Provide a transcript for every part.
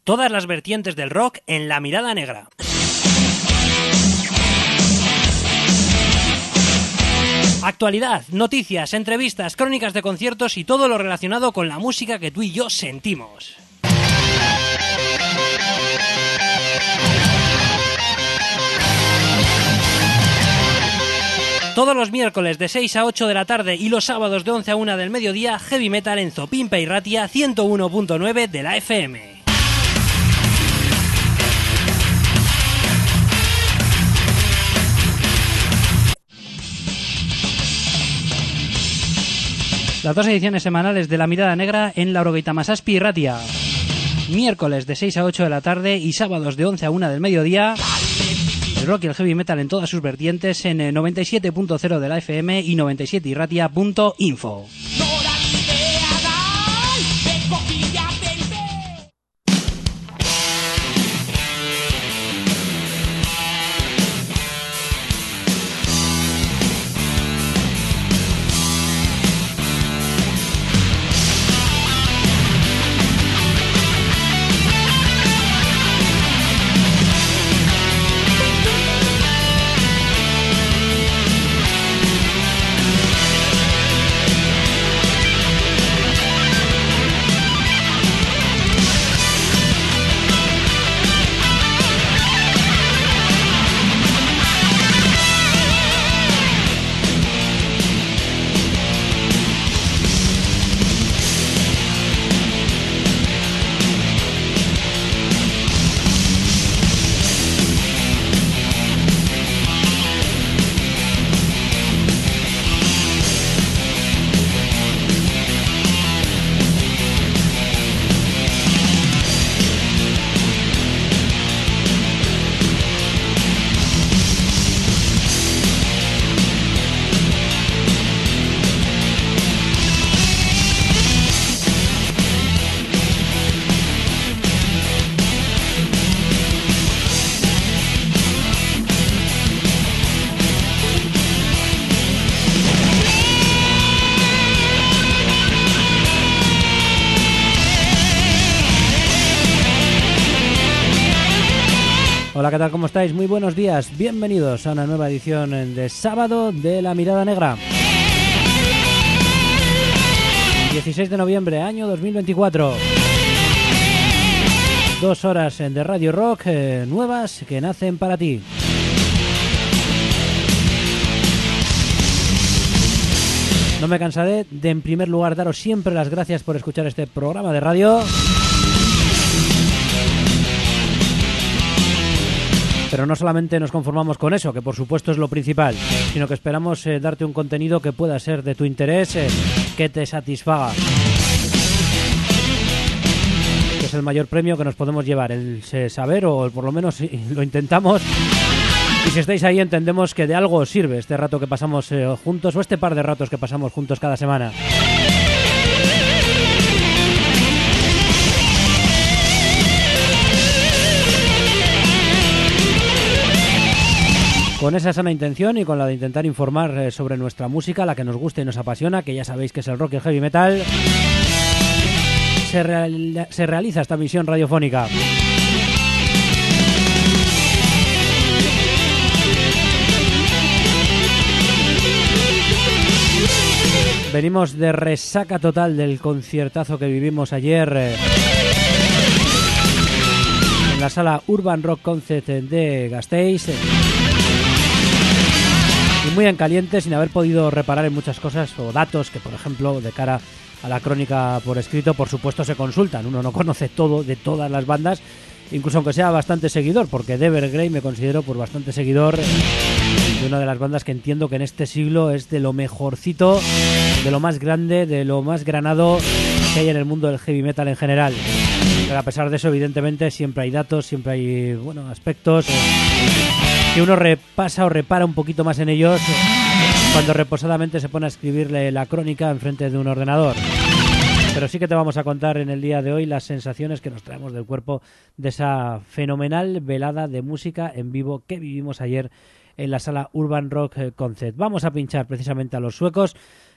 Todas las vertientes del rock en La Mirada Negra. Actualidad, noticias, entrevistas, crónicas de conciertos y todo lo relacionado con la música que tú y yo sentimos. Todos los miércoles de 6 a 8 de la tarde y los sábados de 11 a 1 del mediodía, Heavy Metal en Zopimpa y Ratia 101.9 de la FM. Las dos ediciones semanales de La Mirada Negra en la Orogeita Masaspi y Ratia. Miércoles de 6 a 8 de la tarde y sábados de 11 a 1 del mediodía. El rock y el heavy metal en todas sus vertientes en 97.0 de la FM y 97irratia.info. Hola, ¿qué tal? ¿Cómo estáis? Muy buenos días. Bienvenidos a una nueva edición de sábado de La Mirada Negra. 16 de noviembre, año 2024. 2 horas de Radio Rock nuevas que nacen para ti. No me cansaré de, en primer lugar, daros siempre las gracias por escuchar este programa de radio. Pero no solamente nos conformamos con eso, que por supuesto es lo principal, sino que esperamos darte un contenido que pueda ser de tu interés, que te satisfaga. Que es el mayor premio que nos podemos llevar, el saber, o por lo menos lo intentamos. Y si estáis ahí, entendemos que de algo os sirve este rato que pasamos juntos, o este par de ratos que pasamos juntos cada semana. Con esa sana intención y con la de intentar informar sobre nuestra música, la que nos gusta y nos apasiona, que ya sabéis que es el rock y el heavy metal, se realiza esta misión radiofónica. Venimos de resaca total del conciertazo que vivimos ayer en la sala Urban Rock Concert de Gasteiz. Y muy en caliente, sin haber podido reparar en muchas cosas o datos que, por ejemplo, de cara a la crónica por escrito, por supuesto se consultan. Uno no conoce todo de todas las bandas, incluso aunque sea bastante seguidor, porque de Evergrey me considero pues bastante seguidor de una de las bandas que entiendo que en este siglo es de lo mejorcito, de lo más grande, de lo más granado que hay en el mundo del heavy metal en general. Pero a pesar de eso, evidentemente, siempre hay datos, siempre hay aspectos que uno repasa o repara un poquito más en ellos cuando reposadamente se pone a escribirle la crónica enfrente de un ordenador. Pero sí que te vamos a contar en el día de hoy las sensaciones que nos traemos del cuerpo de esa fenomenal velada de música en vivo que vivimos ayer en la sala Urban Rock Concert. Vamos a pinchar precisamente a los suecos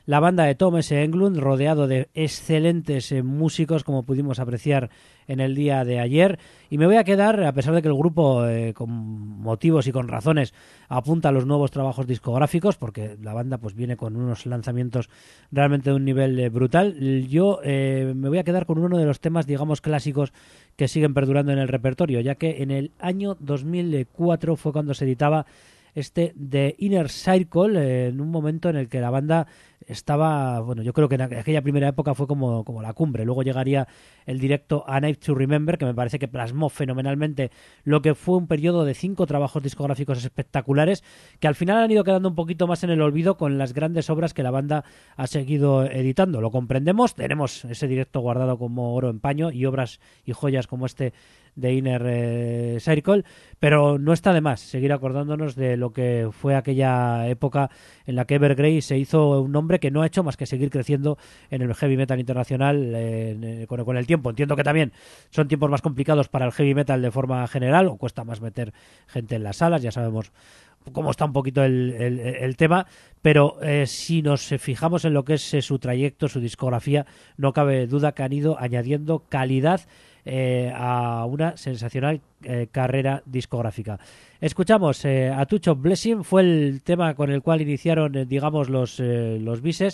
la banda de Tom S. Englund, rodeado de excelentes músicos, como pudimos apreciar en el día de ayer. Y me voy a quedar, a pesar de que el grupo, con motivos y con razones, apunta a los nuevos trabajos discográficos, porque la banda pues viene con unos lanzamientos realmente de un nivel brutal, yo me voy a quedar con uno de los temas, digamos, clásicos que siguen perdurando en el repertorio, ya que en el año 2004 fue cuando se editaba The Inner Circle, en un momento en el que la banda estaba, bueno, yo creo que en aquella primera época fue como la cumbre. Luego llegaría el directo A Night to Remember, que me parece que plasmó fenomenalmente lo que fue un periodo de 5 trabajos discográficos espectaculares, que al final han ido quedando un poquito más en el olvido con las grandes obras que la banda ha seguido editando. Lo comprendemos, tenemos ese directo guardado como oro en paño y obras y joyas como The Inner Circle, pero no está de más seguir acordándonos de lo que fue aquella época en la que Evergrey se hizo un nombre que no ha hecho más que seguir creciendo en el heavy metal internacional con el tiempo. Entiendo que también son tiempos más complicados para el heavy metal de forma general, o cuesta más meter gente en las salas, ya sabemos cómo está un poquito el tema, pero si nos fijamos en lo que es su trayecto, su discografía, no cabe duda que han ido añadiendo calidad a una sensacional carrera discográfica. Escuchamos A Touch of Blessing, fue el tema con el cual iniciaron, digamos, los Bises,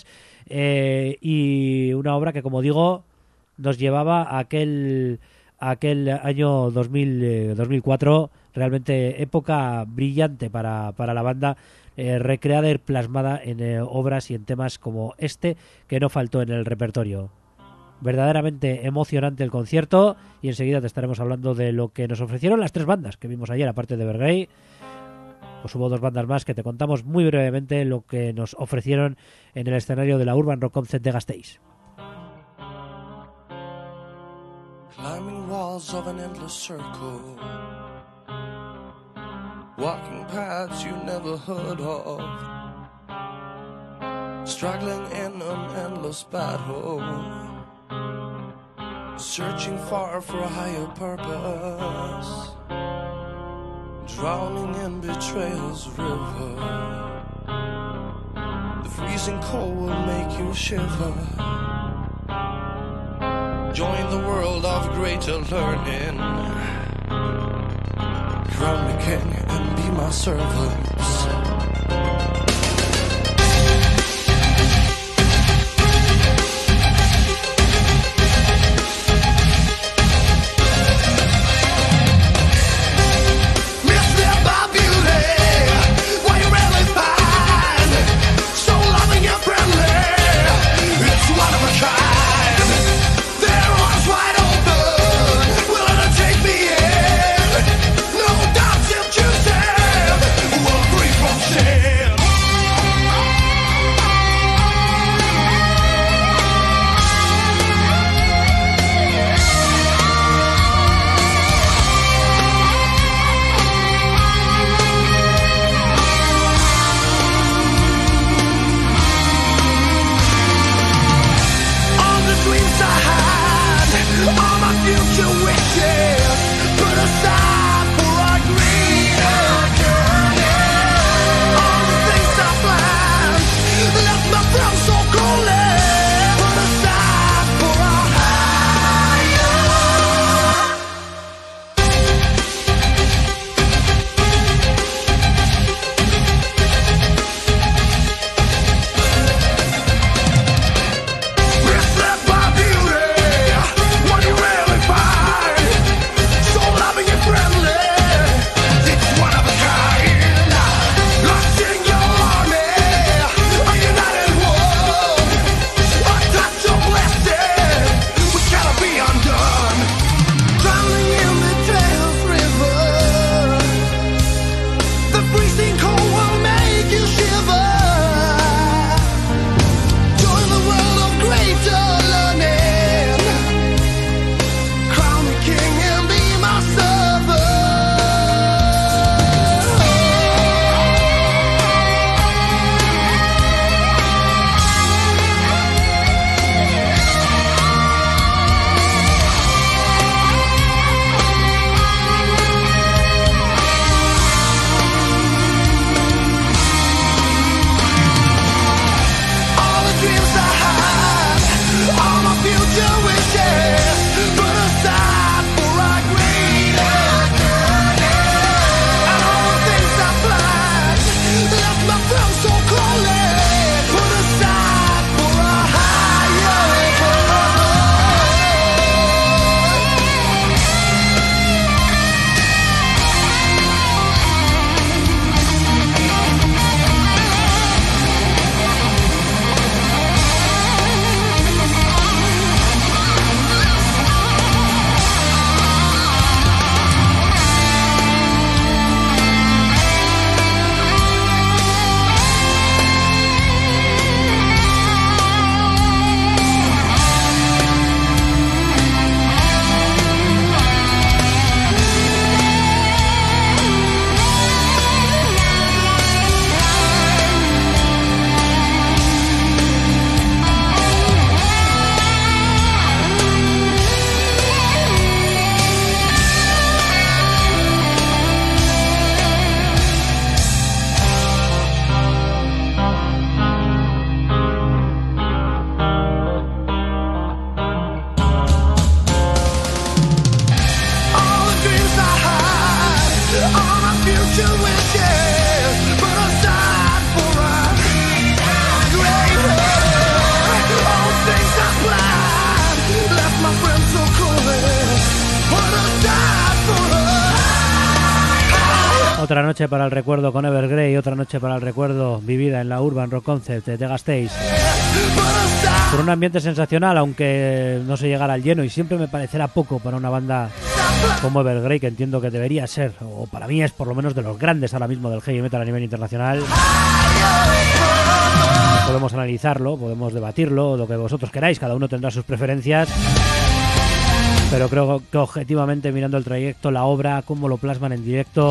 y una obra que, como digo, nos llevaba a aquel año 2004, realmente época brillante para la banda, recreada y plasmada en obras y en temas como que no faltó en el repertorio. Verdaderamente emocionante el concierto, y enseguida te estaremos hablando de lo que nos ofrecieron las 3 bandas que vimos ayer, aparte de Evergrey. Pues hubo 2 bandas más que te contamos muy brevemente lo que nos ofrecieron en el escenario de la Urban Rock Concert de Gasteiz. Climbing walls of an endless circle, walking paths you never heard of, struggling in an endless battle, searching far for a higher purpose, drowning in betrayal's river. The freezing cold will make you shiver. Join the world of greater learning, crown me king and be my servants. two wishes, but I died for a great hurt. All things I planned left my friends so cold, but I died for her. Otra noche para el recuerdo con Evergrey, otra noche para el recuerdo vivida en la Urban Rock Concept de Gasteiz. Por un ambiente sensacional, aunque no se llegara al lleno, y siempre me parecerá poco para una banda como Evergrey, que entiendo que debería ser, o para mí es por lo menos de los grandes ahora mismo del heavy metal a nivel internacional. Podemos analizarlo, podemos debatirlo, lo que vosotros queráis, cada uno tendrá sus preferencias. Pero creo que objetivamente, mirando el trayecto, la obra, cómo lo plasman en directo,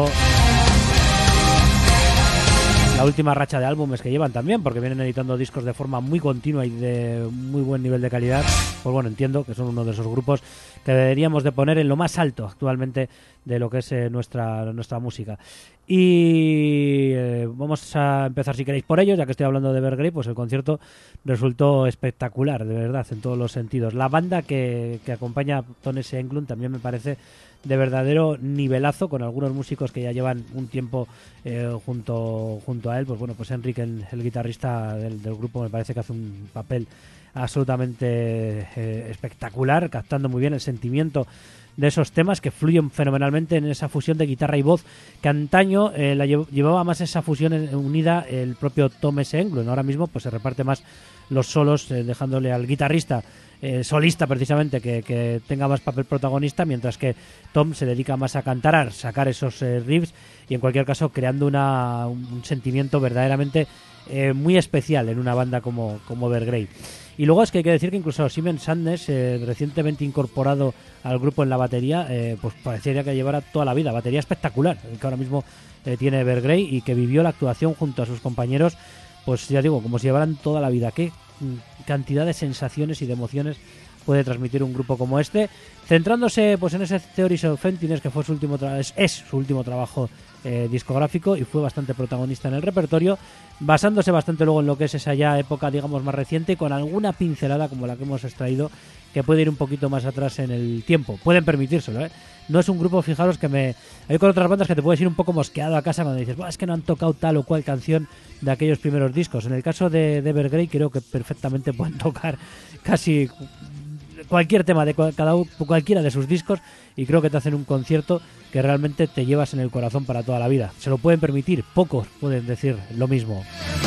la última racha de álbumes que llevan también, porque vienen editando discos de forma muy continua y de muy buen nivel de calidad, pues bueno, entiendo que son uno de esos grupos que deberíamos de poner en lo más alto actualmente de lo que es nuestra música. Y vamos a empezar, si queréis, por ello, ya que estoy hablando de Evergrey. Pues el concierto resultó espectacular, de verdad, en todos los sentidos. La banda que acompaña a Tone Englund también me parece de verdadero nivelazo, con algunos músicos que ya llevan un tiempo junto a él. Pues bueno, pues Enrique, el guitarrista del grupo, me parece que hace un papel absolutamente espectacular, captando muy bien el sentimiento de esos temas que fluyen fenomenalmente en esa fusión de guitarra y voz, que antaño llevaba más esa fusión unida el propio Tom S. Englund. Ahora mismo pues se reparte más los solos, dejándole al guitarrista solista precisamente que tenga más papel protagonista, mientras que Tom se dedica más a cantar, a sacar esos riffs, y en cualquier caso creando un sentimiento verdaderamente muy especial en una banda como Evergrey. Y luego es que hay que decir que incluso Simen Sandnes, recientemente incorporado al grupo en la batería, pues parecería que llevara toda la vida. Batería espectacular, que ahora mismo tiene Evergrey, y que vivió la actuación junto a sus compañeros, pues ya digo, como si llevaran toda la vida. Qué cantidad de sensaciones y de emociones puede transmitir un grupo como este, centrándose pues en ese Theories of Emptiness, que fue su último es su último trabajo discográfico, y fue bastante protagonista en el repertorio, basándose bastante luego en lo que es esa ya época, digamos, más reciente, con alguna pincelada como la que hemos extraído, que puede ir un poquito más atrás en el tiempo. Pueden permitírselo, ¿eh? No es un grupo, fijaros, que hay con otras bandas que te puedes ir un poco mosqueado a casa cuando dices, es que no han tocado tal o cual canción de aquellos primeros discos. En el caso de Evergrey creo que perfectamente pueden tocar casi cualquier tema de cualquiera de sus discos, y creo que te hacen un concierto que realmente te llevas en el corazón para toda la vida. Se lo pueden permitir, pocos pueden decir lo mismo.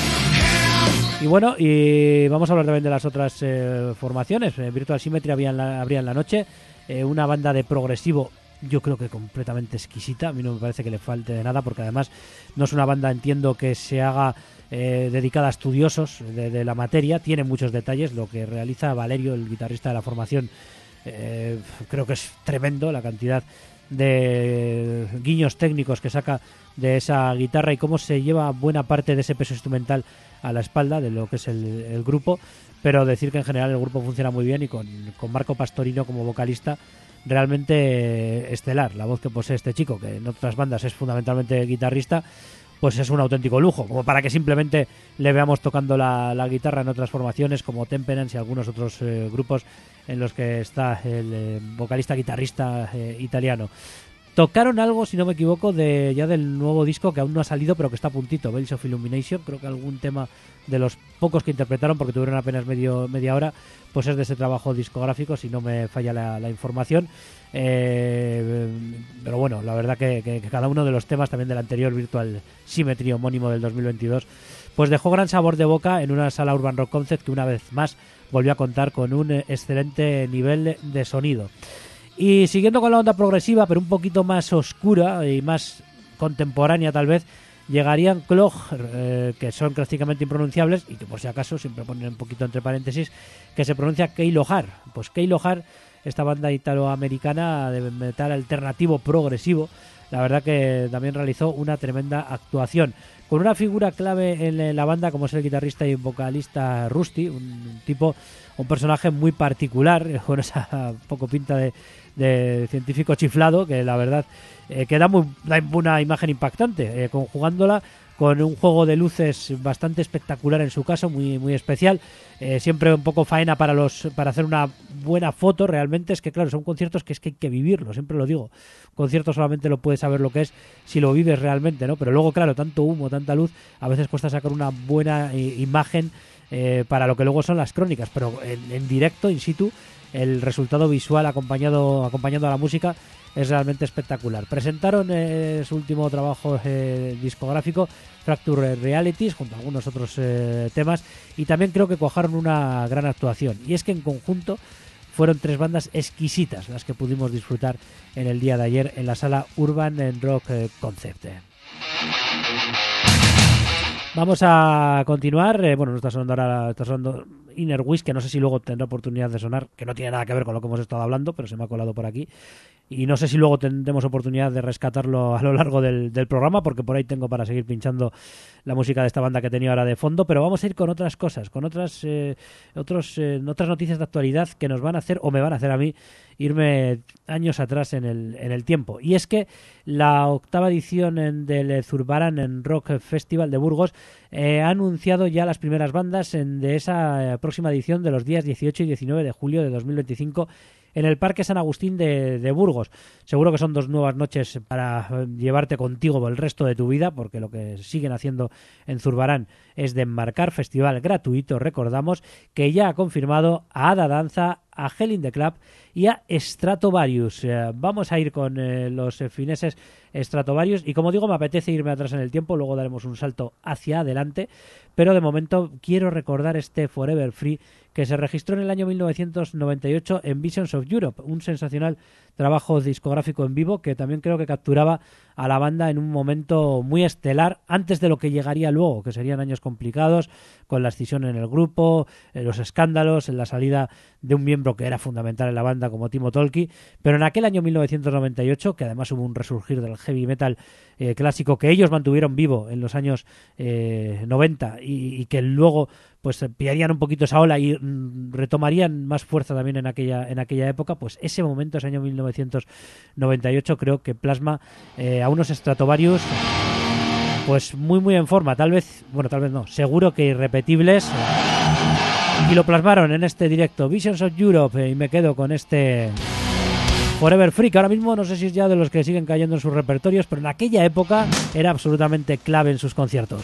Y bueno, y vamos a hablar también de las otras formaciones. Virtual Symmetry habría en la noche, una banda de progresivo, yo creo que completamente exquisita. A mí no me parece que le falte de nada, porque además no es una banda, entiendo, que se haga dedicada a estudiosos de la materia. Tiene muchos detalles. Lo que realiza Valerio, el guitarrista de la formación, creo que es tremendo, la cantidad de guiños técnicos que saca de esa guitarra y cómo se lleva buena parte de ese peso instrumental a la espalda de lo que es el grupo. Pero decir que en general el grupo funciona muy bien, y con Marco Pastorino como vocalista realmente estelar. La voz que posee este chico, que en otras bandas es fundamentalmente guitarrista, pues es un auténtico lujo, como para que simplemente le veamos tocando la guitarra en otras formaciones como Temperance y algunos otros grupos en los que está el vocalista guitarrista italiano. Tocaron algo, si no me equivoco, ya del nuevo disco que aún no ha salido, pero que está a puntito, Veils of Illumination. Creo que algún tema de los pocos que interpretaron, porque tuvieron apenas media hora, pues es de ese trabajo discográfico, si no me falla la información. Pero bueno, la verdad que cada uno de los temas, también del anterior Virtual Symmetry homónimo del 2022, pues dejó gran sabor de boca en una sala Urban Rock Concept que una vez más volvió a contar con un excelente nivel de sonido. Y siguiendo con la onda progresiva, pero un poquito más oscura y más contemporánea tal vez, llegarían Clog, que son prácticamente impronunciables, y que por si acaso siempre ponen un poquito entre paréntesis, que se pronuncia Keilohar. Pues Keilohar, esta banda italoamericana de metal alternativo progresivo, la verdad que también realizó una tremenda actuación, con una figura clave en la banda como es el guitarrista y vocalista Rusty, un personaje muy particular, con esa poco pinta de científico chiflado, que la verdad que da una imagen impactante, conjugándola con un juego de luces bastante espectacular en su caso, muy, muy especial. Siempre un poco faena para hacer una buena foto. Realmente es que, claro, son conciertos que es que hay que vivirlo, siempre lo digo. Concierto solamente lo puedes saber lo que es si lo vives realmente, ¿no? Pero luego, claro, tanto humo, tanta luz, a veces cuesta sacar una buena imagen para lo que luego son las crónicas, pero en directo, in situ, el resultado visual acompañando a la música es realmente espectacular. Presentaron su último trabajo discográfico, Fracture Realities, junto a algunos otros temas, y también creo que cuajaron una gran actuación. Y es que en conjunto fueron 3 bandas exquisitas las que pudimos disfrutar en el día de ayer en la sala Urban Rock Concept. Vamos a continuar. Bueno, está sonando Inner Wish, que no sé si luego tendrá oportunidad de sonar, que no tiene nada que ver con lo que hemos estado hablando, pero se me ha colado por aquí. Y no sé si luego tendremos oportunidad de rescatarlo a lo largo del programa, porque por ahí tengo para seguir pinchando la música de esta banda que tenía ahora de fondo. Pero vamos a ir con otras cosas, con otras noticias de actualidad que nos van a hacer, o me van a hacer a mí, irme años atrás en el tiempo. Y es que la 8ª edición del Zurbarán Rock Festival de Burgos ha anunciado ya las primeras bandas de esa próxima edición de los días 18 y 19 de julio de 2025 en el Parque San Agustín de Burgos. Seguro que son 2 nuevas noches para llevarte contigo el resto de tu vida, porque lo que siguen haciendo en Zurbarán es de enmarcar. Festival gratuito, recordamos, que ya ha confirmado a Ada Danza, a Hell in the Club y a Stratovarius. Vamos a ir con los fineses Stratovarius, y como digo, me apetece irme atrás en el tiempo, luego daremos un salto hacia adelante, pero de momento quiero recordar este Forever Free que se registró en el año 1998 en Visions of Europe, un sensacional trabajo discográfico en vivo que también creo que capturaba a la banda en un momento muy estelar, antes de lo que llegaría luego, que serían años complicados, con la escisión en el grupo, los escándalos, en la salida de un miembro que era fundamental en la banda como Timo Tolkki. Pero en aquel año 1998, que además hubo un resurgir del heavy metal clásico que ellos mantuvieron vivo en los años 90 y que luego pues pillarían un poquito esa ola y retomarían más fuerza también en aquella época, pues ese momento, ese año 1998, creo que plasma a unos Stratovarius pues muy muy en forma, tal vez no, seguro que irrepetibles, y lo plasmaron en este directo Visions of Europe, y me quedo con este Forever Free, que ahora mismo no sé si es ya de los que siguen cayendo en sus repertorios, pero en aquella época era absolutamente clave en sus conciertos.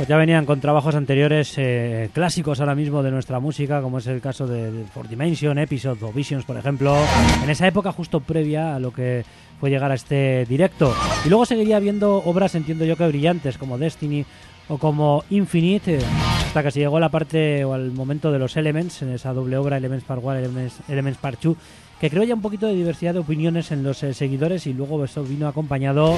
Pues ya venían con trabajos anteriores clásicos ahora mismo de nuestra música, como es el caso de Fourth Dimension, Episode o Visions, por ejemplo, en esa época justo previa a lo que fue llegar a este directo. Y luego seguiría viendo obras, entiendo yo que brillantes, como Destiny o como Infinite, hasta que se llegó la parte o al momento de los Elements, en esa doble obra, Elements Part 1, Elements Part 2, que creo ya un poquito de diversidad de opiniones en los seguidores, y luego eso vino acompañado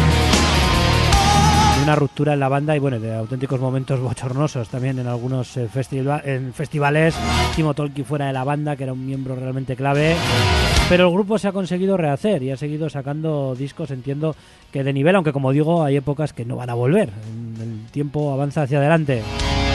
de una ruptura en la banda y bueno, de auténticos momentos bochornosos también en algunos festivales. Timo Tolkki fuera de la banda, que era un miembro realmente clave, pero el grupo se ha conseguido rehacer y ha seguido sacando discos, entiendo que de nivel, aunque como digo, hay épocas que no van a volver, el tiempo avanza hacia adelante.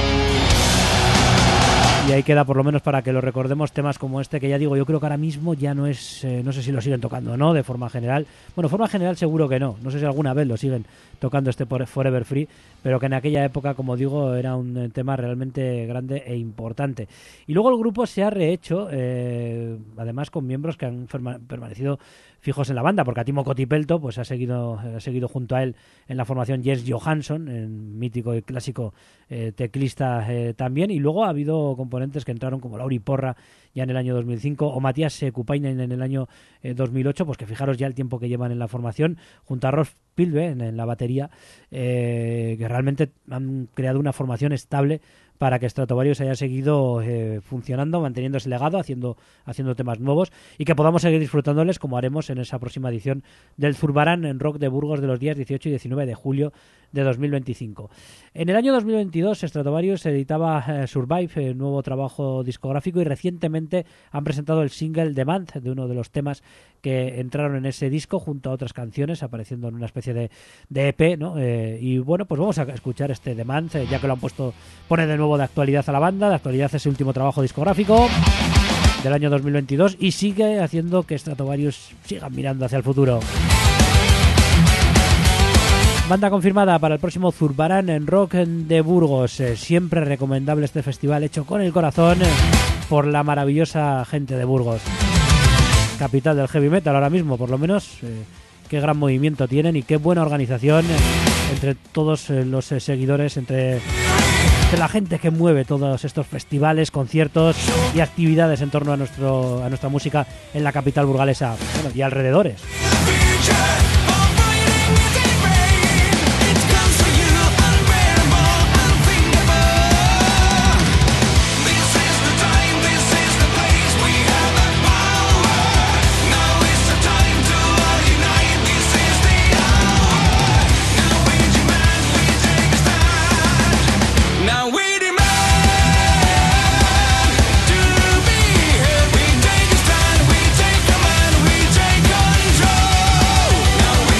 Y ahí queda, por lo menos para que lo recordemos, temas como este, que ya digo, yo creo que ahora mismo ya no es, no sé si lo siguen tocando o no, de forma general. Bueno, de forma general seguro que no sé si alguna vez lo siguen tocando este Forever Free, pero que en aquella época, como digo, era un tema realmente grande e importante. Y luego el grupo se ha rehecho, además con miembros que han permanecido fijos en la banda, porque a Timo Kotipelto pues ha seguido junto a él en la formación Jens Johansson, el mítico y clásico teclista también, y luego ha habido componentes que entraron como Lauri Porra ya en el año 2005 o Matías Kupainen en el año 2008, pues que fijaros ya el tiempo que llevan en la formación, junto a Rolf Pilve en la batería, que realmente han creado una formación estable para que Stratovarius haya seguido funcionando, manteniendo ese legado, haciendo temas nuevos, y que podamos seguir disfrutándoles, como haremos en esa próxima edición del Zurbarán en Rock de Burgos de los días 18 y 19 de julio de 2025. En el año 2022 Stratovarius editaba Survive, nuevo trabajo discográfico, y recientemente han presentado el single The Month, de uno de los temas que entraron en ese disco junto a otras canciones, apareciendo en una especie de EP, ¿no? Y bueno, pues vamos a escuchar este The Month, ya que lo han pone de nuevo de actualidad a la banda, de actualidad ese último trabajo discográfico del año 2022, y sigue haciendo que Stratovarius sigan mirando hacia el futuro. Banda confirmada para el próximo Zurbarán en Rock de Burgos. Siempre recomendable este festival, hecho con el corazón por la maravillosa gente de Burgos, capital del heavy metal ahora mismo, por lo menos. Qué gran movimiento tienen y qué buena organización entre todos los seguidores, entre la gente que mueve todos estos festivales, conciertos y actividades en torno a nuestra música en la capital burgalesa, bueno, y alrededores. Now we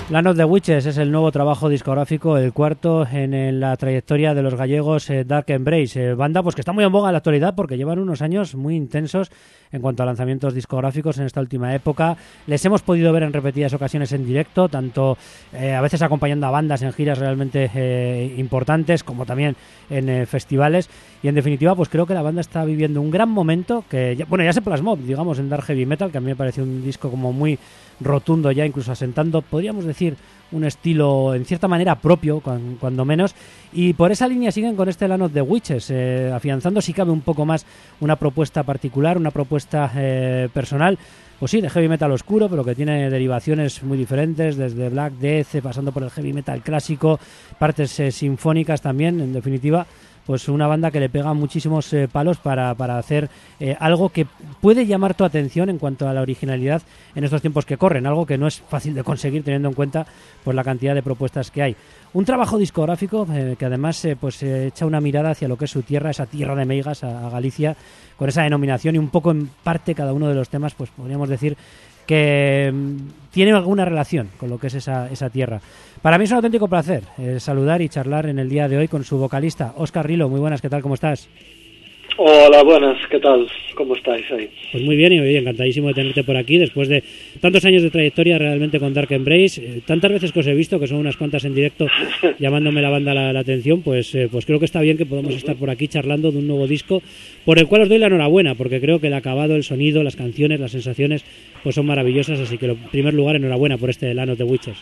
Land of the Witches es el nuevo trabajo discográfico, el cuarto en la trayectoria de los gallegos Dark Embrace, banda pues que está muy en boga en la actualidad porque llevan unos años muy intensos en cuanto a lanzamientos discográficos en esta última época. Les hemos podido ver en repetidas ocasiones en directo, tanto a veces acompañando a bandas en giras realmente importantes, como también en festivales, y en definitiva pues creo que la banda está viviendo un gran momento que ya se plasmó, digamos, en Dark Heavy Metal, que a mí me pareció un disco como muy rotundo ya, incluso asentando, podríamos decir, un estilo en cierta manera propio, cuando menos, y por esa línea siguen con este Land of the Witches, afianzando si cabe un poco más una propuesta particular, una propuesta personal, pues sí, de heavy metal oscuro, pero que tiene derivaciones muy diferentes, desde Black Death, pasando por el heavy metal clásico, partes sinfónicas también, en definitiva, pues una banda que le pega muchísimos palos para hacer algo que puede llamar tu atención en cuanto a la originalidad en estos tiempos que corren, algo que no es fácil de conseguir teniendo en cuenta pues la cantidad de propuestas que hay. Un trabajo discográfico que además echa una mirada hacia lo que es su tierra, esa tierra de meigas, a Galicia, con esa denominación, y un poco en parte cada uno de los temas, pues podríamos decir que tiene alguna relación con lo que es esa tierra. Para mí es un auténtico placer saludar y charlar en el día de hoy con su vocalista, Óscar Rilo. Muy buenas, ¿qué tal? ¿Cómo estás? Hola, buenas, ¿qué tal? ¿Cómo estáis ahí? Pues muy bien, y encantadísimo de tenerte por aquí después de tantos años de trayectoria realmente con Dark Embrace, tantas veces que os he visto, que son unas cuantas en directo, llamándome la banda la atención, pues creo que está bien que podamos estar por aquí charlando de un nuevo disco, por el cual os doy la enhorabuena, porque creo que el acabado, el sonido, las canciones, las sensaciones, pues son maravillosas, así que en primer lugar, enhorabuena por este Land of the Witches.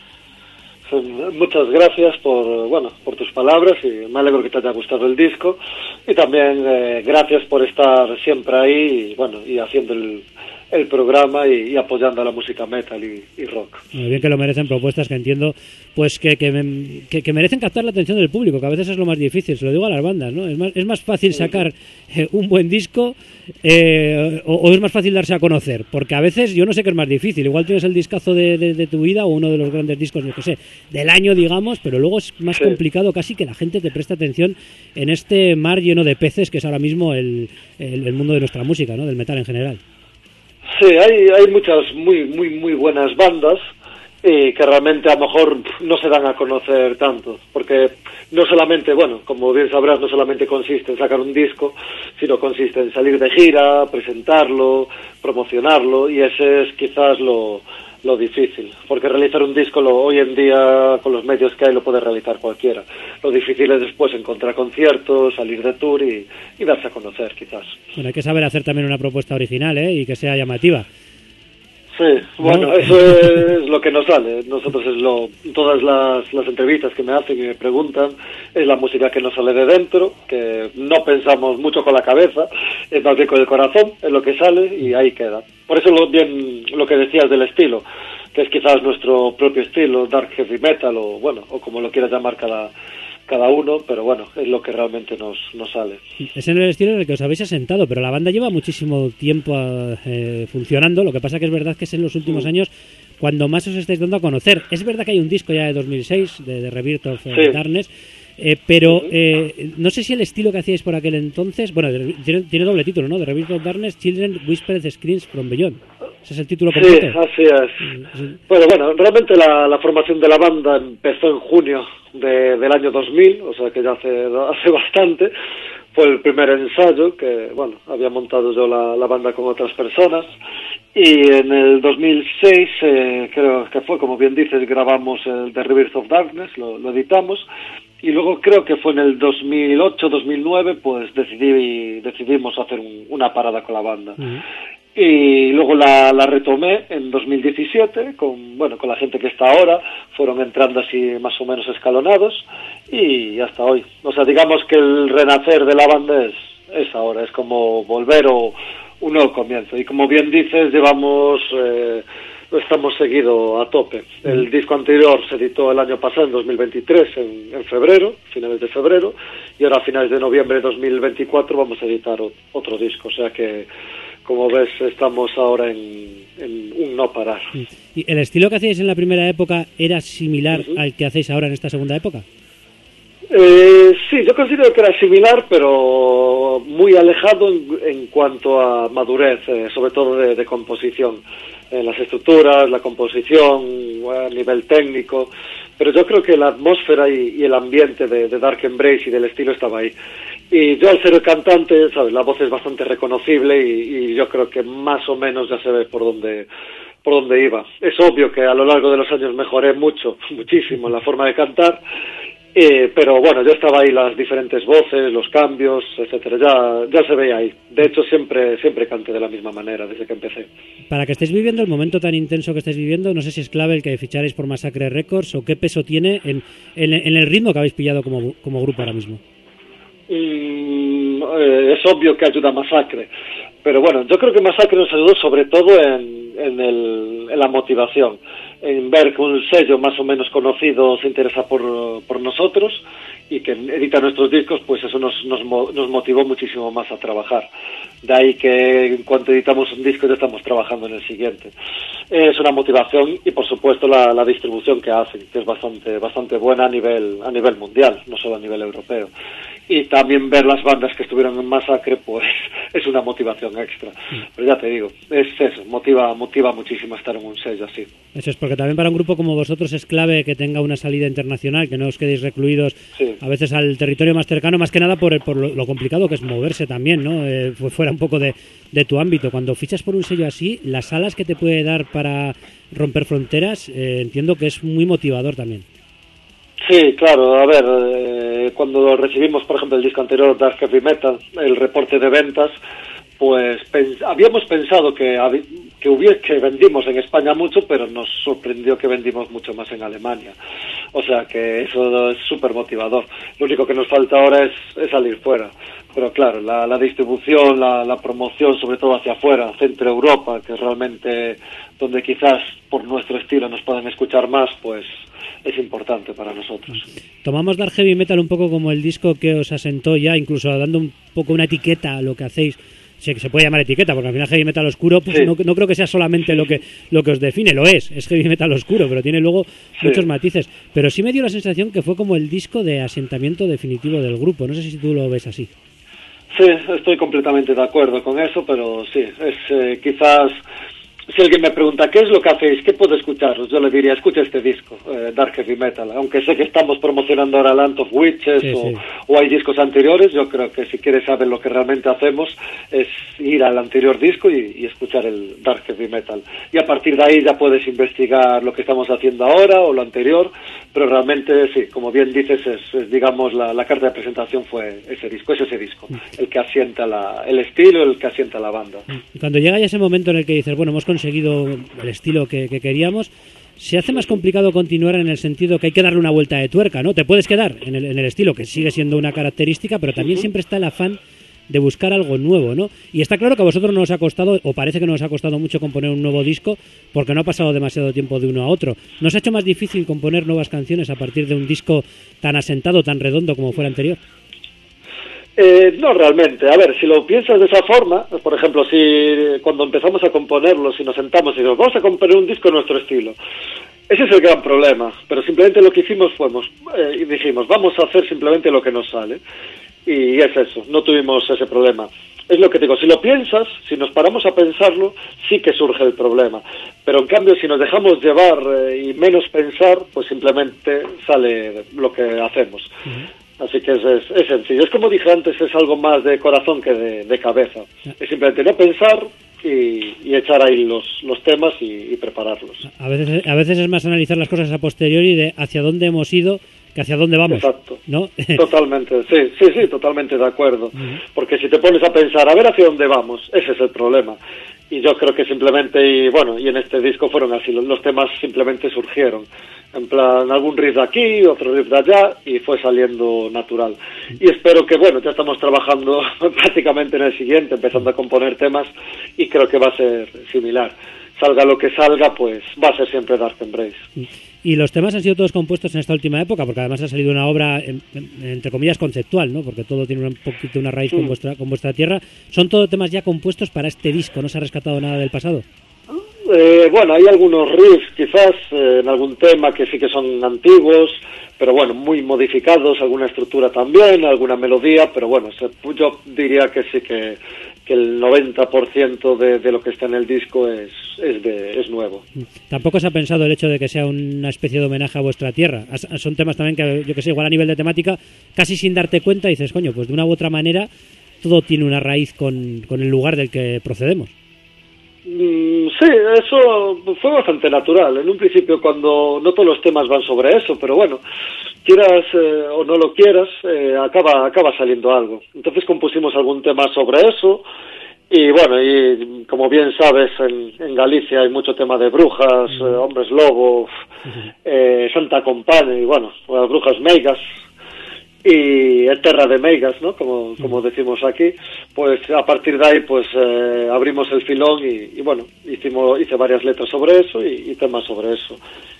Muchas gracias por tus palabras, y me alegro que te haya gustado el disco, y también gracias por estar siempre ahí y haciendo el programa y apoyando a la música metal y rock. Muy bien, que lo merecen, propuestas que entiendo pues que merecen captar la atención del público, que a veces es lo más difícil, se lo digo a las bandas, ¿no? Es más fácil sacar un buen disco o es más fácil darse a conocer, porque a veces yo no sé qué es más difícil, igual tienes el discazo de tu vida o uno de los grandes discos, yo qué sé, del año, digamos, pero luego es más complicado casi que la gente te preste atención en este mar lleno de peces que es ahora mismo el mundo de nuestra música, ¿no? Del metal en general. Sí, hay muchas muy buenas bandas que realmente a lo mejor no se dan a conocer tanto, porque no solamente, como bien sabrás, no solamente consiste en sacar un disco, sino consiste en salir de gira, presentarlo, promocionarlo, y ese es quizás lo difícil, porque realizar un disco hoy en día con los medios que hay lo puede realizar cualquiera. Lo difícil es después encontrar conciertos, salir de tour y darse a conocer, quizás. Bueno, hay que saber hacer también una propuesta original, y que sea llamativa. Sí, bueno, eso es lo que nos sale. Nosotros todas las entrevistas que me hacen y me preguntan, es la música que nos sale de dentro, que no pensamos mucho con la cabeza, es más bien con el corazón, es lo que sale y ahí queda. Por eso lo que decías del estilo, que es quizás nuestro propio estilo, dark heavy metal o como lo quiera llamar cada uno, pero es lo que realmente nos sale. Es en el estilo en el que os habéis asentado, pero la banda lleva muchísimo tiempo funcionando, lo que pasa que es verdad que es en los últimos años cuando más os estáis dando a conocer. Es verdad que hay un disco ya de 2006, de Rebirth of Darkness, pero no sé si el estilo que hacíais por aquel entonces, tiene doble título, ¿no? De Rebirth of Darkness, Children Whispered Screams from Beyond. Ese es el título completo. Sí, así es. Bueno, realmente la formación de la banda empezó en junio del año 2000, o sea que ya hace bastante. Fue el primer ensayo que, había montado yo la banda con otras personas, y en el 2006, creo que fue, como bien dices, grabamos el The Rebirth of Darkness, lo editamos, y luego creo que fue en el 2008-2009, pues decidimos hacer una parada con la banda. Y luego la retomé en 2017 con la gente que está ahora, fueron entrando así más o menos escalonados y hasta hoy. O sea, digamos que el renacer de la banda es ahora, es como volver o un nuevo comienzo. Y como bien dices, estamos seguido a tope. El disco anterior se editó el año pasado, en 2023, en febrero, finales de febrero, y ahora a finales de noviembre de 2024 vamos a editar otro disco. O sea que, como ves, estamos ahora en un no parar. ¿Y el estilo que hacíais en la primera época era similar al que hacéis ahora en esta segunda época? Sí, yo considero que era similar, pero muy alejado en cuanto a madurez, sobre todo de composición, las estructuras, la composición, a nivel técnico, pero yo creo que la atmósfera y el ambiente de Dark Embrace y del estilo estaba ahí. Y yo, al ser el cantante, ¿sabes? La voz es bastante reconocible y yo creo que más o menos ya se ve por dónde iba. Es obvio que a lo largo de los años mejoré muchísimo en la forma de cantar, pero bueno, ya estaba ahí las diferentes voces, los cambios, etcétera, ya se veía ahí. De hecho, siempre canté de la misma manera desde que empecé. Para que estéis viviendo el momento tan intenso que estáis viviendo, no sé si es clave el que ficharéis por Massacre Records o qué peso tiene en el ritmo que habéis pillado como grupo ahora mismo. Es obvio que ayuda a Massacre, pero bueno, yo creo que Massacre nos ayudó sobre todo en la motivación, en ver que un sello más o menos conocido se interesa por nosotros y que edita nuestros discos, pues eso nos motivó muchísimo más a trabajar. De ahí que en cuanto editamos un disco ya estamos trabajando en el siguiente. Es una motivación y por supuesto la distribución que hacen, que es bastante buena a nivel mundial, no solo a nivel europeo. Y también ver las bandas que estuvieron en Massacre, pues es una motivación extra. Pero ya te digo, es eso, motiva muchísimo estar en un sello así. Eso es, porque también para un grupo como vosotros es clave que tenga una salida internacional, que no os quedéis recluidos a veces al territorio más cercano, más que nada por lo complicado que es moverse también, ¿no? Fuera un poco de tu ámbito. Cuando fichas por un sello así, las alas que te puede dar para romper fronteras, entiendo que es muy motivador también. Sí, claro, a ver, cuando recibimos, por ejemplo, el disco anterior, Dark Heavy Metal, el reporte de ventas, pues habíamos pensado que vendimos en España mucho, pero nos sorprendió que vendimos mucho más en Alemania. O sea que eso es súper motivador. Lo único que nos falta ahora es salir fuera. Pero claro, la distribución, la promoción, sobre todo hacia afuera, Centro Europa, que es realmente donde quizás por nuestro estilo nos pueden escuchar más, pues es importante para nosotros. Tomamos Dark Heavy Metal un poco como el disco que os asentó ya, incluso dando un poco una etiqueta a lo que hacéis. Sí, que se puede llamar etiqueta, porque al final heavy metal oscuro, pues sí. no creo que sea solamente lo que os define, lo es heavy metal oscuro, pero tiene luego muchos matices. Pero sí me dio la sensación que fue como el disco de asentamiento definitivo del grupo. No sé si tú lo ves así. Sí, estoy completamente de acuerdo con eso, pero sí, es quizás... Si alguien me pregunta qué es lo que hacéis, qué puedo escucharos, yo le diría, escucha este disco, Dark Heavy Metal. Aunque sé que estamos promocionando ahora Land of Witches o hay discos anteriores, yo creo que si quieres saber lo que realmente hacemos es ir al anterior disco y escuchar el Dark Heavy Metal. Y a partir de ahí ya puedes investigar lo que estamos haciendo ahora o lo anterior, pero realmente sí, como bien dices, es digamos la carta de presentación fue ese disco, el que asienta el estilo, el que asienta la banda. Cuando llega ya ese momento en el que dices, bueno, hemos conseguido el estilo que queríamos, se hace más complicado continuar en el sentido que hay que darle una vuelta de tuerca, ¿no? Te puedes quedar en el estilo, que sigue siendo una característica, pero también siempre está el afán de buscar algo nuevo, ¿no? Y está claro que a vosotros no os ha costado, o parece que no os ha costado mucho componer un nuevo disco, porque no ha pasado demasiado tiempo de uno a otro. ¿No os ha hecho más difícil componer nuevas canciones a partir de un disco tan asentado, tan redondo como fue el anterior? No, realmente. A ver, si lo piensas de esa forma, por ejemplo, si cuando empezamos a componerlo, si nos sentamos y decimos, vamos a componer un disco en nuestro estilo, ese es el gran problema. Pero simplemente lo que hicimos y dijimos, vamos a hacer simplemente lo que nos sale. Y es eso, no tuvimos ese problema. Es lo que digo, si lo piensas, si nos paramos a pensarlo, sí que surge el problema. Pero en cambio, si nos dejamos llevar y menos pensar, pues simplemente sale lo que hacemos. Así que es sencillo. Es como dije antes, es algo más de corazón que de cabeza. Es simplemente no pensar y echar ahí los temas y prepararlos. A veces es más analizar las cosas a posteriori de hacia dónde hemos ido que hacia dónde vamos. Exacto. ¿No? Totalmente, sí, totalmente de acuerdo. Porque si te pones a pensar, a ver hacia dónde vamos, ese es el problema. Y yo creo que simplemente, y en este disco fueron así, los temas simplemente surgieron. En plan, algún riff de aquí, otro riff de allá, y fue saliendo natural. Y espero que, ya estamos trabajando prácticamente en el siguiente, empezando a componer temas, y creo que va a ser similar. Salga lo que salga, pues va a ser siempre Dark Embrace. Y los temas han sido todos compuestos en esta última época, porque además ha salido una obra, entre comillas, conceptual, ¿no? Porque todo tiene un poquito una raíz con vuestra tierra. ¿Son todos temas ya compuestos para este disco? ¿No se ha rescatado nada del pasado? Bueno, hay algunos riffs quizás en algún tema que sí que son antiguos, pero bueno, muy modificados, alguna estructura también, alguna melodía, pero bueno, yo diría que sí que el 90% de lo que está en el disco es nuevo. Tampoco se ha pensado el hecho de que sea una especie de homenaje a vuestra tierra. Son temas también que, yo que sé, igual a nivel de temática, casi sin darte cuenta dices, coño, pues de una u otra manera todo tiene una raíz con el lugar del que procedemos. Sí, eso fue bastante natural. En un principio, cuando no todos los temas van sobre eso, pero bueno, quieras o no lo quieras, acaba saliendo algo. Entonces compusimos algún tema sobre eso y bueno, y como bien sabes, en Galicia hay mucho tema de brujas, hombres lobos, Santa Compaña y bueno, las brujas meigas y terra de meigas, ¿no? Como decimos aquí, pues a partir de ahí pues abrimos el filón y bueno, hice varias letras sobre eso y temas sobre eso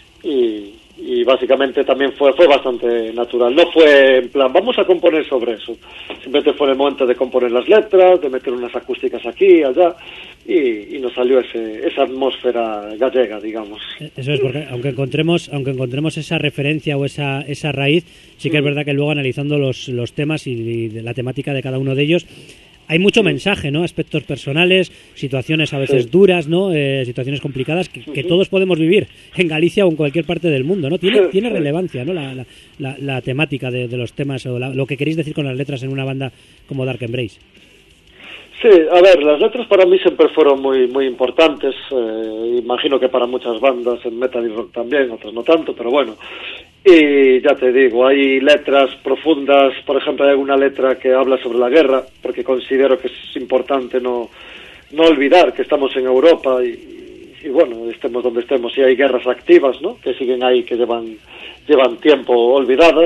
y básicamente también fue bastante natural, no fue en plan vamos a componer sobre eso, simplemente fue el momento de componer las letras, de meter unas acústicas aquí y allá y nos salió esa atmósfera gallega, digamos. Eso es, porque aunque encontremos esa referencia o esa raíz, sí que es verdad que luego analizando los temas y la temática de cada uno de ellos hay mucho mensaje, ¿no? Aspectos personales, situaciones a veces duras, ¿no? Situaciones complicadas que todos podemos vivir en Galicia o en cualquier parte del mundo, ¿no? Tiene relevancia, ¿no? La temática de los temas o lo que queréis decir con las letras en una banda como Dark Embrace. Sí, a ver, las letras para mí siempre fueron muy muy importantes, imagino que para muchas bandas en metal y rock también, otras no tanto, pero bueno, y ya te digo, hay letras profundas, por ejemplo hay alguna letra que habla sobre la guerra, porque considero que es importante no olvidar que estamos en Europa y bueno, estemos donde estemos, y hay guerras activas, ¿no?, que siguen ahí, que llevan tiempo olvidadas.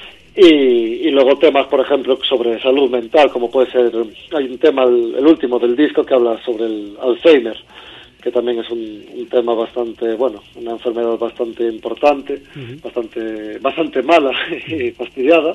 Y luego temas, por ejemplo, sobre salud mental, como puede ser, hay un tema, el último del disco, que habla sobre el Alzheimer, que también es un tema bastante, bueno, una enfermedad bastante importante, bastante mala y fastidiada,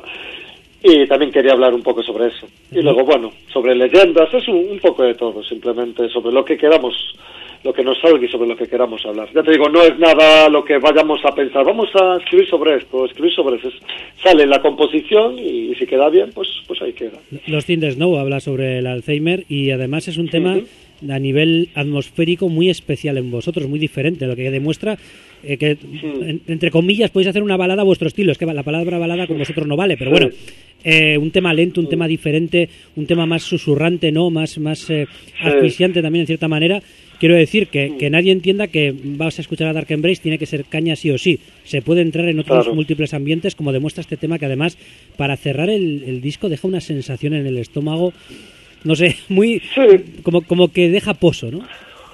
y también quería hablar un poco sobre eso. Y luego, bueno, sobre leyendas, es un poco de todo, simplemente sobre lo que queramos, lo que nos salga y sobre lo que queramos hablar. Ya te digo, no es nada lo que vayamos a pensar, vamos a escribir sobre esto, escribir sobre eso. Sale la composición y si queda bien, pues ahí queda. Los Thin Snow habla sobre el Alzheimer y además es un tema a nivel atmosférico muy especial en vosotros, muy diferente, lo que demuestra que, entre comillas, podéis hacer una balada a vuestro estilo. Es que la palabra balada con vosotros no vale, pero bueno, un tema lento, un tema diferente, un tema más susurrante, ¿no? Más asfixiante también en cierta manera. Quiero decir que nadie entienda que vas a escuchar a Dark Embrace tiene que ser caña sí o sí. Se puede entrar en otros múltiples ambientes, como demuestra este tema, que además, para cerrar el disco, deja una sensación en el estómago, no sé, muy como que deja pozo, ¿no?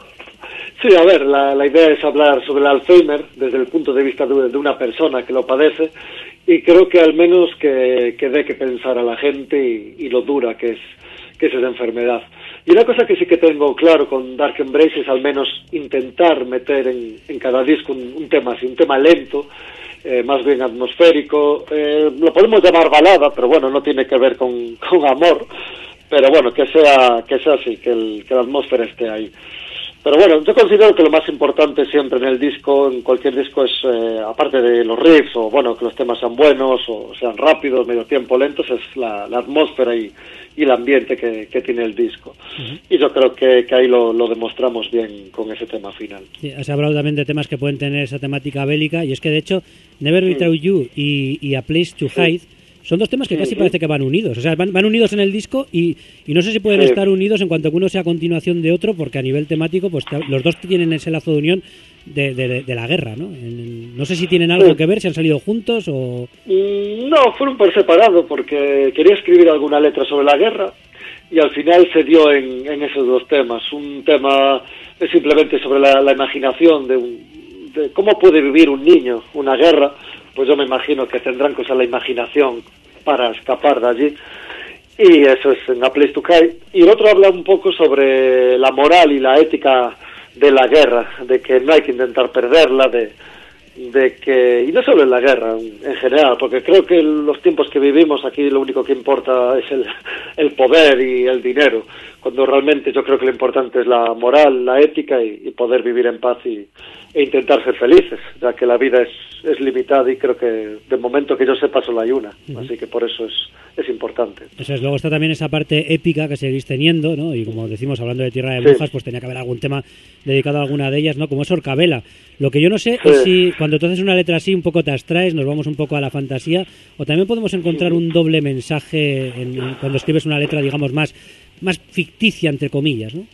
Sí, a ver, la idea es hablar sobre el Alzheimer desde el punto de vista de una persona que lo padece, y creo que al menos que dé que pensar a la gente y lo dura que es esa enfermedad. Y una cosa que sí que tengo claro con Dark Embrace es al menos intentar meter en cada disco un tema así, un tema lento, más bien atmosférico, lo podemos llamar balada, pero bueno, no tiene que ver con amor, pero bueno, que sea así, que la atmósfera esté ahí. Pero bueno, yo considero que lo más importante siempre en el disco, en cualquier disco, es, aparte de los riffs, o bueno, que los temas sean buenos, o sean rápidos, medio tiempo, lentos, es la atmósfera y el ambiente que tiene el disco. Y yo creo que ahí lo demostramos bien con ese tema final. Sí, has hablado también de temas que pueden tener esa temática bélica, y es que de hecho, Never Without You y A Place to Hide son dos temas que casi parece que van unidos. O sea, van unidos en el disco y no sé si pueden estar unidos en cuanto que uno sea a continuación de otro, porque a nivel temático pues los dos tienen ese lazo de unión de la guerra, ¿no? No sé si tienen algo que ver, si han salido juntos o... No, fueron por separado, porque quería escribir alguna letra sobre la guerra y al final se dio en esos dos temas. Un tema es simplemente sobre la imaginación de cómo puede vivir un niño una guerra. Pues yo me imagino que tendrán que usar la imaginación para escapar de allí, y eso es en A Place to Hide. Y el otro habla un poco sobre la moral y la ética de la guerra, de que no hay que intentar perderla, de de que, y no solo en la guerra, en general, porque creo que en los tiempos que vivimos aquí lo único que importa es el poder y el dinero, cuando realmente yo creo que lo importante es la moral, la ética y poder vivir en paz e intentar ser felices, ya que la vida es limitada y creo que de momento que yo sepa solo hay una, así que por eso es importante. Eso es, luego está también esa parte épica que seguís teniendo, ¿no? Y como decimos, hablando de Tierra de Brujas, pues tenía que haber algún tema dedicado a alguna de ellas, ¿no? Como es Orcabela. Lo que yo no sé es si cuando tú haces una letra así un poco te abstraes, nos vamos un poco a la fantasía, o también podemos encontrar un doble mensaje cuando escribes una letra, digamos, más ficticia, entre comillas, ¿no?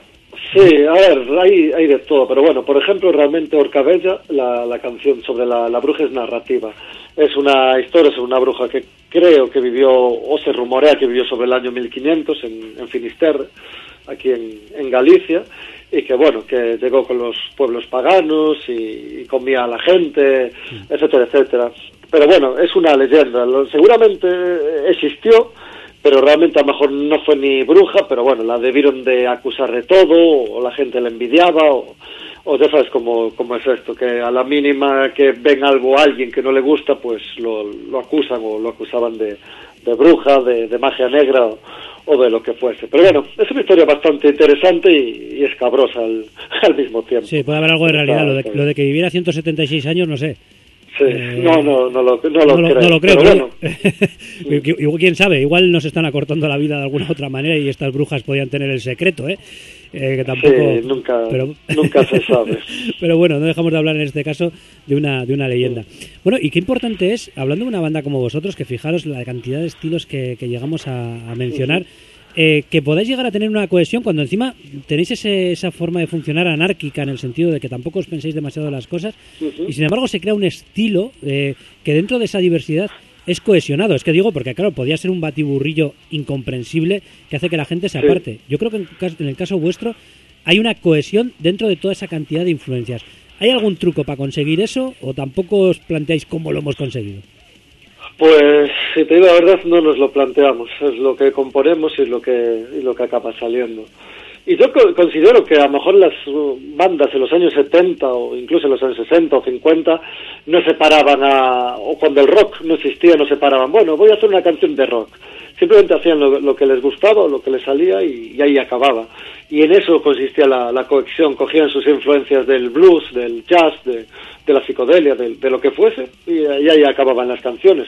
Sí, a ver, hay de todo, pero bueno, por ejemplo, realmente Orcabella, la canción sobre la bruja es narrativa. Es una historia sobre una bruja que creo que vivió, o se rumorea que vivió sobre el año 1500 en Finisterre, aquí en Galicia, y que bueno, que llegó con los pueblos paganos y comía a la gente, etcétera, etcétera. Pero bueno, es una leyenda, seguramente existió, pero realmente a lo mejor no fue ni bruja, pero bueno, la debieron de acusar de todo, o la gente la envidiaba, o ya sabes cómo es esto, que a la mínima que ven algo a alguien que no le gusta, pues lo acusan o lo acusaban de bruja, de magia negra o de lo que fuese. Pero bueno, es una historia bastante interesante y escabrosa al mismo tiempo. Sí, puede haber algo de realidad, lo de que viviera 176 años, no sé. Sí, no lo creo. No lo creo, pero bueno. Quién sabe, igual nos están acortando la vida de alguna otra manera y estas brujas podían tener el secreto, que tampoco, sí, nunca se sabe. Pero bueno, no dejamos de hablar en este caso de una leyenda. Bueno, y qué importante es, hablando de una banda como vosotros, que fijaros la cantidad de estilos que llegamos a mencionar, que podáis llegar a tener una cohesión cuando encima tenéis esa forma de funcionar anárquica, en el sentido de que tampoco os penséis demasiado las cosas, y sin embargo se crea un estilo que dentro de esa diversidad es cohesionado. Es que digo, porque claro, podía ser un batiburrillo incomprensible que hace que la gente se aparte. Yo creo que en el caso vuestro hay una cohesión dentro de toda esa cantidad de influencias. ¿Hay algún truco para conseguir eso o tampoco os planteáis cómo lo hemos conseguido? Pues, si te digo la verdad, no nos lo planteamos. Es lo que componemos y lo que acaba saliendo. Y yo considero que a lo mejor las bandas en los años 70 o incluso en los años 60 o 50 no se paraban o cuando el rock no existía, no se paraban. Bueno, voy a hacer una canción de rock. Simplemente hacían lo que les gustaba o lo que les salía y ahí acababa. Y en eso consistía la cohesión. Cogían sus influencias del blues, del jazz, de la psicodelia, de lo que fuese, y ahí acababan las canciones.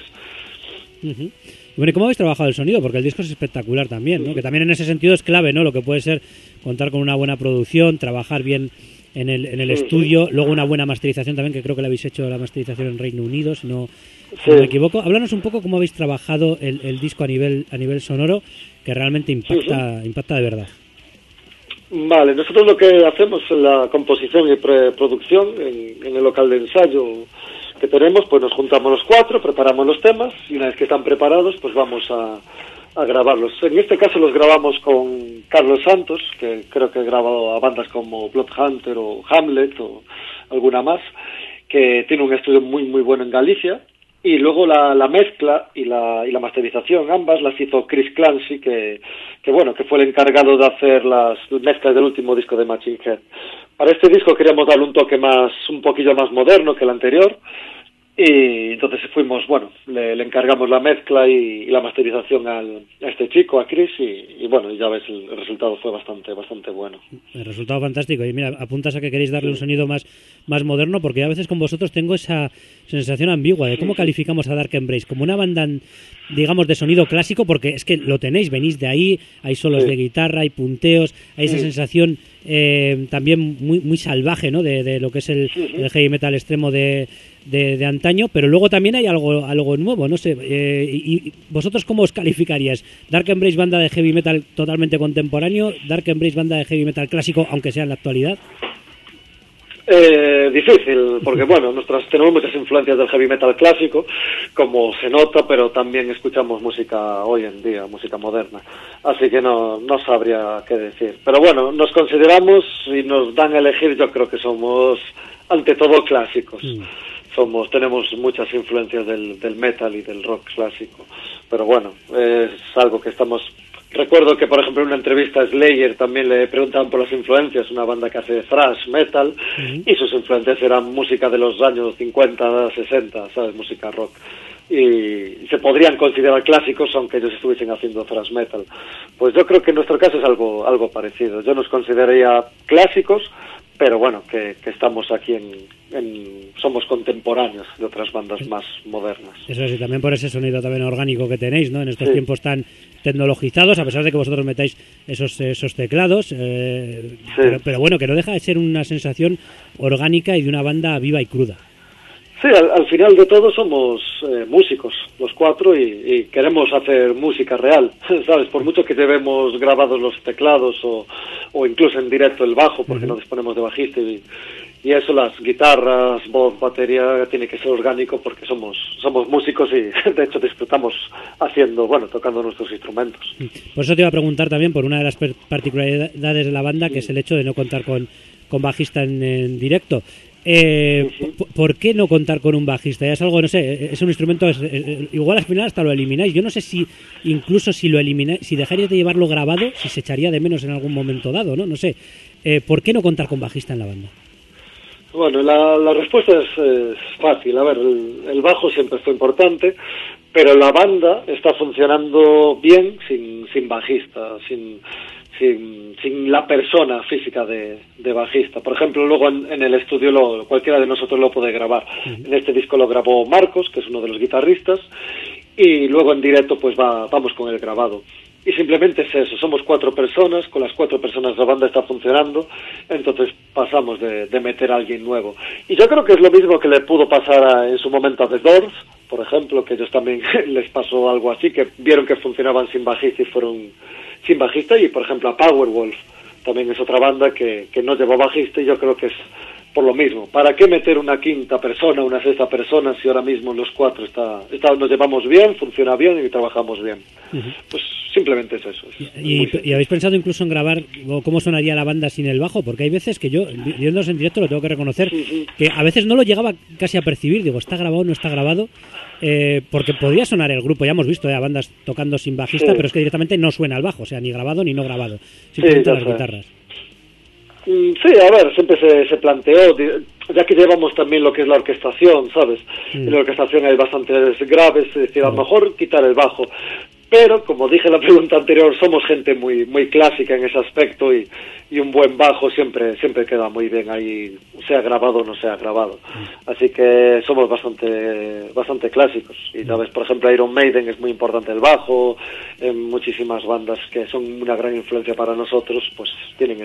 Bueno, ¿y cómo habéis trabajado el sonido? Porque el disco es espectacular también, ¿no? Que también en ese sentido es clave, ¿no? Lo que puede ser contar con una buena producción, trabajar bien en el estudio, luego una buena masterización también, que creo que le habéis hecho la masterización en Reino Unido, si no me equivoco. Háblanos un poco cómo habéis trabajado el disco a nivel sonoro, que realmente impacta de verdad. Vale, nosotros lo que hacemos en la composición y preproducción en el local de ensayo que tenemos, pues nos juntamos los cuatro, preparamos los temas y una vez que están preparados, pues vamos a grabarlos. En este caso los grabamos con Carlos Santos, que creo que ha grabado a bandas como Bloodhunter o Hamlet o alguna más, que tiene un estudio muy muy bueno en Galicia. Y luego la mezcla y la masterización, ambas las hizo Chris Clancy, que fue el encargado de hacer las mezclas del último disco de Machine Head. Para este disco queríamos darle un toque un poquillo más moderno que el anterior, y entonces le encargamos la mezcla y la masterización a este chico, a Chris, y bueno, ya ves, el resultado fue bastante bueno. El resultado fantástico, y mira, apuntas a que queréis darle un sonido más moderno, porque yo a veces con vosotros tengo esa sensación ambigua de cómo calificamos a Dark Embrace, como una banda, digamos, de sonido clásico, porque es que lo tenéis, venís de ahí, hay solos de guitarra, hay punteos, hay esa sensación también muy, muy salvaje, ¿no? De lo que es el heavy metal extremo de antaño, pero luego también hay algo nuevo, no sé, y vosotros ¿cómo os calificaríais? Dark Embrace, banda de heavy metal totalmente contemporáneo, Dark Embrace, banda de heavy metal clásico, aunque sea en la actualidad. Difícil, porque bueno, tenemos muchas influencias del heavy metal clásico, como se nota, pero también escuchamos música hoy en día, música moderna, así que no sabría qué decir. Pero bueno, nos consideramos y nos dan a elegir, yo creo que somos ante todo clásicos. Tenemos muchas influencias del metal y del rock clásico, pero bueno, es algo que estamos Recuerdo que, por ejemplo, en una entrevista a Slayer también le preguntaban por las influencias, una banda que hace thrash metal, y sus influencias eran música de los años 50, 60, ¿sabes? Música rock. Y se podrían considerar clásicos aunque ellos estuviesen haciendo thrash metal. Pues yo creo que en nuestro caso es algo parecido. Yo nos consideraría clásicos, pero bueno, que estamos aquí somos contemporáneos de otras bandas más modernas. Eso sí, también por ese sonido también orgánico que tenéis, ¿no? En estos tiempos tan tecnologizados, a pesar de que vosotros metáis esos teclados, pero bueno, que no deja de ser una sensación orgánica y de una banda viva y cruda. Sí, al final de todo somos músicos, los cuatro, y queremos hacer música real, ¿sabes? Por mucho que llevemos grabados los teclados o incluso en directo el bajo, porque no disponemos de bajista y eso, las guitarras, voz, batería, tiene que ser orgánico porque somos músicos y de hecho disfrutamos tocando nuestros instrumentos. Por eso te iba a preguntar también por una de las particularidades de la banda, que es el hecho de no contar con bajista en directo. ¿Por qué no contar con un bajista? Ya es algo, no sé, es un instrumento, igual al final hasta lo elimináis. Yo no sé si incluso si lo elimináis, si dejaríais de llevarlo grabado, si se echaría de menos en algún momento dado, ¿no? No sé. ¿Por qué no contar con bajista en la banda? Bueno, la respuesta es fácil. A ver, el bajo siempre fue importante, pero la banda está funcionando bien sin bajista, sin la persona física de bajista. Por ejemplo, luego en el estudio cualquiera de nosotros lo puede grabar. En este disco lo grabó Marcos, que es uno de los guitarristas, y luego en directo pues vamos con el grabado. Y simplemente es eso, somos 4 personas, con las 4 personas la banda está funcionando, entonces pasamos de meter a alguien nuevo. Y yo creo que es lo mismo que le pudo pasar en su momento a The Doors, por ejemplo, que ellos también les pasó algo así, que vieron que funcionaban sin bajista y fueron sin bajista, y por ejemplo a Powerwolf, también es otra banda que no llevó bajista, y yo creo que es por lo mismo. ¿Para qué meter una quinta persona, una sexta persona, si ahora mismo los 4 nos llevamos bien, funciona bien y trabajamos bien? Pues simplemente es eso. ¿Y habéis pensado incluso en grabar cómo sonaría la banda sin el bajo? Porque hay veces que yo, viéndose en directo, lo tengo que reconocer, que a veces no lo llegaba casi a percibir. Digo, ¿está grabado o no está grabado? Porque podría sonar el grupo, ya hemos visto a bandas tocando sin bajista, pero es que directamente no suena el bajo, o sea, ni grabado ni no grabado, simplemente las guitarras. Sí, a ver, siempre se planteó, ya que llevamos también lo que es la orquestación, ¿sabes? En la orquestación hay bastantes graves, es decir, a lo mejor quitar el bajo. Pero, como dije en la pregunta anterior, somos gente muy muy clásica en ese aspecto y un buen bajo siempre queda muy bien ahí, sea grabado o no sea grabado. Así que somos bastante clásicos. Y sabes, por ejemplo, Iron Maiden es muy importante el bajo, en muchísimas bandas que son una gran influencia para nosotros, pues tienen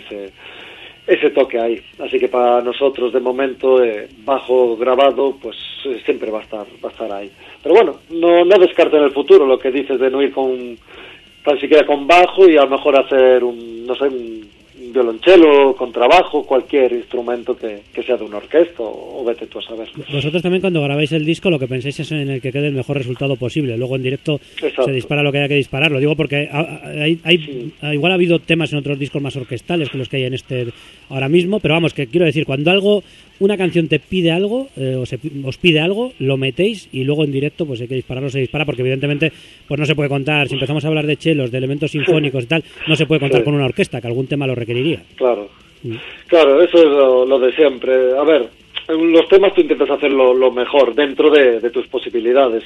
ese toque ahí. Así que para nosotros, de momento, bajo grabado, pues siempre va a estar ahí. Pero bueno, no descarto en el futuro lo que dices de no ir tan siquiera con bajo y a lo mejor hacer un violonchelo, contrabajo, cualquier instrumento que sea de una orquesta o vete tú a saber. Vosotros también cuando grabáis el disco lo que pensáis es en el que quede el mejor resultado posible. Luego en directo se dispara lo que haya que disparar. Lo digo porque igual ha habido temas en otros discos más orquestales que los que hay en este ahora mismo, pero vamos, que quiero decir, cuando una canción te pide algo, os pide algo, lo metéis y luego en directo pues hay que dispararlo, se dispara, porque evidentemente pues no se puede contar, si empezamos a hablar de chelos, de elementos sinfónicos y tal, no se puede contar con una orquesta, que algún tema lo requeriría. Claro, claro, eso es lo de siempre. A ver, en los temas tú intentas hacerlo lo mejor dentro de tus posibilidades,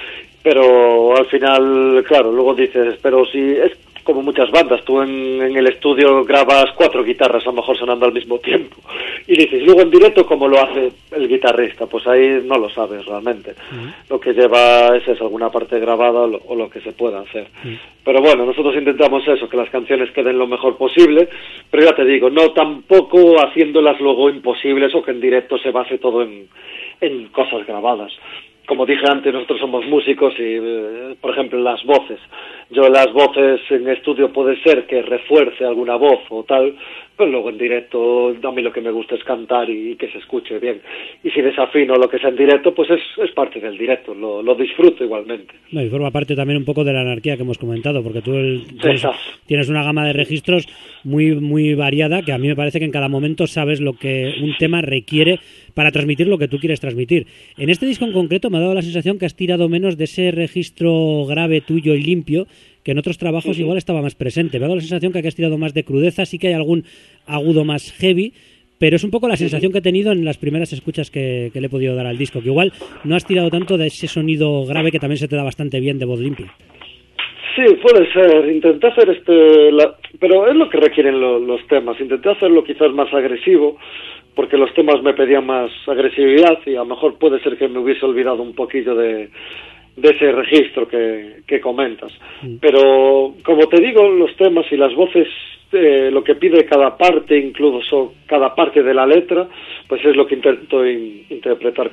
pero al final, claro, luego dices, pero si es como muchas bandas, tú en el estudio grabas 4 guitarras a lo mejor sonando al mismo tiempo y dices, luego en directo ¿cómo lo hace el guitarrista? Pues ahí no lo sabes realmente. Lo que lleva es alguna parte grabada o lo que se pueda hacer. Pero bueno, nosotros intentamos eso, que las canciones queden lo mejor posible, pero ya te digo, no tampoco haciéndolas luego imposibles o que en directo se base todo en cosas grabadas. Como dije antes, nosotros somos músicos y, por ejemplo, las voces. Yo las voces en estudio puede ser que refuerce alguna voz o tal, pero luego en directo a mí lo que me gusta es cantar y que se escuche bien. Y si desafino lo que sea en directo, pues es parte del directo, lo disfruto igualmente. No, y forma parte también un poco de la anarquía que hemos comentado, porque tú tienes una gama de registros muy, muy variada, que a mí me parece que en cada momento sabes lo que un tema requiere para transmitir lo que tú quieres transmitir. En este disco en concreto me ha dado la sensación que has tirado menos de ese registro grave tuyo y limpio, que en otros trabajos igual estaba más presente. Me ha dado la sensación que aquí has tirado más de crudeza, sí que hay algún agudo más heavy, pero es un poco la sensación que he tenido en las primeras escuchas que le he podido dar al disco, que igual no has tirado tanto de ese sonido grave que también se te da bastante bien de voz limpia. Sí, puede ser. Intenté hacer pero es lo que requieren los temas. Intenté hacerlo quizás más agresivo, porque los temas me pedían más agresividad y a lo mejor puede ser que me hubiese olvidado un poquillo de ese registro que comentas. Pero, como te digo, los temas y las voces, lo que pide cada parte, incluso cada parte de la letra, pues es lo que intento interpretar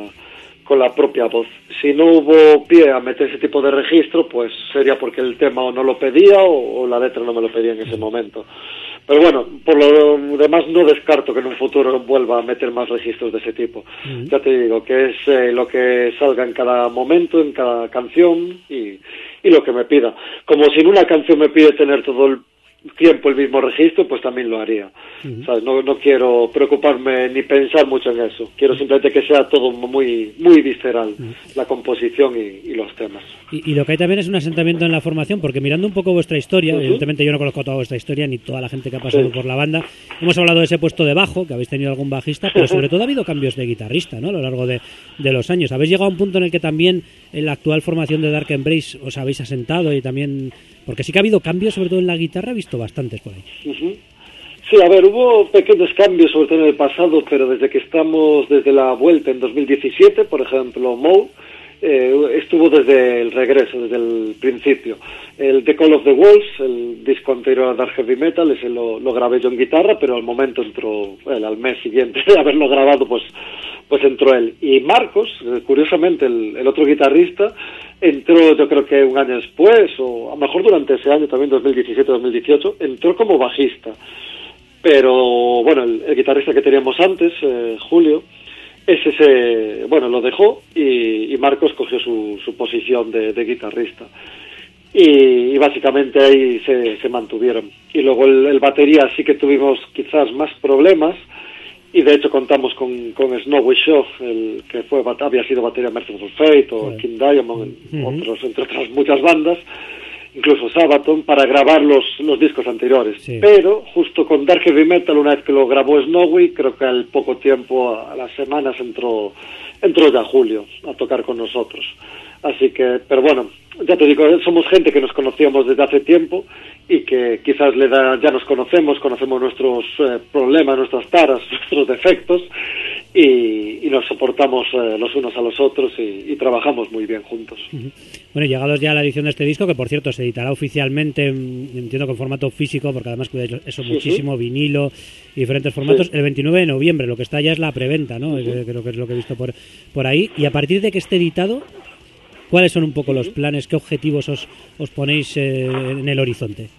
con la propia voz. Si no hubo pie a meter ese tipo de registro, pues sería porque el tema o no lo pedía o la letra no me lo pedía en ese momento. Pero bueno, por lo demás no descarto que en un futuro vuelva a meter más registros de ese tipo. Ya te digo que es lo que salga en cada momento, en cada canción y lo que me pida. Como si en una canción me pide tener todo el tiempo el mismo registro, pues también lo haría. ¿Sabes? No quiero preocuparme ni pensar mucho en eso. Quiero simplemente que sea todo muy muy visceral, la composición y los temas. Y lo que hay también es un asentamiento en la formación, porque mirando un poco vuestra historia, evidentemente yo no conozco toda vuestra historia ni toda la gente que ha pasado por la banda. Hemos hablado de ese puesto de bajo, que habéis tenido algún bajista, pero sobre todo ha habido cambios de guitarrista, ¿no? A lo largo de los años. Habéis llegado a un punto en el que también en la actual formación de Dark Embrace os habéis asentado y también... Porque sí que ha habido cambios, sobre todo en la guitarra, he visto bastantes por ahí. Sí, a ver, hubo pequeños cambios, sobre todo en el pasado, pero desde la vuelta en 2017, por ejemplo, Moe estuvo desde el regreso, desde el principio. El The Call of the Wolves, el disco anterior a Dark Heavy Metal, ese lo grabé yo en guitarra, pero al momento entró él, al mes siguiente de haberlo grabado, pues entró él. Y Marcos, curiosamente, el otro guitarrista, entró yo creo que un año después, o a lo mejor durante ese año, también 2017-2018, entró como bajista. Pero bueno, el guitarrista que teníamos antes, Julio, ese lo dejó y Marcos cogió su posición de guitarrista. Y básicamente ahí se mantuvieron. Y luego el batería sí que tuvimos quizás más problemas, y de hecho contamos con Snowy Shaw, el que había sido batería Merciful Fate o King Diamond, entre otras muchas bandas, incluso Sabaton, para grabar los discos anteriores. Sí. Pero justo con Dark Heavy Metal, una vez que lo grabó Snowy, creo que al poco tiempo, a las semanas, entró ya Julio a tocar con nosotros. Así que, pero bueno, ya te digo, somos gente que nos conocíamos desde hace tiempo y que quizás ya nos conocemos nuestros problemas, nuestras taras, nuestros defectos y nos soportamos los unos a los otros y trabajamos muy bien juntos. Bueno, y llegados ya a la edición de este disco, que por cierto se editará oficialmente, entiendo que en formato físico, porque además cuidáis eso muchísimo, vinilo y diferentes formatos, el 29 de noviembre, lo que está ya es la preventa, ¿no? Creo que es lo que he visto por ahí. Y a partir de que esté editado, ¿cuáles son un poco los planes? ¿Qué objetivos os ponéis en el horizonte?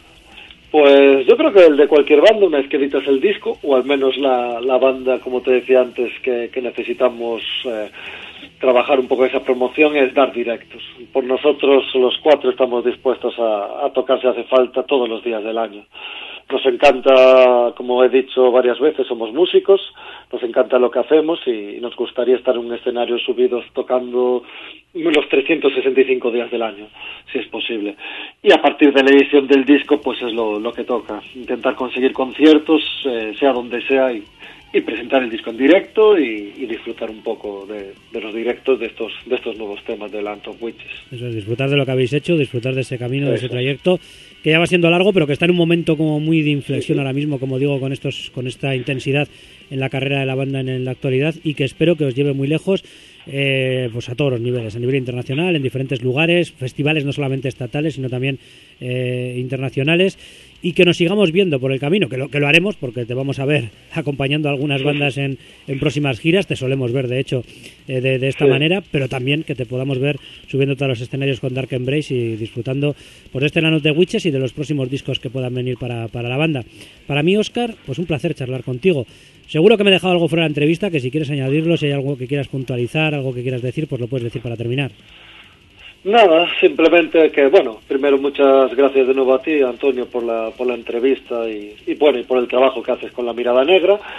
Pues yo creo que el de cualquier banda, una vez que editas el disco, o al menos la banda, como te decía antes, que necesitamos trabajar un poco esa promoción, es dar directos. Por nosotros, los cuatro, estamos dispuestos a tocar si hace falta todos los días del año. Nos encanta, como he dicho varias veces, somos músicos, nos encanta lo que hacemos y nos gustaría estar en un escenario subidos tocando los 365 días del año, si es posible. Y a partir de la edición del disco, pues es lo que toca. Intentar conseguir conciertos, sea donde sea, y presentar el disco en directo y disfrutar un poco de los directos de estos nuevos temas de Land of Witches. Eso es, disfrutar de lo que habéis hecho, disfrutar de ese camino, de ese trayecto, que ya va siendo largo, pero que está en un momento como muy de inflexión ahora mismo, como digo, con esta intensidad en la carrera de la banda en la actualidad, y que espero que os lleve muy lejos, pues a todos los niveles, a nivel internacional, en diferentes lugares, festivales no solamente estatales, sino también internacionales, y que nos sigamos viendo por el camino, que lo haremos, porque te vamos a ver acompañando a algunas bandas en próximas giras, te solemos ver de hecho de esta manera, pero también que te podamos ver subiendo todos los escenarios con Dark Embrace y disfrutando pues de este Land of the Witches y de los próximos discos que puedan venir para la banda. Para mí, Óscar, pues un placer charlar contigo. Seguro que me he dejado algo fuera de la entrevista, que si quieres añadirlo, si hay algo que quieras puntualizar, algo que quieras decir, pues lo puedes decir para terminar. Nada, simplemente que, bueno, primero muchas gracias de nuevo a ti, Antonio, por la entrevista y por el trabajo que haces con La Mirada Negra,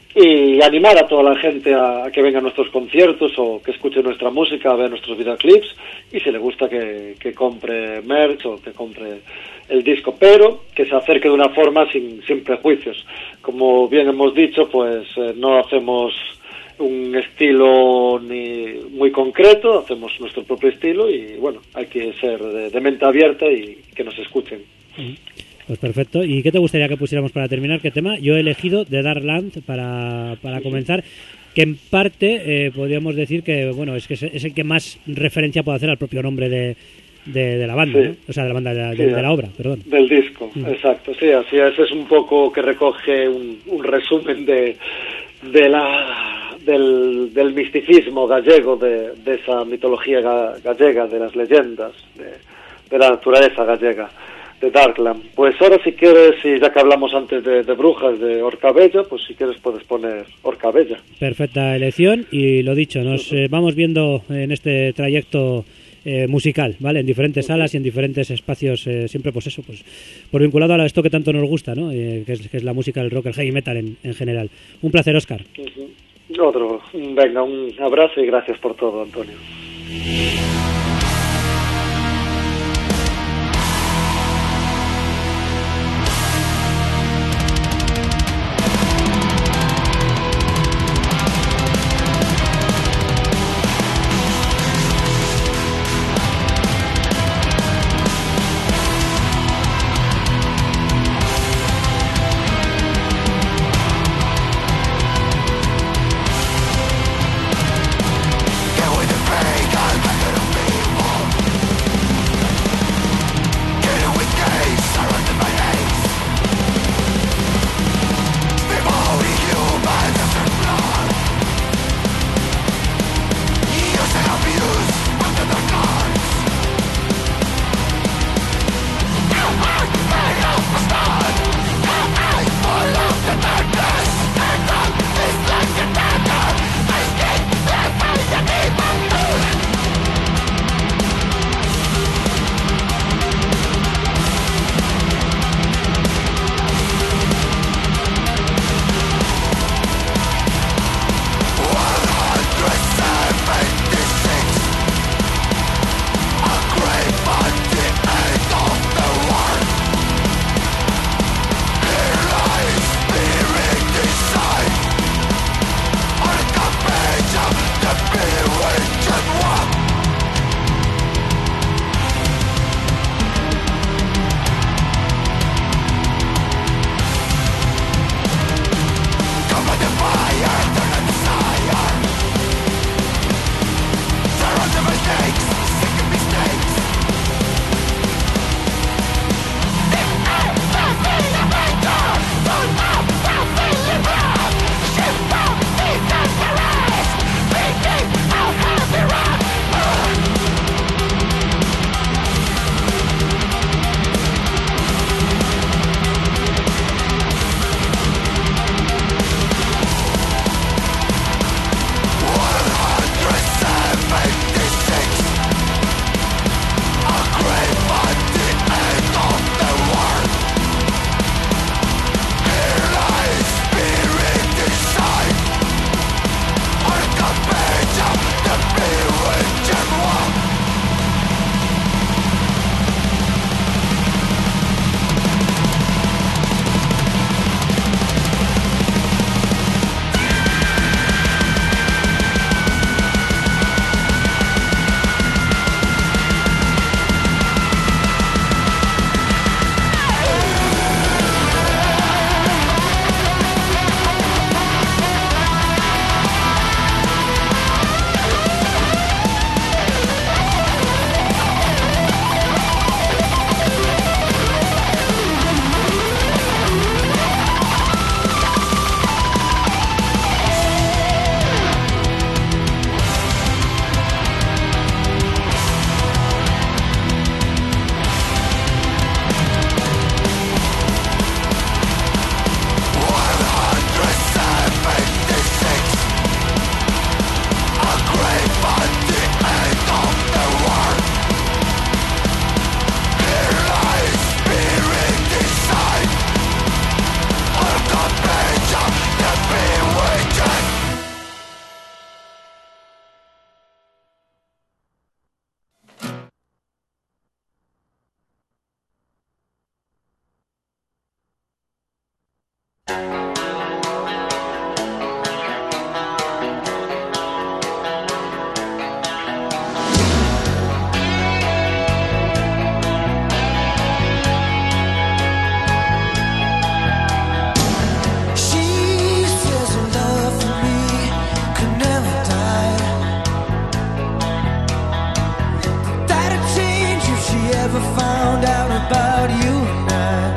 y animar a toda la gente a que venga a nuestros conciertos o que escuche nuestra música, a ver nuestros videoclips, y si le gusta que compre merch o que compre el disco, pero que se acerque de una forma sin prejuicios. Como bien hemos dicho, pues no hacemos un estilo ni muy concreto, hacemos nuestro propio estilo y bueno, hay que ser de mente abierta y que nos escuchen. Pues perfecto. ¿Y qué te gustaría que pusiéramos para terminar? ¿Qué tema? Yo he elegido The Dark Land para comenzar, que en parte podríamos decir que bueno, es el que más referencia puede hacer al propio nombre de la banda, sí. ¿no? O sea, de la banda, de la obra, perdón. Del disco, exacto, sí, así es un poco que recoge un resumen del misticismo gallego, de esa mitología gallega, de las leyendas, de la naturaleza gallega, de Darkland. Pues ahora si quieres, ya que hablamos antes de brujas, de Orcabella, pues si quieres puedes poner Orcabella. Perfecta elección y lo dicho, nos vamos viendo en este trayecto musical, ¿vale? En diferentes salas y en diferentes espacios, siempre pues eso, pues por vinculado a esto que tanto nos gusta, ¿no? Que es la música, el rock, el heavy metal en general. Un placer, Óscar. Otro, venga, un abrazo y gracias por todo, Antonio. Get with the pain, I'll back it up. never found out about you and I.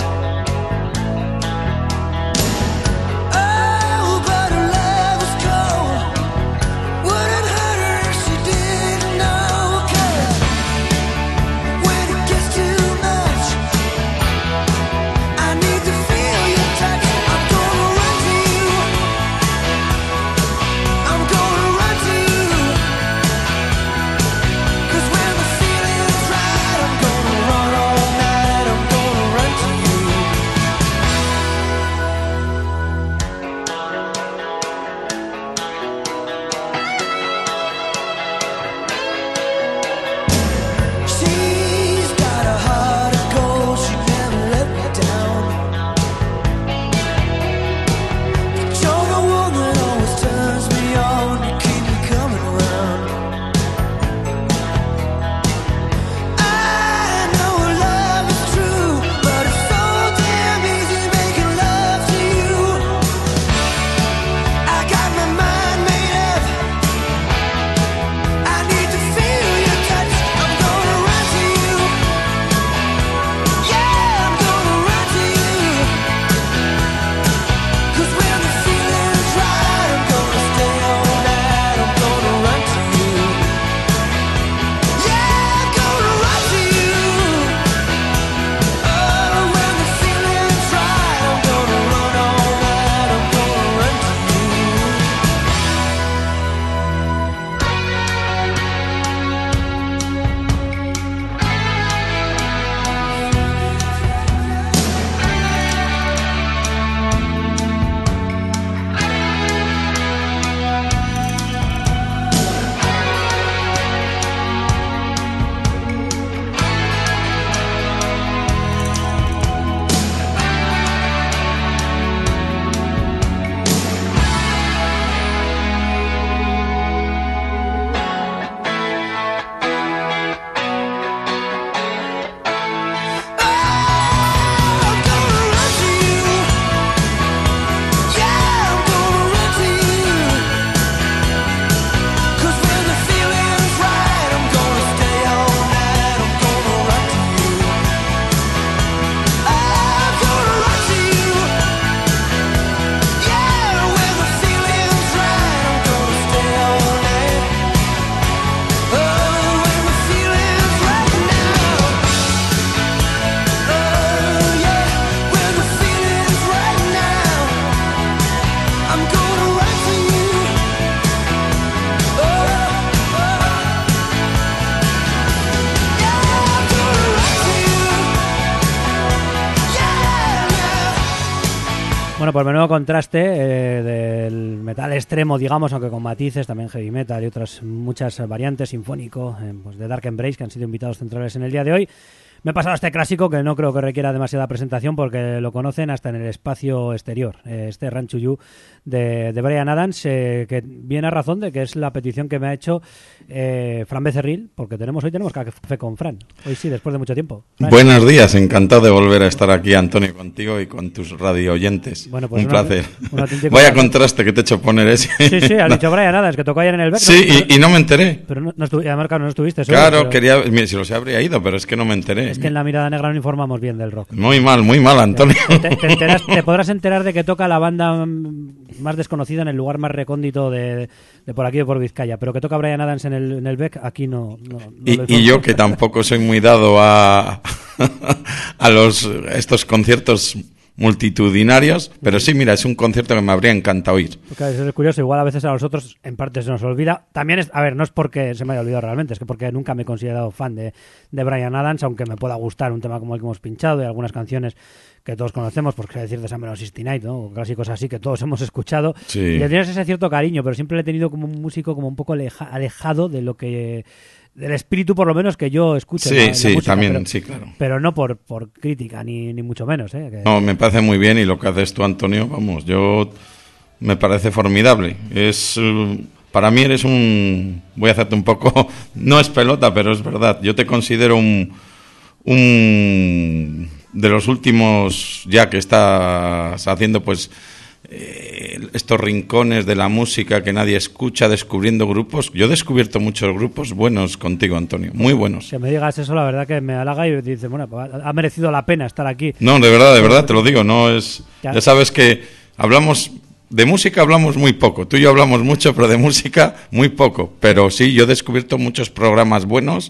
Oh, but her love was cold. Wouldn't hurt her if she didn't know. 'Cause when it gets too much, I need to feel your touch. I'm gonna run to you. I'm gonna run to you. 'Cause when the feeling's right, I'm gonna run all night. I'm gonna run to you. She's got a heart of gold. She never let me down. But you're the one that always turns me on. You keep me coming around. I know love is true, but it's so damn easy making love to you. I got my mind made up. I need to feel your touch. I'm gonna run to you. Yeah, I'm gonna run to you. 'Cause when the feeling's right, I'm gonna stay all night. I'm gonna run to you. Yeah, I'm gonna run to you. Oh, when the feeling's right, I'm gonna run all night. I'm gonna run to you. I'm gonna run to you. Yeah, I'm gonna run to you. 'Cause when the feeling's right, I'm gonna stay all night. I'm gonna run to you. I'm gonna run to you. Yeah, when the feeling's right, I'm gonna stay all night. Oh, when the feeling's right now. Oh yeah, when the feeling's right now, I'm gonna run to you. Oh, yeah, I'm gonna run to you. Yeah. Bueno, pues menudo contraste del metal extremo, digamos, aunque con matices, también heavy metal y otras muchas variantes, sinfónico, pues de Dark Embrace, que han sido invitados centrales en el día de hoy. Me he pasado a este clásico que no creo que requiera demasiada presentación porque lo conocen hasta en el espacio exterior. Este Run to You de Bryan Adams, que viene a razón de que es la petición que me ha hecho Fran Becerril, porque hoy tenemos café con Fran. Hoy sí, después de mucho tiempo. Fran. Buenos días, encantado de volver a estar aquí, Antonio, contigo y con tus radio oyentes. Bueno, pues un placer. un auténtico Vaya placer. contraste que te he hecho poner ese. Sí, has dicho Bryan Adams, que tocó ayer en el Beck. Sí, y no me enteré. Pero no además, claro, no estuviste. Solo, Claro, pero mira, si lo se habría ido, pero es que no me enteré. es que en la mirada negra no informamos bien del rock. Muy mal, Antonio. Te podrás enterar de que toca la banda más desconocida en el lugar más recóndito de por aquí, de por Vizcaya, pero que toca Bryan Adams en el Beck, aquí no lo Y informo. yo, que tampoco soy muy dado a estos conciertos multitudinarios, pero sí, mira, es un concierto que me habría encantado oír. Porque es curioso, igual a veces a nosotros en parte se nos olvida. También es, a ver, no es porque se me haya olvidado realmente, es que porque nunca me he considerado fan de Bryan Adams, aunque me pueda gustar un tema como el que hemos pinchado y algunas canciones que todos conocemos, por qué decir de Summer of '69, ¿no? O clásicos así que todos hemos escuchado. Sí. Y le tienes ese cierto cariño, pero siempre le he tenido como un músico como un poco alejado de lo que... del espíritu, por lo menos, que yo escucho. Sí, en la sí, música, también, pero, sí, claro. Pero no por crítica, ni mucho menos, ¿eh? No, me parece muy bien, y lo que haces tú, Antonio, vamos, me parece formidable. Para mí eres voy a hacerte un poco, no es pelota, pero es verdad. Yo te considero un de los últimos, ya que estás haciendo, pues, estos rincones de la música que nadie escucha, descubriendo grupos. Yo he descubierto muchos grupos buenos contigo, Antonio, muy buenos. Que me digas eso, la verdad que me halaga y dices, bueno, pues ha merecido la pena estar aquí. No, de verdad, te lo digo, no es... Ya sabes que hablamos... De música hablamos muy poco, tú y yo hablamos mucho, pero de música muy poco. Pero sí, yo he descubierto muchos programas buenos,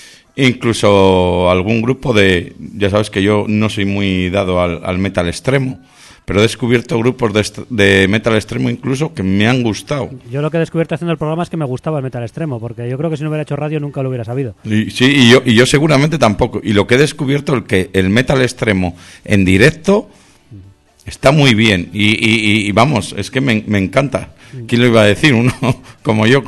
incluso algún grupo de... Ya sabes que yo no soy muy dado al metal extremo, pero he descubierto grupos de metal extremo incluso que me han gustado. Yo lo que he descubierto haciendo el programa es que me gustaba el metal extremo, porque yo creo que si no hubiera hecho radio nunca lo hubiera sabido. Sí, y yo seguramente tampoco. Y lo que he descubierto es que el metal extremo en directo... Está muy bien y vamos, es que me encanta. ¿Quién lo iba a decir? Uno como yo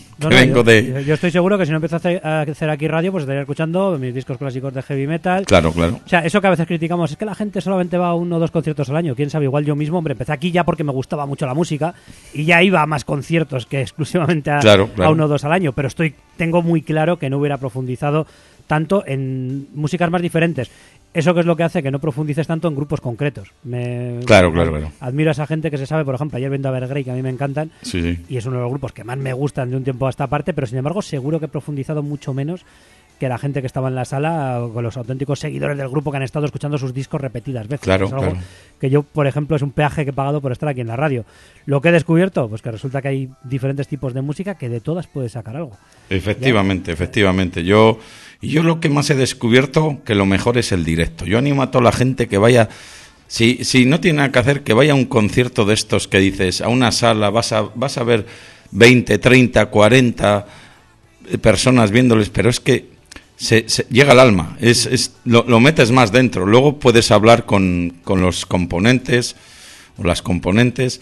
Yo estoy seguro que si no empiezo a hacer aquí radio, pues estaría escuchando mis discos clásicos de heavy metal. Claro. O sea, eso que a veces criticamos, es que la gente solamente va a 1 o 2 conciertos al año. Quién sabe, igual yo mismo, hombre, empecé aquí ya porque me gustaba mucho la música y ya iba a más conciertos que exclusivamente a 1 o 2 al año. Pero tengo muy claro que no hubiera profundizado tanto en músicas más diferentes. Eso que es lo que hace que no profundices tanto en grupos concretos. Claro. Admiro a esa gente que se sabe, por ejemplo, ayer viendo a Evergrey, que a mí me encantan, sí. Y es uno de los grupos que más me gustan de un tiempo a esta parte, pero sin embargo seguro que he profundizado mucho menos que la gente que estaba en la sala, con los auténticos seguidores del grupo que han estado escuchando sus discos repetidas veces. Claro, es algo que yo, por ejemplo, es un peaje que he pagado por estar aquí en la radio. Lo que he descubierto, pues que resulta que hay diferentes tipos de música que de todas puedes sacar algo. Efectivamente. Yo lo que más he descubierto, que lo mejor es el directo. Yo animo a toda la gente que vaya... Si no tiene nada que hacer, que vaya a un concierto de estos que dices, a una sala, vas a ver 20, 30, 40 personas viéndoles, pero es que se llega al alma, lo metes más dentro. Luego puedes hablar con los componentes o las componentes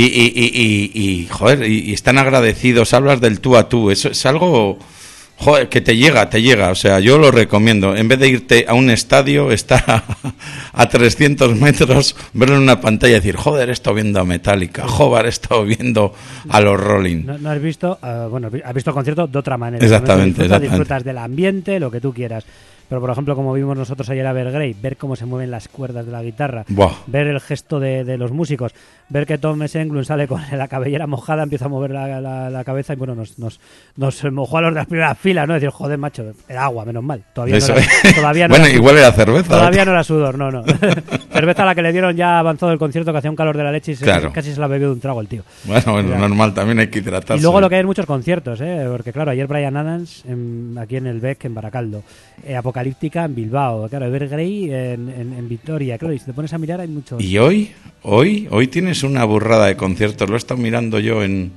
y están agradecidos, hablas del tú a tú. Eso es algo... Joder, que te llega, o sea, yo lo recomiendo. En vez de irte a un estadio, estar a 300 metros, verlo en una pantalla y decir, joder, he estado viendo a Metallica, joder, he estado viendo a los Rolling. No has visto, has visto el concierto de otra manera. Exactamente. Disfrutas del ambiente, lo que tú quieras. Pero, por ejemplo, como vimos nosotros ayer a Evergrey, ver cómo se mueven las cuerdas de la guitarra, ver el gesto de los músicos, ver que Tom Englund sale con la cabellera mojada, empieza a mover la cabeza y, bueno, nos mojó a los de las primeras filas, ¿no? Decir, joder, macho, era agua, menos mal. Todavía no bueno, era igual era cerveza. Todavía no era sudor, no. Cerveza a la que le dieron ya avanzado el concierto, que hacía un calor de la leche y casi se la bebió de un trago el tío. Bueno, normal, también hay que hidratarse. Y luego lo que hay en muchos conciertos, porque claro, ayer Bryan Adams aquí en el Beck, en Baracaldo, Apocalíptica en Bilbao, claro, Evergrey en Vitoria, claro, y si te pones a mirar hay muchos. Y hoy tienes una burrada de conciertos, lo he estado mirando yo en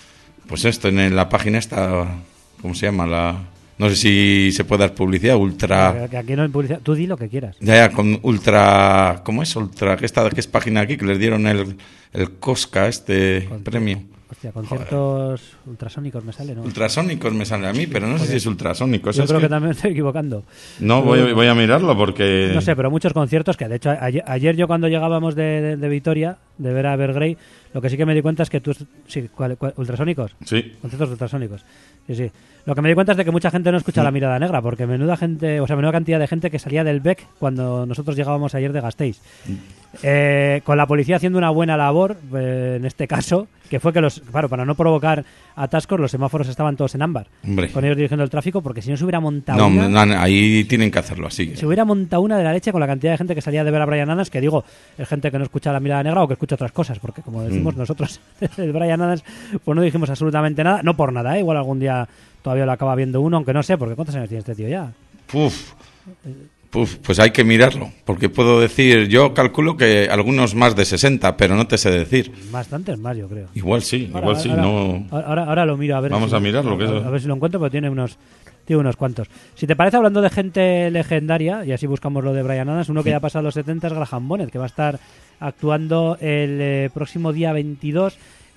la página esta, ¿cómo se llama? No sé si se puede dar publicidad, Ultra... Que aquí no hay publicidad, tú di lo que quieras. Ya, con Ultra... ¿Cómo es Ultra? ¿Qué es página aquí? Que les dieron el Cosca, premio. Hostia, conciertos ultrasónicos me sale, ¿no? Ultrasónicos me sale a mí, pero no sé si es ultrasónicos. Yo creo que también me estoy equivocando. No, voy a mirarlo porque... No sé, pero muchos conciertos que, de hecho, ayer yo cuando llegábamos de Vitoria, de ver a Evergrey, lo que sí que me di cuenta es que tú... Sí, ¿cuál? ¿Ultrasónicos? Sí. Conciertos ultrasónicos. Sí. Lo que me di cuenta es de que mucha gente no escucha La Mirada Negra, porque menuda cantidad de gente que salía del Beck cuando nosotros llegábamos ayer de Gasteiz. Con la policía haciendo una buena labor, en este caso, que fue que para no provocar atascos, los semáforos estaban todos en ámbar. Hombre. Con ellos dirigiendo el tráfico, porque si no se hubiera montado ahí tienen que hacerlo así. Se hubiera montado una de la leche con la cantidad de gente que salía de ver a Bryan Adams, que digo, es gente que no escucha La Mirada Negra o que escucha otras cosas, porque como decimos nosotros, el Bryan Adams, pues no dijimos absolutamente nada, no por nada, igual algún día todavía lo acaba viendo uno, aunque no sé, porque ¿cuántos años tiene este tío ya? Pues hay que mirarlo, porque puedo decir, yo calculo que algunos más de 60, pero no te sé decir. Bastantes más, yo creo. Igual sí. Ahora lo miro, a ver. Vamos a mirarlo. A ver si lo encuentro, pero tiene unos cuantos. Si te parece, hablando de gente legendaria, y así buscamos lo de Bryan Adams, uno que ya ha pasado los 70 es Graham Bonnet, que va a estar actuando el próximo día 22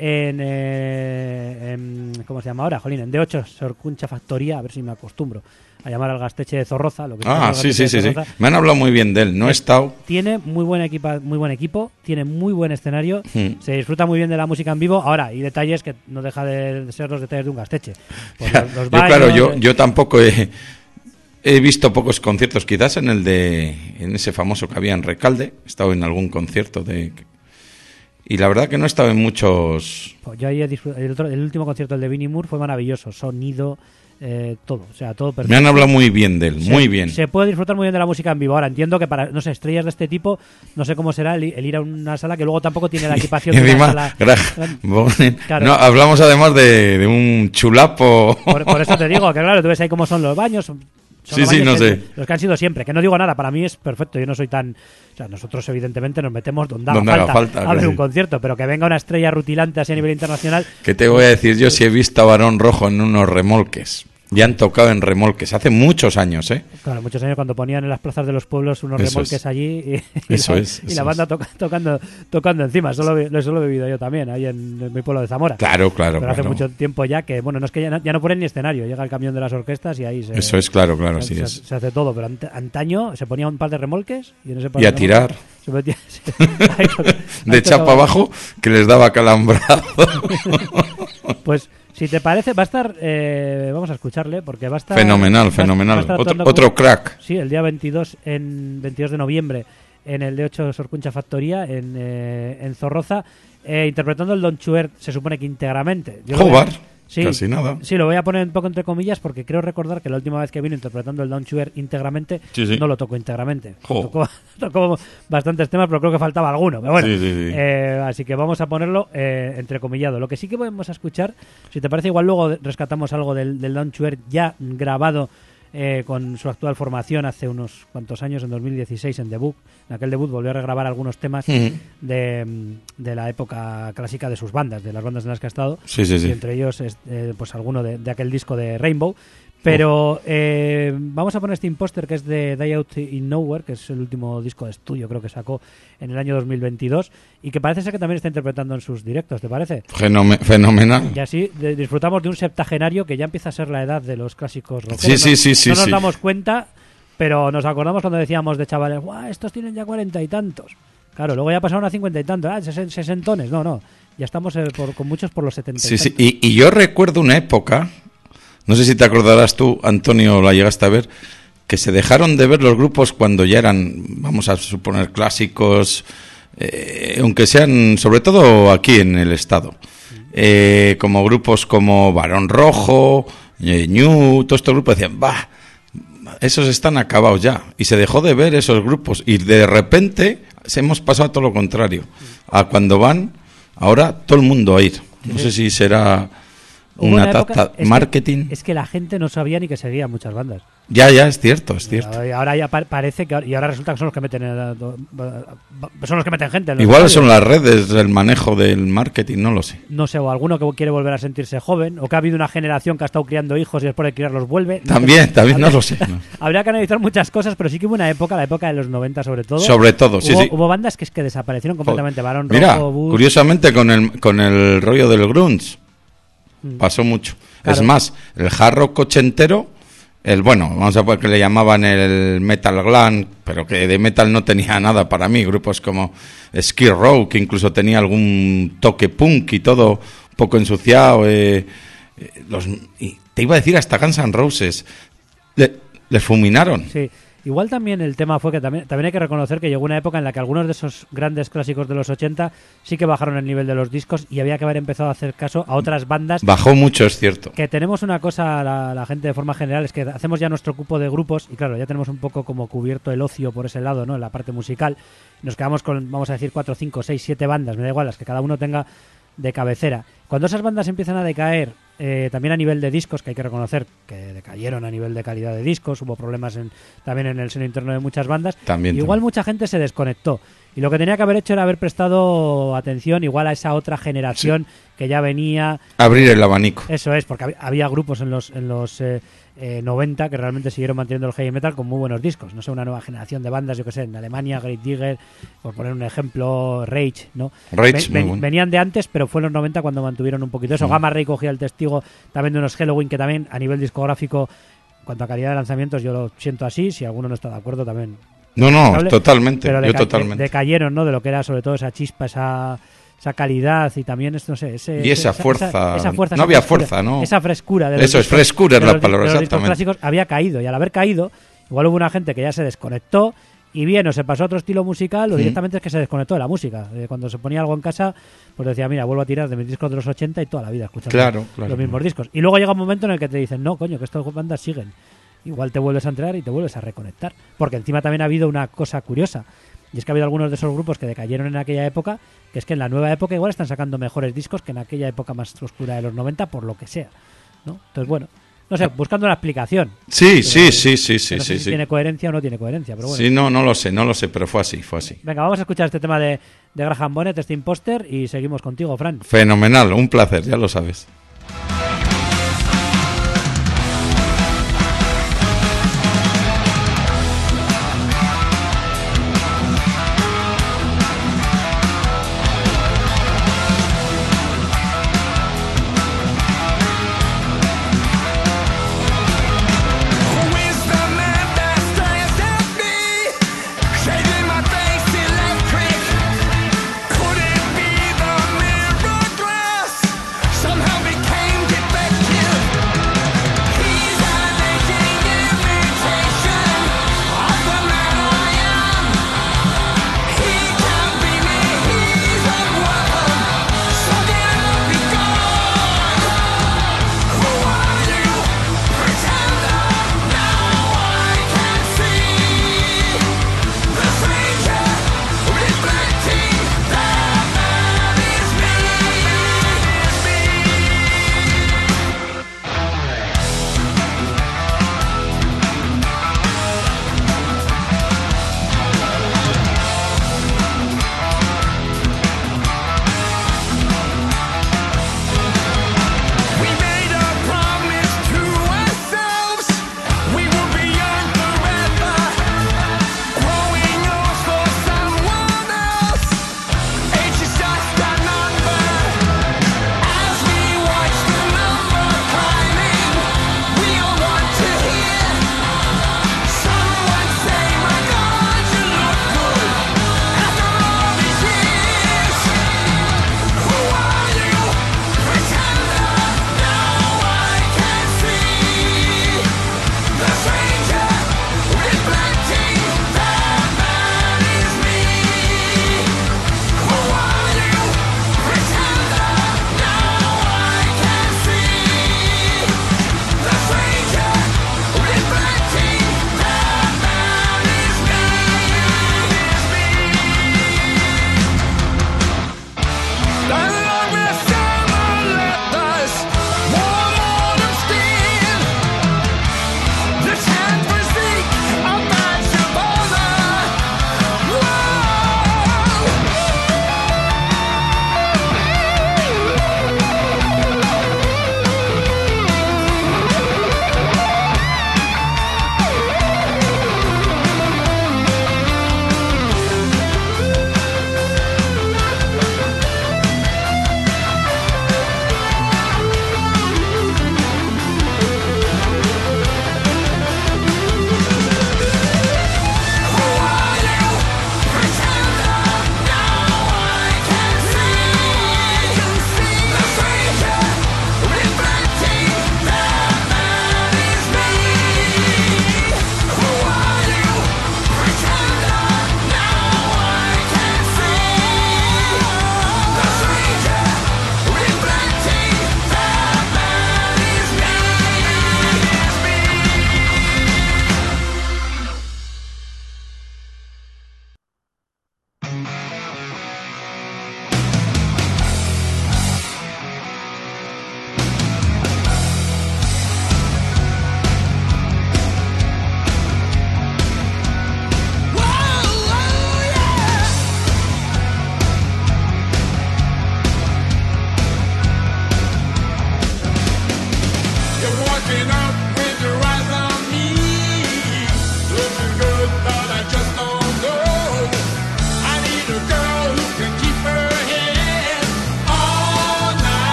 en ¿cómo se llama ahora? Jolín, en D8 Sorcuncha Factoría, a ver si me acostumbro a llamar al Gasteche de Zorroza. Sí. Me han hablado muy bien de él, no he estado. Tiene muy buen equipo, tiene muy buen escenario, se disfruta muy bien de la música en vivo. Ahora, y detalles que no deja de ser los detalles de un Gasteche. Pues yo tampoco he visto pocos conciertos, quizás en ese famoso que había en Recalde, he estado en algún concierto y la verdad que no he estado en muchos... Pues yo ahí el último concierto, el de Vinnie Moore, fue maravilloso. Sonido, todo. O sea, todo perfecto. Me han hablado muy bien de él, muy bien. Se puede disfrutar muy bien de la música en vivo. Ahora, entiendo que para, no sé, estrellas de este tipo, no sé cómo será el ir a una sala que luego tampoco tiene la equipación de una sala. Claro. No, hablamos además de un chulapo. Por eso te digo, que claro, tú ves ahí cómo son los baños. Sí, no sé. Los que han sido siempre, que no digo nada, para mí es perfecto, yo no soy tan... O sea, nosotros evidentemente nos metemos donde haga falta a ver un concierto, pero que venga una estrella rutilante así a nivel internacional... ¿Qué te voy a decir yo si he visto a Barón Rojo en unos remolques? Ya han tocado en remolques, hace muchos años, ¿eh? Claro, muchos años cuando ponían en las plazas de los pueblos unos remolques allí y la banda tocando encima. Eso lo he vivido yo también, ahí en mi pueblo de Zamora. Claro. Pero hace mucho tiempo ya que, bueno, no es que ya no ponen ni escenario, llega el camión de las orquestas y ahí se... Eso es, claro, se hace todo, pero antaño se ponía un par de remolques y en ese par y a tirar. Se metía, de chapa abajo que les daba calambrado. Pues... Si te parece, va a estar... vamos a escucharle, porque va a estar... Fenomenal. Otro crack. Sí, el día 22 de noviembre, en el D8 Sorcuncha Factoría, en Zorroza, interpretando el Don't You Earth, se supone que íntegramente. Jobar. Sí, casi nada. Sí, lo voy a poner un poco entre comillas porque creo recordar que la última vez que vino interpretando el Don't You Earth íntegramente, no lo tocó íntegramente. Tocó bastantes temas, pero creo que faltaba alguno. Pero bueno, así que vamos a ponerlo entrecomillado. Lo que sí que podemos escuchar, si te parece, igual luego rescatamos algo del Don't You Earth ya grabado con su actual formación hace unos cuantos años, en 2016 en debut. En aquel debut volvió a regrabar algunos temas de la época clásica de sus bandas, de las bandas en las que ha estado, y entre ellos pues alguno de aquel disco de Rainbow. Pero vamos a poner este Imposter, que es de Die Out in Nowhere, que es el último disco de estudio, creo que sacó en el año 2022, y que parece ser que también está interpretando en sus directos, ¿te parece? Fenomenal. Y así disfrutamos de un septagenario que ya empieza a ser la edad de los clásicos rockeros. Sí. No nos damos cuenta, pero nos acordamos cuando decíamos de chavales, ¡guau! Estos tienen ya 40 y tantos. Claro, luego ya pasaron a 50 y tantos, sesentones. No, ya estamos con muchos por los 70 y tantos. Y yo recuerdo una época... No sé si te acordarás tú, Antonio, la llegaste a ver, que se dejaron de ver los grupos cuando ya eran, vamos a suponer, clásicos, aunque sean, sobre todo aquí en el estado, como grupos como Barón Rojo, Ñu, todos estos grupos decían, esos están acabados ya, y se dejó de ver esos grupos, y de repente hemos pasado a todo lo contrario, a cuando van, ahora todo el mundo a ir. No sé si será... Una tata marketing. Es que la gente no sabía ni que seguía muchas bandas. Ya, es cierto. Ahora ya parece que... Y ahora resulta que son los que meten gente. Igual son las redes, el manejo del marketing, no lo sé. No sé, o alguno que quiere volver a sentirse joven, o que ha habido una generación que ha estado criando hijos y después de criarlos vuelve. También, no lo sé. No. Habría que analizar muchas cosas, pero sí que hubo una época, la época de los 90 sobre todo. Hubo bandas que desaparecieron completamente. Barón Rojo, Bus... Curiosamente con el rollo del grunge. Pasó mucho. Claro. Es más, el hard rock ochentero, vamos a poner que le llamaban el metal glam, pero que de metal no tenía nada para mí. Grupos como Skid Row, que incluso tenía algún toque punk y todo un poco ensuciado. Y te iba a decir hasta Guns N' Roses. Les fulminaron. Sí. Igual también el tema fue que también hay que reconocer que llegó una época en la que algunos de esos grandes clásicos de los 80 sí que bajaron el nivel de los discos y había que haber empezado a hacer caso a otras bandas. Bajó mucho, es cierto. Que tenemos una cosa, la gente de forma general, es que hacemos ya nuestro cupo de grupos y claro, ya tenemos un poco como cubierto el ocio por ese lado, ¿no? En la parte musical. Nos quedamos con, vamos a decir, 4, 5, 6, 7 bandas, me da igual, las que cada uno tenga de cabecera. Cuando esas bandas empiezan a decaer, también a nivel de discos, que hay que reconocer que decayeron a nivel de calidad de discos, hubo problemas también en el seno interno de muchas bandas, igual mucha gente se desconectó y lo que tenía que haber hecho era haber prestado atención igual a esa otra generación que ya venía, abrir el abanico. Eso es, porque había grupos en los 90 que realmente siguieron manteniendo el heavy metal con muy buenos discos. No sé, una nueva generación de bandas, yo que sé, en Alemania, Grave Digger, por poner un ejemplo, Rage, ¿no? Venían de antes, pero fue en los 90 cuando mantuvieron un poquito eso. Gamma Ray cogía el testigo también de unos Halloween, que también a nivel discográfico, en cuanto a calidad de lanzamientos, yo lo siento así. Si alguno no está de acuerdo también. No, totalmente. Pero totalmente. Decayeron, ¿no? De lo que era sobre todo esa chispa, esa calidad y también no sé, esa fuerza. No había fuerza, ¿no? Esa frescura. Frescura es la palabra, los exactamente. clásicos había caído, y al haber caído, igual hubo una gente que ya se desconectó y bien o se pasó a otro estilo musical o directamente es que se desconectó de la música. Cuando se ponía algo en casa, pues decía, mira, vuelvo a tirar de mis discos de los 80 y toda la vida escuchando los mismos discos. Y luego llega un momento en el que te dicen, no, coño, que estas bandas siguen. Igual te vuelves a entrar y te vuelves a reconectar. Porque encima también ha habido una cosa curiosa. Y es que ha habido algunos de esos grupos que decayeron en aquella época, que es que en la nueva época igual están sacando mejores discos que en aquella época más oscura de los 90, por lo que sea, ¿no? Entonces, bueno, no sé, buscando una explicación. Sí. No sé si tiene coherencia o no tiene coherencia, pero bueno. Sí, no lo sé, pero fue así. Venga, vamos a escuchar este tema de Graham Bonnet, este Imposter, y seguimos contigo, Fran. Fenomenal, un placer, ya lo sabes. Somehow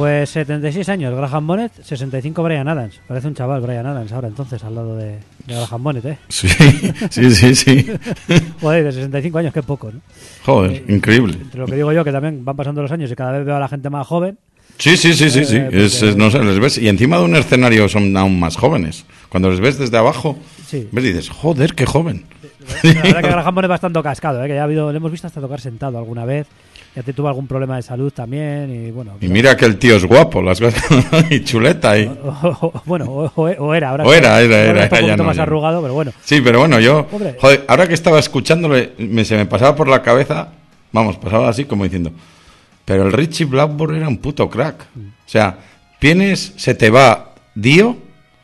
Pues 76 años Graham Bonnet, 65 Bryan Adams. Parece un chaval Bryan Adams ahora entonces al lado de Graham Bonnet, ¿eh? Sí, sí. Joder, de 65 años, qué poco, ¿no? Joder, increíble. Entre lo que digo yo, que también van pasando los años y cada vez veo a la gente más joven. Sí. No sé, les ves. Y encima de un escenario son aún más jóvenes. Cuando les ves desde abajo, Sí. ves y dices, joder, qué joven. La verdad que Graham Bonnet es bastante cascado, ¿eh? Que ya le hemos visto hasta tocar sentado alguna vez. Ya te tuvo algún problema de salud también y bueno. Y mira que el tío es guapo, las cosas y chuleta y O era, ahora O era, un poquito ya no, más ya no. arrugado, pero bueno. Sí, pero bueno, yo, Hombre. joder, ahora que estaba escuchándole, se me pasaba por la cabeza, pasaba así como diciendo, pero el Richie Blackmore era un puto crack. O sea, se te va Dio,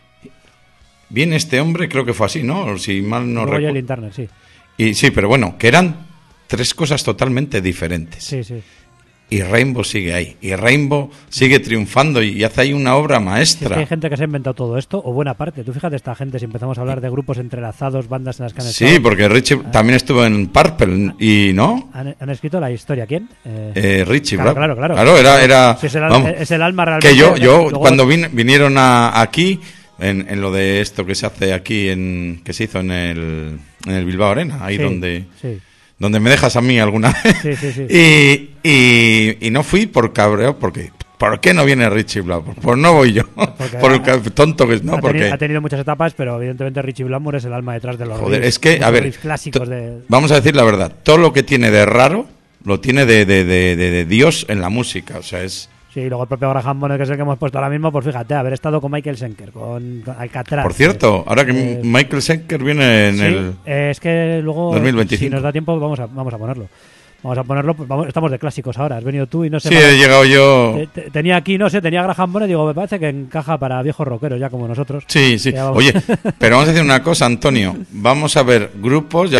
viene este hombre, creo que fue así, ¿no? Si mal no Luego recuerdo. Joel Turner, sí. Y sí, pero bueno, que eran tres cosas totalmente diferentes. Sí. Y Rainbow sigue ahí. Y Rainbow sigue triunfando y hace ahí una obra Si es maestra. que hay gente que se ha inventado todo esto, o buena parte. Tú fíjate esta gente, si empezamos a hablar de grupos entrelazados, bandas en las que han Sí, estado, porque Richie también estuvo en Purple y ¿no? han escrito la historia. ¿Quién? Richie claro, Blackmore. claro. Era Sí, vamos, es el alma realmente. que yo Luego- cuando vinieron aquí en lo de esto que se hace aquí que se hizo en el Bilbao Arena, ahí Sí, donde me dejas a mí alguna vez. Sí. Y no fui por cabreo, porque ¿por qué no viene Richie Blackmore? Pues no voy yo. Por el tonto que es, ¿no? Ha tenido muchas etapas, pero evidentemente Richie Blackmore es el alma detrás de los Joder, riffs, es que, a muchos ver, riffs clásicos de... vamos a decir la verdad, todo lo que tiene de raro lo tiene de Dios en la música, o sea, es... Sí, y luego el propio Graham Bonnet, que es el que hemos puesto ahora mismo, pues fíjate, haber estado con Michael Schenker, con Alcatraz. Por cierto, ahora que Michael Schenker viene en sí, el... es que luego, 2025. si nos da tiempo, vamos a ponerlo. Pues estamos de clásicos ahora, has venido tú y no sé... Sí, he llegado yo... Tenía aquí, no sé, tenía Graham Bonnet, digo, me parece que encaja para viejos rockeros, ya como nosotros. Sí. Ya vamos. Oye, pero vamos a decir una cosa, Antonio. Vamos a ver grupos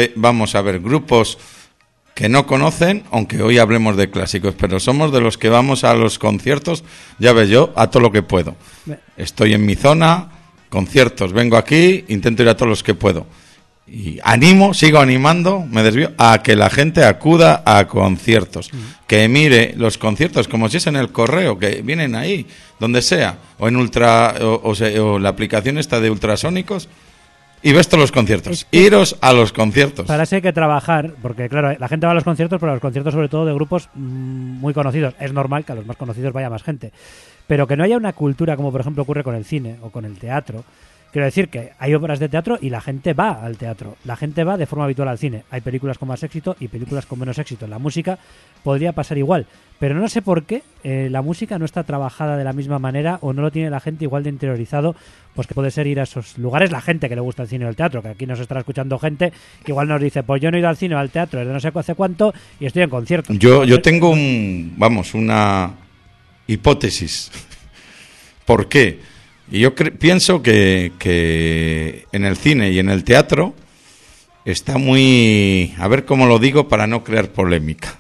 que no conocen, aunque hoy hablemos de clásicos, pero somos de los que vamos a los conciertos, ya ves yo, a todo lo que puedo. Estoy en mi zona, conciertos, vengo aquí, intento ir a todos los que puedo. Y sigo animando, me desvío, a que la gente acuda a conciertos, que mire los conciertos como si es en el correo, que vienen ahí, donde sea, o en o la aplicación esta de ultrasónicos, y ves todos los conciertos. Iros a los conciertos. Para eso hay que trabajar, porque claro, la gente va a los conciertos, pero a los conciertos sobre todo de grupos muy conocidos. Es normal que a los más conocidos vaya más gente. Pero que no haya una cultura como por ejemplo ocurre con el cine o con el teatro. Quiero decir que hay obras de teatro y la gente va al teatro. La gente va de forma habitual al cine. Hay películas con más éxito y películas con menos éxito. En la música podría pasar igual. Pero no sé por qué la música no está trabajada de la misma manera o no lo tiene la gente igual de interiorizado, pues que puede ser ir a esos lugares. La gente que le gusta el cine o el teatro, que aquí nos estará escuchando gente que igual nos dice, pues yo no he ido al cine o al teatro desde no sé hace cuánto y estoy en conciertos. Yo tengo una hipótesis. ¿Por qué? Y yo pienso que en el cine y en el teatro está muy... A ver cómo lo digo para no crear polémica.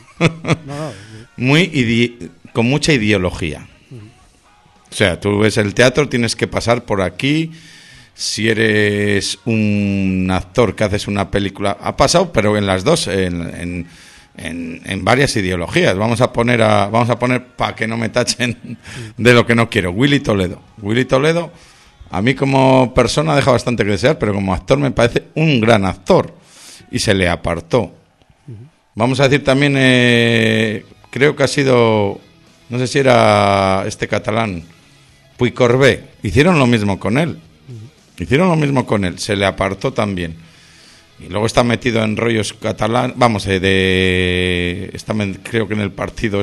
Con mucha ideología. O sea, tú ves el teatro, tienes que pasar por aquí. Si eres un actor que haces una película... Ha pasado, pero en las dos, en varias ideologías. Vamos a poner para que no me tachen de lo que no quiero. Willy Toledo, a mí como persona deja bastante que desear, pero como actor me parece un gran actor y se le apartó. Vamos a decir también, creo que ha sido, no sé si era este catalán, Puig Corbé, hicieron lo mismo con él, se le apartó también. Y luego está metido en rollos catalán, creo que en el partido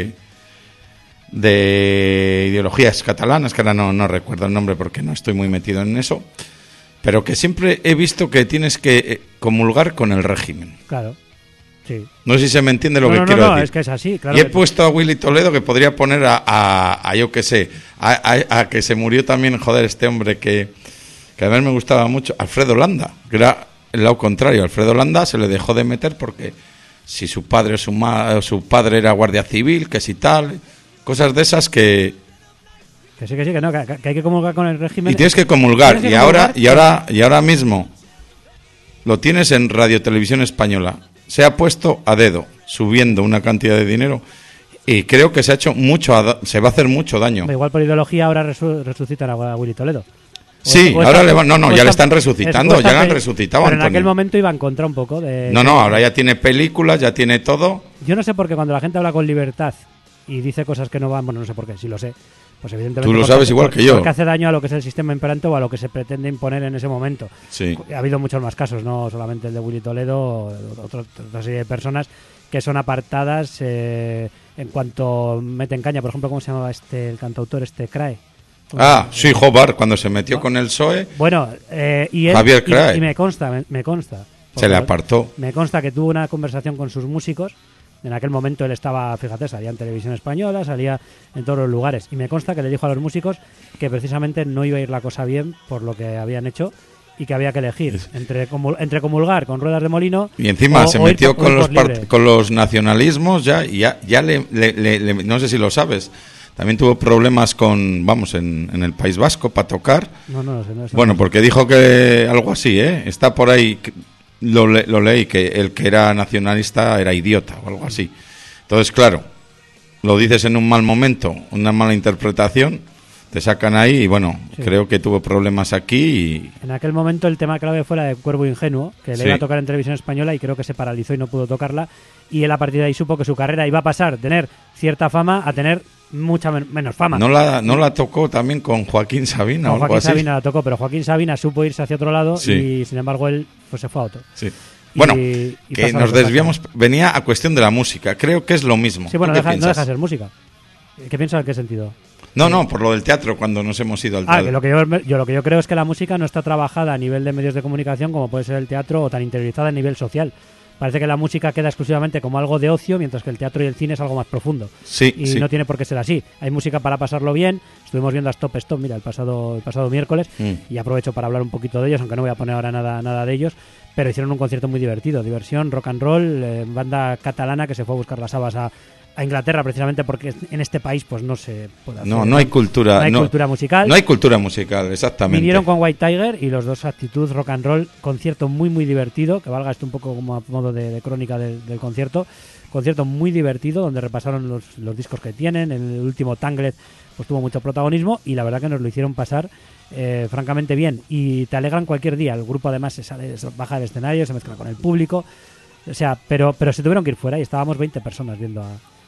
de ideologías catalanas, que ahora no recuerdo el nombre porque no estoy muy metido en eso, pero que siempre he visto que tienes que comulgar con el régimen. Claro, sí. No sé si se me entiende lo que quiero decir. No, es que es así, claro. Y he puesto a Willy Toledo, que podría poner a yo que sé, a que se murió también, joder, este hombre que a mí me gustaba mucho, Alfredo Landa, que era el lado contrario. Alfredo Landa se le dejó de meter porque si su padre o su padre era guardia civil, que si tal, cosas de esas que sí, que hay que comulgar con el régimen. Y tienes que comulgar. Y ahora mismo lo tienes en Radio Televisión Española. Se ha puesto a dedo, subiendo una cantidad de dinero Y creo que se ha hecho se va a hacer mucho daño. Igual por ideología ahora resucitan a Willy Toledo. Sí, ahora ya le están resucitando, ya le han pero resucitado. Pero en Antonio. aquel momento iba en contra un poco de... No, ahora ya tiene películas, ya tiene todo. Yo no sé por qué cuando la gente habla con libertad y dice cosas que no van, bueno, no sé por qué, sí lo sé. Pues evidentemente tú lo sabes igual que yo. Porque hace daño a lo que es el sistema imperante o a lo que se pretende imponer en ese momento. Sí. Ha habido muchos más casos, no solamente el de Willy Toledo, otra serie de personas que son apartadas en cuanto meten caña. Por ejemplo, ¿cómo se llamaba el cantautor Crae? Sí, Jobar, cuando se metió con el PSOE. Bueno, y él, Javier Crae. y me consta. Se le apartó. Me consta que tuvo una conversación con sus músicos. En aquel momento él estaba, fíjate, salía en televisión española, salía en todos los lugares. Y me consta que le dijo a los músicos que precisamente no iba a ir la cosa bien por lo que habían hecho y que había que elegir entre comulgar con ruedas de molino. Y encima se metió con los nacionalismos ya no sé si lo sabes. También tuvo problemas en el País Vasco para tocar. No sé. Bueno, porque dijo que algo así, está por ahí. Lo leí, que el que era nacionalista era idiota o algo así. Entonces, claro, lo dices en un mal momento, una mala interpretación, te sacan ahí y bueno, sí. Creo que tuvo problemas aquí. Y... En aquel momento el tema clave fue la de Cuervo Ingenuo, que le iba a tocar en televisión española y creo que se paralizó y no pudo tocarla. Y él a partir de ahí supo que su carrera iba a pasar de tener cierta fama a tener mucha menos fama. ¿No la tocó también con Joaquín Sabina o algo Joaquín así? Sabina la tocó, pero Joaquín Sabina supo irse hacia otro lado sí. Y sin embargo él pues se fue a otro. Sí. Bueno, que nos desviamos, venía a cuestión de la música, creo que es lo mismo. Sí, bueno, no deja de ser música. ¿Qué piensas en qué sentido? No, por lo del teatro, cuando nos hemos ido al teatro. Lo que yo creo es que la música no está trabajada a nivel de medios de comunicación como puede ser el teatro o tan interiorizada a nivel social. Parece que la música queda exclusivamente como algo de ocio, mientras que el teatro y el cine es algo más profundo. Sí, y no tiene por qué ser así. Hay música para pasarlo bien. Estuvimos viendo a Stop Stop, mira, el pasado miércoles, y aprovecho para hablar un poquito de ellos, aunque no voy a poner ahora nada de ellos, pero hicieron un concierto muy divertido, diversión, rock and roll, banda catalana que se fue a buscar las habas a Inglaterra precisamente porque en este país pues no se puede hacer. No hay cultura. No hay cultura musical. No hay cultura musical, exactamente. Vinieron con White Tiger y los dos actitud rock and roll, concierto muy muy divertido, que valga esto un poco como a modo de crónica del concierto. Concierto muy divertido donde repasaron los discos que tienen, el último Tangled pues tuvo mucho protagonismo y la verdad que nos lo hicieron pasar francamente bien y te alegran cualquier día. El grupo además baja del escenario, se mezcla con el público, o sea, pero se tuvieron que ir fuera y estábamos 20 personas viendo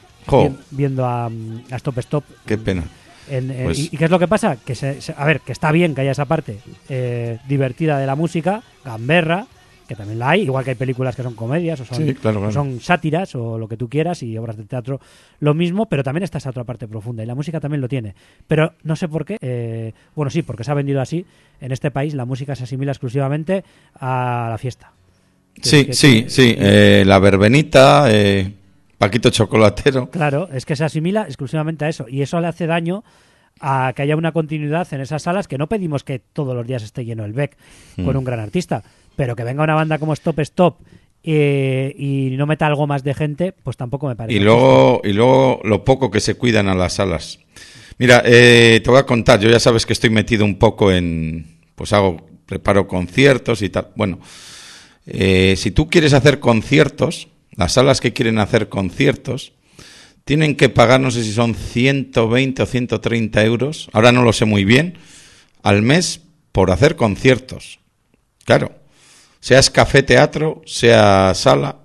a Stop Stop. Qué pena. Pues... ¿Y qué es lo que pasa? Que que está bien que haya esa parte divertida de la música, gamberra, que también la hay, igual que hay películas que son comedias o son, sí, claro. O son sátiras o lo que tú quieras y obras de teatro lo mismo, pero también está esa otra parte profunda y la música también lo tiene. Pero no sé por qué, bueno sí, porque se ha vendido así, en este país la música se asimila exclusivamente a la fiesta. Sí, la verbenita... Paquito Chocolatero. Claro, es que se asimila exclusivamente a eso y eso le hace daño a que haya una continuidad en esas salas, que no pedimos que todos los días esté lleno el Beck con un gran artista, pero que venga una banda como Stop Stop y no meta algo más de gente, pues tampoco me parece. Y luego lo poco que se cuidan a las salas. Mira, te voy a contar, yo ya sabes que estoy metido un poco preparo conciertos y tal. Bueno, si tú quieres hacer conciertos, las salas que quieren hacer conciertos tienen que pagar, no sé si son 120 o 130 euros, ahora no lo sé muy bien, al mes por hacer conciertos. Claro, seas café teatro, sea sala.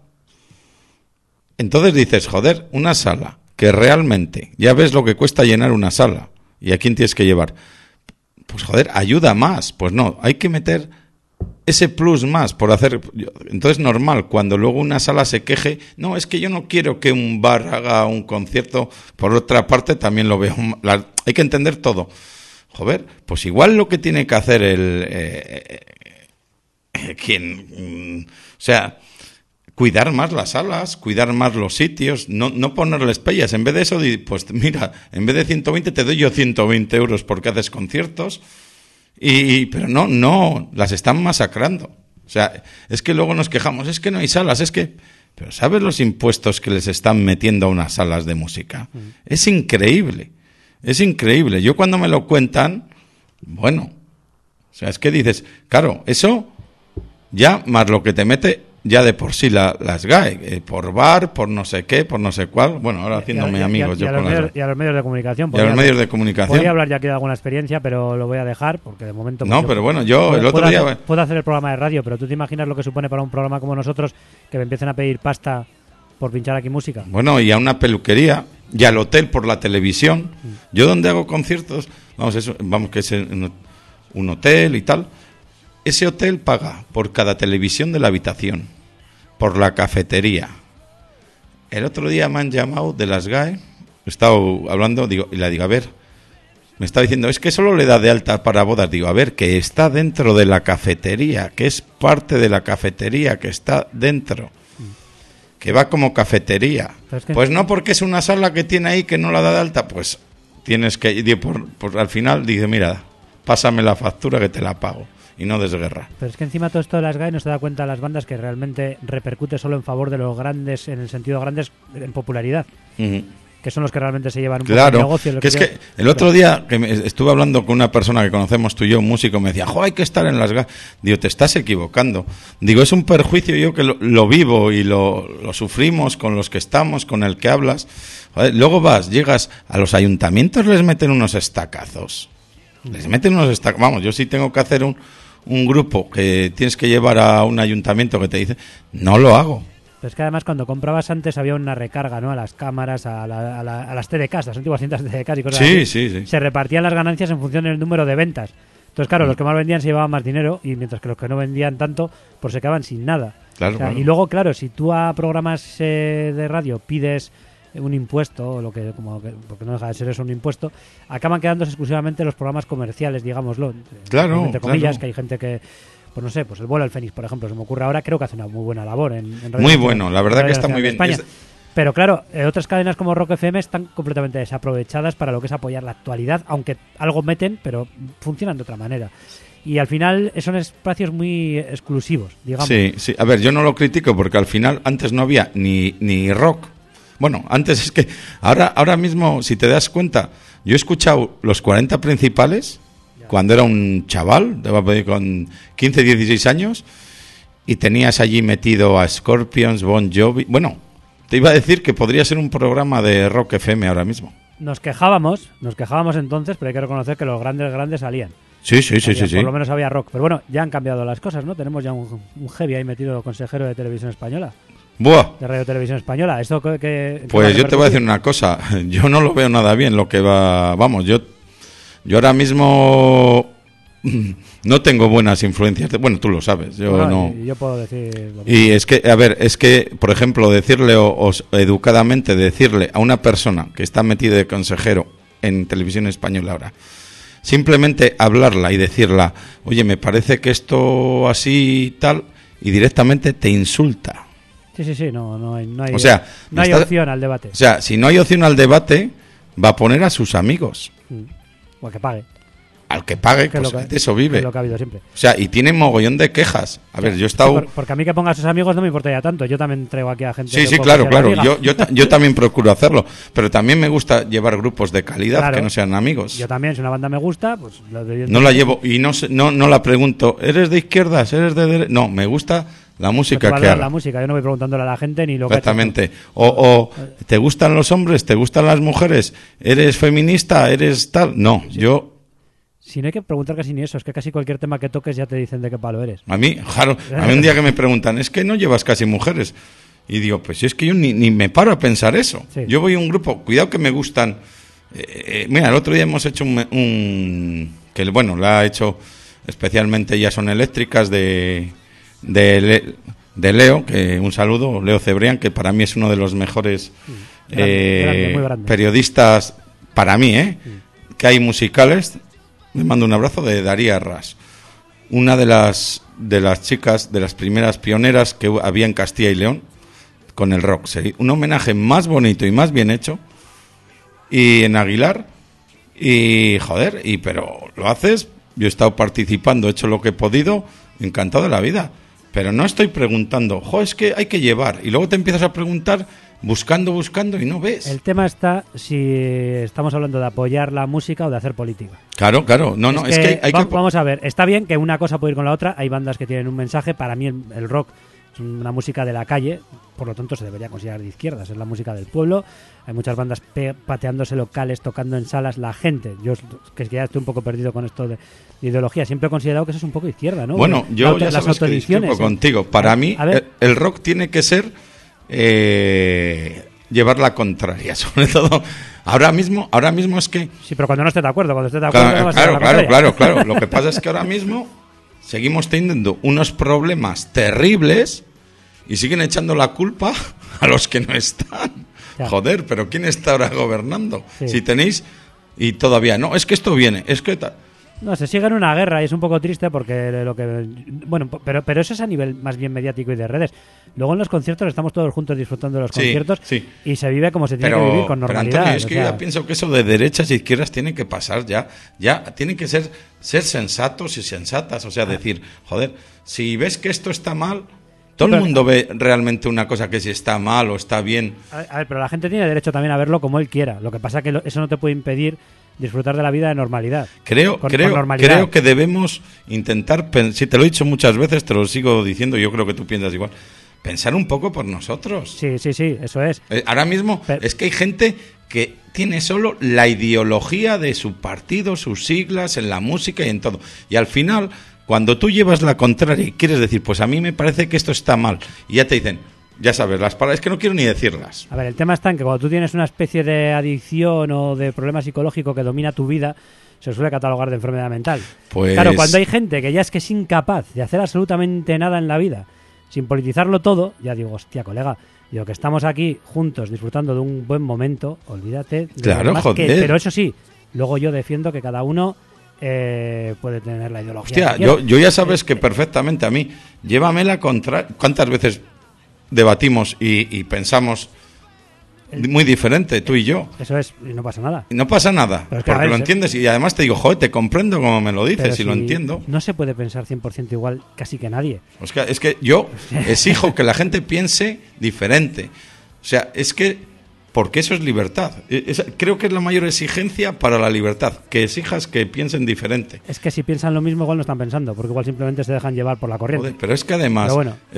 Entonces dices, joder, una sala que realmente, ya ves lo que cuesta llenar una sala, y a quién tienes que llevar. Pues joder, ayuda más. Pues no, hay que meter ese plus más por hacer. Entonces normal, cuando luego una sala se queje, no, es que yo no quiero que un bar haga un concierto, por otra parte también lo veo, hay que entender todo. Joder, pues igual lo que tiene que hacer cuidar más las salas, cuidar más los sitios, no ponerles pellas. En vez de eso, pues mira, en vez de 120 te doy yo 120 euros porque haces conciertos. Pero no, las están masacrando. O sea, es que luego nos quejamos, es que no hay salas, pero ¿sabes los impuestos que les están metiendo a unas salas de música? Es increíble. Yo cuando me lo cuentan, bueno, o sea, es que dices, claro, eso ya más lo que te mete ya de por sí las GAE, por bar, por no sé qué, por no sé cuál. Bueno, ahora haciéndome amigos yo con las... Y a los medios de comunicación. Y a los medios de comunicación. Podría hablar ya aquí de alguna experiencia, pero lo voy a dejar porque de momento... No, pero bueno, yo el otro día... Puedo hacer el programa de radio, pero tú te imaginas lo que supone para un programa como nosotros que me empiecen a pedir pasta por pinchar aquí música. Bueno, y a una peluquería y al hotel por la televisión. Yo donde hago conciertos, vamos que es un hotel y tal. Ese hotel paga por cada televisión de la habitación, por la cafetería. El otro día me han llamado de las GAE, he estado hablando, y le digo, a ver, me está diciendo, es que solo le da de alta para bodas. Digo, a ver, que está dentro de la cafetería, que es parte de la cafetería, que está dentro, que va como cafetería. Pues no, porque es una sala que tiene ahí que no la da de alta, pues tienes que, por al final, dice, mira, pásame la factura que te la pago. Y no desguerra. Pero es que encima todo esto de las GAE no se da cuenta a las bandas que realmente repercute solo en favor de los grandes, en el sentido grandes, en popularidad. Que son los que realmente se llevan un poco de negocio. Que es que el otro día que estuve hablando con una persona que conocemos tú y yo, un músico, me decía, hay que estar en las GAE. Digo, te estás equivocando. Digo, es un perjuicio, yo que lo vivo y lo sufrimos con los que estamos, con el que hablas. Joder, luego llegas a los ayuntamientos, les meten unos estacazos. Vamos, yo sí tengo que hacer un grupo que tienes que llevar a un ayuntamiento que te dice, no lo hago. Pero es que además cuando comprabas antes había una recarga, ¿no? A las cámaras, a las TDKs, las antiguas cintas TDKs y cosas así. Sí. Se repartían las ganancias en función del número de ventas. Entonces, claro, los que más vendían se llevaban más dinero y mientras que los que no vendían tanto, pues se quedaban sin nada. Claro, claro. Y luego, claro, si tú a programas de radio pides un impuesto, porque no deja de ser eso un impuesto, acaban quedándose exclusivamente los programas comerciales, digámoslo. Claro, entre comillas, claro. Que hay gente que, pues no sé, pues el vuelo del Fénix, por ejemplo, se me ocurre ahora, creo que hace una muy buena labor en Radio muy bueno, la verdad que está muy bien. España. Pero claro, otras cadenas como Rock FM están completamente desaprovechadas para lo que es apoyar la actualidad, aunque algo meten, pero funcionan de otra manera. Y al final son espacios muy exclusivos, digamos. Sí. A ver, yo no lo critico porque al final antes no había ni rock. Bueno, antes es que ahora mismo, si te das cuenta, yo he escuchado los 40 principales cuando era un chaval, con 15, 16 años, y tenías allí metido a Scorpions, Bon Jovi. Bueno, te iba a decir que podría ser un programa de Rock FM ahora mismo. Nos quejábamos entonces, pero hay que reconocer que los grandes salían. Sí. Por lo menos había rock. Pero bueno, ya han cambiado las cosas, ¿no? Tenemos ya un heavy ahí metido, consejero de Televisión Española. ¡Buah! De Radio Televisión Española. ¿Esto que pues yo te voy a decir una cosa. Yo no lo veo nada bien lo que va... Vamos, yo ahora mismo no tengo buenas influencias. Bueno, tú lo sabes. Yo puedo decir... Y es que, por ejemplo, decirle o educadamente decirle a una persona que está metida de consejero en Televisión Española ahora, simplemente hablarla y decirla, oye, me parece que esto así tal, y directamente te insulta. Sí, no hay o sea, no hay opción al debate. O sea, si no hay opción al debate, va a poner a sus amigos. O al que pague. Al que pague, pues de eso vive. Es lo que ha habido siempre. O sea, y tiene mogollón de quejas. A ver, yo he estado... Sí, porque a mí que ponga a sus amigos no me importa ya tanto. Yo también traigo aquí a gente... Sí, claro. Yo también procuro hacerlo. Pero también me gusta llevar grupos de calidad que no sean amigos. Yo también, si una banda me gusta, pues... No la llevo y no la pregunto, ¿eres de izquierdas? ¿Eres de derechas? No, me gusta... La música que haga. La música, yo no voy preguntándole a la gente ni lo que... Exactamente. O ¿te gustan los hombres? ¿Te gustan las mujeres? ¿Eres feminista? ¿Eres tal? No, sí. Yo... Si no hay que preguntar casi ni eso, es que casi cualquier tema que toques ya te dicen de qué palo eres. A mí un día que me preguntan, es que no llevas casi mujeres. Y digo, pues es que yo ni me paro a pensar eso. Sí. Yo voy a un grupo, cuidado que me gustan... mira, el otro día hemos hecho que bueno, la ha hecho especialmente Ya Son Eléctricas de Leo, que un saludo, Leo Cebrián, que para mí es uno de los mejores grande. Periodistas, para mí, que hay musicales. Le mando un abrazo de Daría Ras, una de las chicas, de las primeras pioneras que había en Castilla y León con el rock. ¿Sí? Un homenaje más bonito y más bien hecho, y en Aguilar, y joder, pero lo haces. Yo he estado participando, he hecho lo que he podido, encantado de la vida. Pero no estoy preguntando, es que hay que llevar. Y luego te empiezas a preguntar, buscando y no ves. El tema está si estamos hablando de apoyar la música o de hacer política. Claro. No, es que hay que... Vamos a ver, está bien que una cosa puede ir con la otra. Hay bandas que tienen un mensaje. Para mí el rock Es una música de la calle, por lo tanto se debería considerar de izquierdas. Es la música del pueblo. Hay muchas bandas pateándose locales, tocando en salas. La gente, yo que ya estoy un poco perdido con esto de ideología, siempre he considerado que eso es un poco izquierda, ¿no? Bueno, yo ya sabes que discrepo contigo. Para mí, el rock tiene que ser llevar la contraria, sobre todo. Ahora mismo es que... Sí, pero cuando no estés de acuerdo, no vas a Claro. Lo que pasa es que ahora mismo seguimos teniendo unos problemas terribles y siguen echando la culpa a los que no están. Ya. Joder, pero ¿quién está ahora gobernando? Sí. Si tenéis... Y todavía no, es que esto viene, es que... No, se sigue en una guerra y es un poco triste porque lo que... Bueno, pero eso es a nivel más bien mediático y de redes. Luego en los conciertos estamos todos juntos disfrutando de los conciertos y se vive como se tiene que vivir, con normalidad. Pero Antonio, es que yo ya pienso que eso de derechas y izquierdas tiene que pasar ya. Ya tienen que ser sensatos y sensatas. O sea, decir, joder, si ves que esto está mal... Todo el mundo ve realmente una cosa que si está mal o está bien. A ver, pero la gente tiene derecho también a verlo como él quiera. Lo que pasa es que eso no te puede impedir disfrutar de la vida de normalidad. Creo que debemos intentar, si te lo he dicho muchas veces, te lo sigo diciendo, yo creo que tú piensas igual, pensar un poco por nosotros. Sí, eso es. Ahora mismo es que hay gente que tiene solo la ideología de su partido, sus siglas, en la música y en todo. Y al final... Cuando tú llevas la contraria y quieres decir, pues a mí me parece que esto está mal, y ya te dicen, ya sabes, las palabras que no quiero ni decirlas. A ver, el tema está en que cuando tú tienes una especie de adicción o de problema psicológico que domina tu vida, se suele catalogar de enfermedad mental. Pues... Claro, cuando hay gente que ya es que es incapaz de hacer absolutamente nada en la vida, sin politizarlo todo, ya digo, hostia, colega, digo que estamos aquí juntos disfrutando de un buen momento, olvídate. Claro, joder. Pero eso sí, luego yo defiendo que cada uno... puede tener la ideología. Hostia, yo ya sabes que perfectamente a mí, llévame la contra... ¿Cuántas veces debatimos y pensamos muy diferente, tú y yo? Eso es, y no pasa nada. Y no pasa nada, porque lo entiendes y además te digo, joder, te comprendo como me lo dices y lo entiendo. No se puede pensar 100% igual casi que nadie. Es que yo exijo que la gente piense diferente. O sea, es que... Porque eso es libertad. Creo que es la mayor exigencia para la libertad, que exijas que piensen diferente. Es que si piensan lo mismo, igual no están pensando, porque igual simplemente se dejan llevar por la corriente. Joder, pero es que además,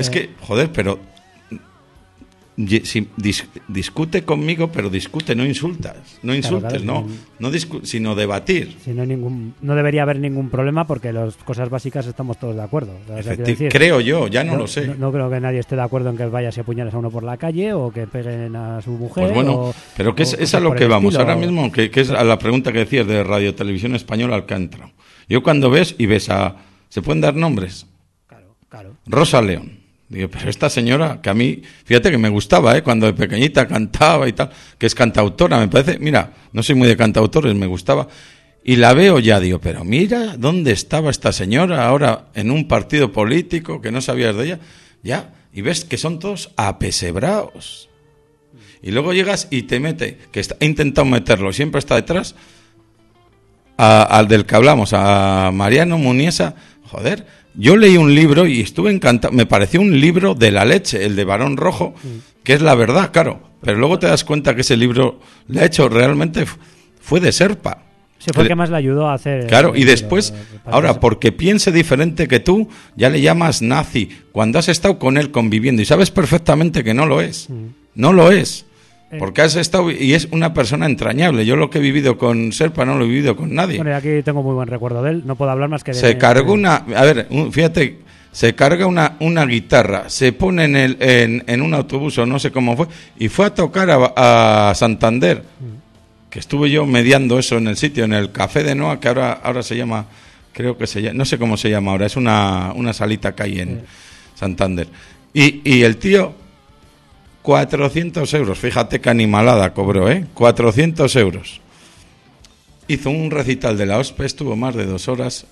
si discute conmigo, pero discute, no insultas. No insultes, claro, sino debatir. Si no debería haber ningún problema porque las cosas básicas estamos todos de acuerdo. Creo yo, ya no lo sé. No creo que nadie esté de acuerdo en que vayas y apuñales a uno por la calle o que peguen a su mujer. Pues bueno, pero que es a lo que vamos. Ahora mismo, que es a la pregunta que decías de Radio Televisión Española al que ha entrado. Yo cuando ves a... ¿Se pueden dar nombres? Claro. Rosa León. Digo, pero esta señora, que a mí, fíjate que me gustaba, cuando de pequeñita cantaba y tal, que es cantautora, me parece, mira, no soy muy de cantautores, me gustaba, y la veo ya, digo, pero mira dónde estaba esta señora ahora en un partido político que no sabías de ella, ya, y ves que son todos apesebraos. Y luego llegas y te mete, he intentado meterlo, siempre está detrás, al del que hablamos, a Mariano Muniesa, joder. Yo leí un libro y estuve encantado. Me pareció un libro de la leche, el de Barón Rojo, que es la verdad, claro. Pero luego te das cuenta que ese libro le ha hecho realmente... Fue de Serpa. Sí, fue el que más le ayudó a hacer... Claro, y después, ahora, porque piense diferente que tú, ya le llamas nazi. Cuando has estado con él conviviendo y sabes perfectamente que no lo es. No lo es. Porque has estado y es una persona entrañable. Yo lo que he vivido con Serpa no lo he vivido con nadie. Bueno, y aquí tengo muy buen recuerdo de él. No puedo hablar más que de... Se cargó fíjate, se carga una guitarra, se pone en un autobús o no sé cómo fue, y fue a tocar a Santander, que estuve yo mediando eso en el sitio, en el Café de Noa, que ahora se llama, creo que se llama, no sé cómo se llama ahora, es una salita que hay en Santander. Y el tío... 400 euros, fíjate qué animalada cobró, 400 euros. Hizo un recital de la OSPE, estuvo más de 2 horas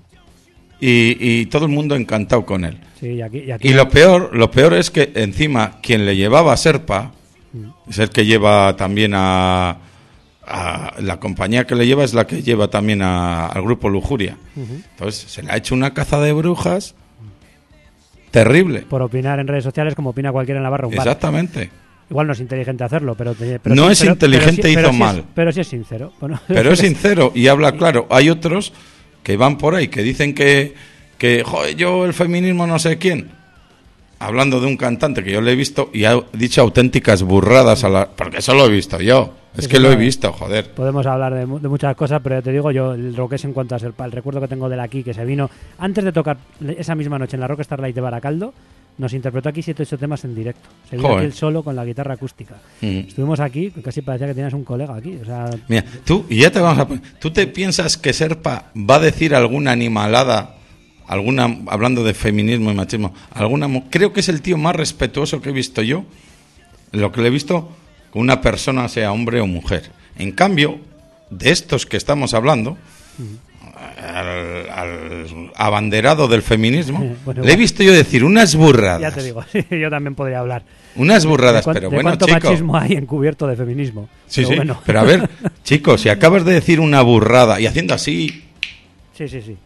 y todo el mundo encantado con él. Sí, y aquí... Y lo peor es que encima quien le llevaba a Serpa, es el que lleva también a la compañía que le lleva es la que lleva también al grupo Lujuria. Entonces se le ha hecho una caza de brujas terrible. Por opinar en redes sociales como opina cualquiera en la barra. Exactamente. Igual no es inteligente hacerlo, pero no es inteligente, hizo mal. Pero sí es sincero. Bueno, pero es sincero y habla claro. Hay otros que van por ahí, que dicen que joder, yo el feminismo no sé quién. hablando de un cantante que yo le he visto y ha dicho auténticas burradas porque eso lo he visto yo. Es que lo he visto, joder. Podemos hablar de muchas cosas, pero ya te digo, yo lo que es en cuanto a Serpa, el recuerdo que tengo de aquí, que se vino antes de tocar esa misma noche en la Rock Starlight de Baracaldo, nos interpretó aquí 7 o 8 temas en directo. Se vino aquí él solo con la guitarra acústica. Estuvimos aquí, casi parecía que tenías un colega aquí. O sea... Mira, ¿tú te piensas que Serpa va a decir alguna animalada, hablando de feminismo y machismo, creo que es el tío más respetuoso que he visto yo, lo que le he visto con una persona, sea hombre o mujer. En cambio, de estos que estamos hablando, al abanderado del feminismo, bueno, le he visto yo decir unas burradas. Ya te digo, sí, yo también podría hablar. Unas burradas, pero bueno, ¿cuánto chico, machismo hay encubierto de feminismo? Sí, pero sí, bueno. Pero a ver, chicos, si acabas de decir una burrada y haciendo así... Sí.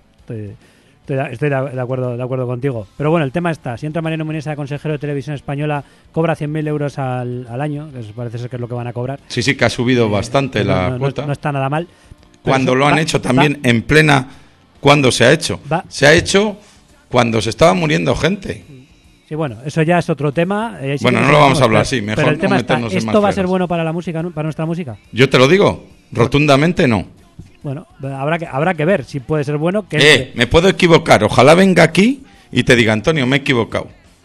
Estoy de acuerdo contigo. Pero bueno, el tema está. Si entra Mariano Munesa, consejero de Televisión Española, cobra 100.000 euros al año, que parece ser que es lo que van a cobrar. Sí, que ha subido bastante la cuota. No está nada mal. Cuando lo han hecho también en plena... ¿Cuándo se ha hecho? Se ha hecho cuando se estaba muriendo gente. Sí, bueno, eso ya es otro tema. Bueno, no lo vamos a hablar así, mejor pero el tema no está, meternos en más ¿esto va a ser fregas. bueno para la música, para nuestra música? Yo te lo digo, rotundamente no. Bueno, habrá que ver si puede ser bueno. Me puedo equivocar. Ojalá venga aquí y te diga, Antonio, me he equivocado.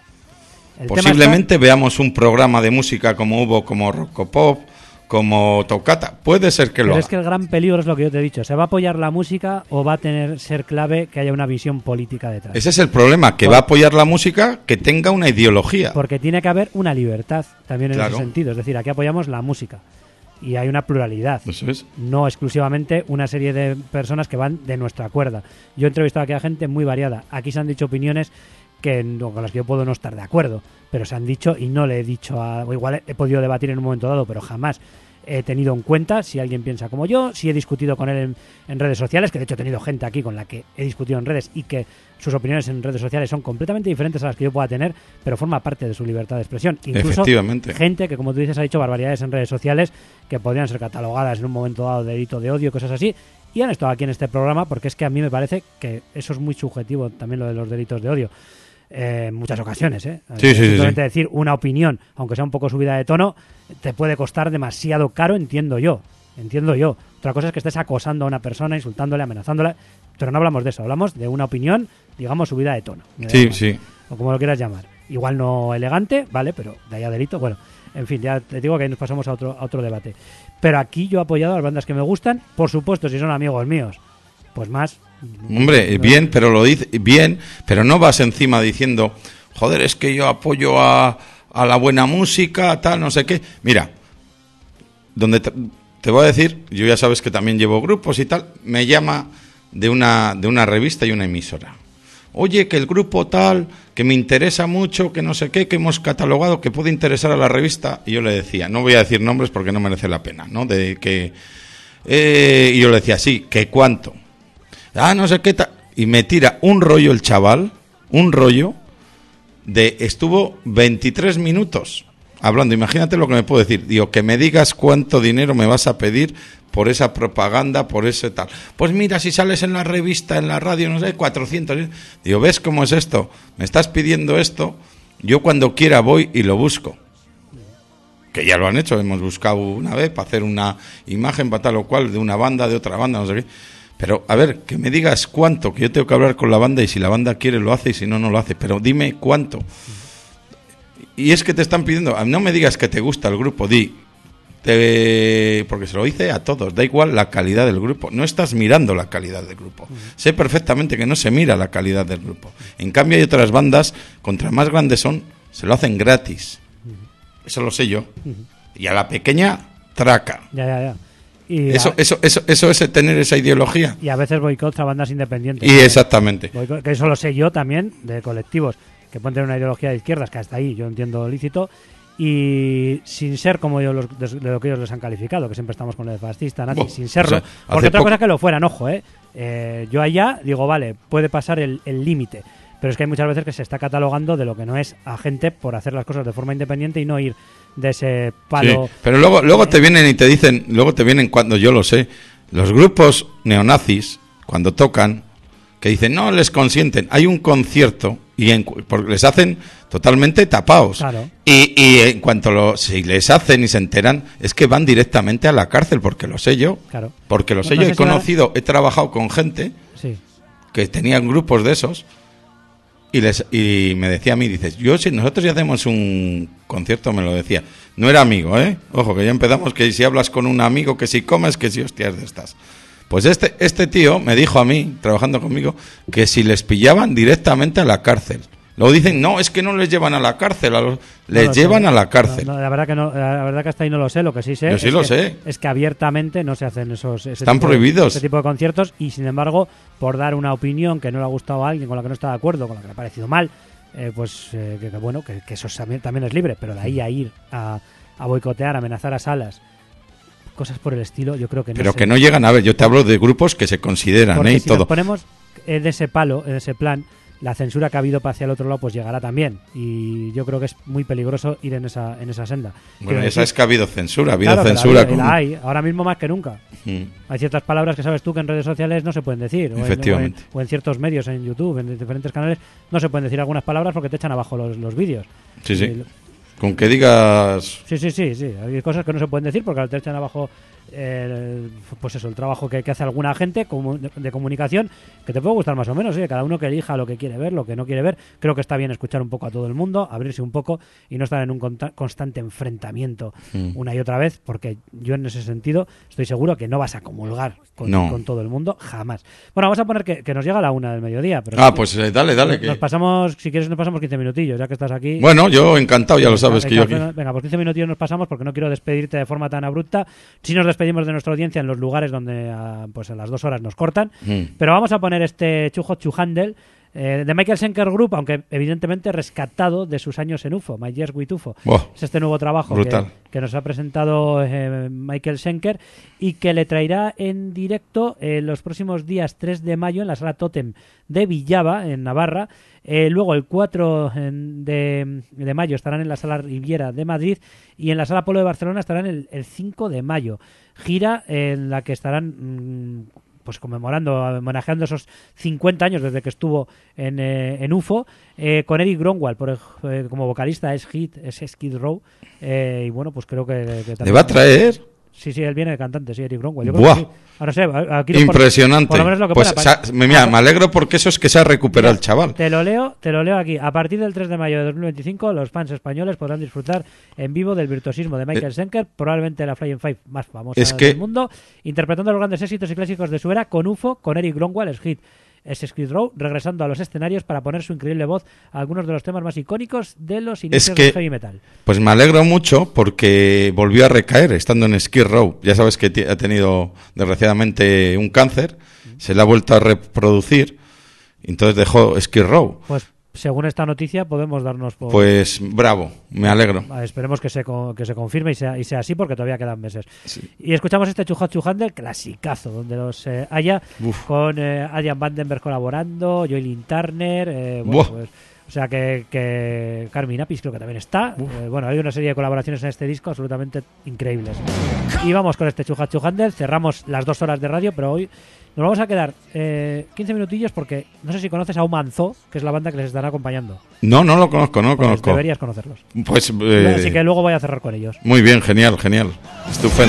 Posiblemente veamos un programa de música como hubo, como Rockopop, como Tocata. Puede ser que lo haga. Pero es que el gran peligro es lo que yo te he dicho. ¿Se va a apoyar la música o va a ser clave que haya una visión política detrás? Ese es el problema, que va a apoyar la música que tenga una ideología. Porque tiene que haber una libertad también en ese sentido. Es decir, aquí apoyamos la música. Y hay una pluralidad, no exclusivamente una serie de personas que van de nuestra cuerda. Yo he entrevistado aquí a gente muy variada. Aquí se han dicho opiniones con las que yo puedo no estar de acuerdo, pero se han dicho y no le he dicho, o igual he podido debatir en un momento dado, pero jamás he tenido en cuenta si alguien piensa como yo, si he discutido con él en redes sociales, que de hecho he tenido gente aquí con la que he discutido en redes y que sus opiniones en redes sociales son completamente diferentes a las que yo pueda tener, pero forma parte de su libertad de expresión. Incluso gente que, como tú dices, ha dicho barbaridades en redes sociales que podrían ser catalogadas en un momento dado de delito de odio, cosas así, y han estado aquí en este programa porque es que a mí me parece que eso es muy subjetivo también, lo de los delitos de odio. En muchas ocasiones, simplemente decir una opinión, aunque sea un poco subida de tono, te puede costar demasiado caro, entiendo yo. Otra cosa es que estés acosando a una persona, insultándole, amenazándola, pero no hablamos de eso, hablamos de una opinión, digamos, subida de tono. O como lo quieras llamar. Igual no elegante, vale, pero de ahí a delito, bueno, en fin, ya te digo que nos pasamos a otro debate. Pero aquí yo he apoyado a las bandas que me gustan, por supuesto, si son amigos míos, pues más. Hombre, bien, pero lo dice bien, pero no vas encima diciendo, joder, es que yo apoyo a la buena música, tal, no sé qué. Mira, donde te voy a decir, yo ya sabes que también llevo grupos y tal, me llama de una revista y una emisora. Oye, que el grupo tal, que me interesa mucho, que no sé qué, que hemos catalogado, que puede interesar a la revista. Y yo le decía, no voy a decir nombres porque no merece la pena, ¿no? Y yo le decía, sí, ¿que cuánto? No sé qué tal. Y me tira un rollo el chaval, estuvo 23 minutos hablando. Imagínate lo que me puedo decir. Digo, que me digas cuánto dinero me vas a pedir por esa propaganda, por ese tal. Pues mira, si sales en la revista, en la radio, no sé, 400. Digo, ¿ves cómo es esto? Me estás pidiendo esto, yo cuando quiera voy y lo busco. Que ya lo han hecho, hemos buscado una vez para hacer una imagen para tal o cual, de una banda, de otra banda, no sé qué. Pero, a ver, que me digas cuánto, que yo tengo que hablar con la banda y si la banda quiere lo hace y si no, no lo hace. Pero dime cuánto. Y es que te están pidiendo, no me digas que te gusta el grupo, porque se lo dice a todos, da igual la calidad del grupo. No estás mirando la calidad del grupo. Sé perfectamente que no se mira la calidad del grupo. En cambio hay otras bandas, contra más grandes son, se lo hacen gratis. Eso lo sé yo. Y a la pequeña, traca. Ya. Y eso es tener esa ideología. Y a veces boicots a bandas independientes. Y exactamente. Que eso lo sé yo también, de colectivos que pueden tener una ideología de izquierdas, que hasta ahí yo entiendo lícito, y sin ser como de lo que ellos les han calificado, que siempre estamos con lo de fascista, nazi, sin serlo. Porque otra cosa que lo fueran, ojo, yo allá digo, vale, puede pasar el límite. Pero es que hay muchas veces que se está catalogando de lo que no es a gente por hacer las cosas de forma independiente y no ir de ese palo. Sí, pero luego te vienen y te dicen, cuando yo lo sé, los grupos neonazis, cuando tocan, que dicen, no les consienten. Hay un concierto porque les hacen totalmente tapados. Claro. Y en cuanto si les hacen y se enteran, es que van directamente a la cárcel, porque lo sé yo. Claro. Porque lo sé No yo, sé he si conocido, he trabajado con gente Sí. que tenían grupos de esos y me decía a mí, dices, si nosotros ya hacemos un concierto, me lo decía, no era amigo, ojo, que ya empezamos, que si hablas con un amigo, que si comes, que si hostias de estas. Pues este tío me dijo a mí, trabajando conmigo, que si les pillaban directamente a la cárcel. Luego dicen, no, es que no les llevan a la cárcel, les llevan a la cárcel. No, la verdad que no, la verdad que hasta ahí no lo sé. Lo que sí sé, Yo sí lo sé. Es que abiertamente no se hacen Están prohibidos. Ese tipo de conciertos, y sin embargo, por dar una opinión que no le ha gustado a alguien, con la que no está de acuerdo, con la que le ha parecido mal, que eso también es libre, pero de ahí a ir a boicotear, amenazar a salas, cosas por el estilo, yo creo que no. Pero que no llegan a ver, yo te hablo de grupos que se consideran, porque y si todo. nos ponemos en ese palo, en ese plan, la censura que ha habido hacia el otro lado pues llegará también, y yo creo que es muy peligroso ir en esa senda. Bueno, Quiero esa decir, es que ha habido censura, claro, censura. la hay, ahora mismo más que nunca. Mm. Hay ciertas palabras que sabes tú que en redes sociales no se pueden decir, Efectivamente. o en ciertos medios, en YouTube, en diferentes canales, no se pueden decir algunas palabras porque te echan abajo los vídeos. Sí, sí. Con que digas... Sí. Hay cosas que no se pueden decir porque te echan abajo pues eso, el trabajo que hace alguna gente de comunicación, que te puede gustar más o menos, cada uno que elija lo que quiere ver, lo que no quiere ver. Creo que está bien escuchar un poco a todo el mundo, abrirse un poco y no estar en un constante enfrentamiento una y otra vez, porque yo en ese sentido estoy seguro que no vas a comulgar con todo el mundo, jamás. Bueno, vamos a poner que nos llega a la 1 del mediodía. Pero pues dale. Nos pasamos, si quieres nos pasamos 15 minutillos, ya que estás aquí. Bueno, yo encantado, ya lo sabes que yo aquí... Venga, pues 15 minutillos nos pasamos porque no quiero despedirte de forma tan abrupta. Si nos despedimos de nuestra audiencia en los lugares donde pues en las 2 horas nos cortan, pero vamos a poner este Too Hot to Handle de Michael Schenker Group, aunque evidentemente rescatado de sus años en UFO, My Years with UFO. Es este nuevo trabajo que nos ha presentado Michael Schenker y que le traerá en directo los próximos días 3 de mayo en la Sala Totem de Villava, en Navarra. Luego el 4 de mayo estarán en la Sala Riviera de Madrid, y en la Sala Polo de Barcelona estarán el 5 de mayo. Gira en la que estarán pues homenajeando esos 50 años desde que estuvo en UFO, con Eric Grönwald como vocalista, es Skid Row, y bueno, pues creo que ¿Le va a traer? Sí, él viene de cantante, sí, Eric Grönwald. ¡Buah! Ahora sé, aquí impresionante. Por lo menos lo que pues pone, me alegro porque eso es que se ha recuperado el chaval. Te lo leo aquí. A partir del 3 de mayo de 2025, los fans españoles podrán disfrutar en vivo del virtuosismo de Michael Schenker, probablemente la Flying Five más famosa del mundo, interpretando los grandes éxitos y clásicos de su era con UFO, con Eric Grönwald, Skid Row, regresando a los escenarios para poner su increíble voz a algunos de los temas más icónicos de los inicios del heavy metal. Pues me alegro mucho porque volvió a recaer estando en Skid Row. Ya sabes que ha tenido desgraciadamente un cáncer, se le ha vuelto a reproducir, entonces dejó Skid Row. Pues según esta noticia podemos darnos por... Pues bravo, me alegro. Esperemos que se confirme y sea así, porque todavía quedan meses. Sí. Y escuchamos este Too Hot to Handle, clasicazo, donde los haya, con Adrian Vandenberg colaborando, Joylin Turner, pues, o sea que Carmine Appice creo que también está. Bueno, hay una serie de colaboraciones en este disco absolutamente increíbles. Y vamos con este Too Hot to Handle, cerramos las 2 horas de radio, pero hoy nos vamos a quedar 15 minutillos porque no sé si conoces a Umanzo, que es la banda que les estará acompañando. No lo conozco, Pues deberías conocerlos. Pues así que luego voy a cerrar con ellos. Muy bien, genial. Estupendo.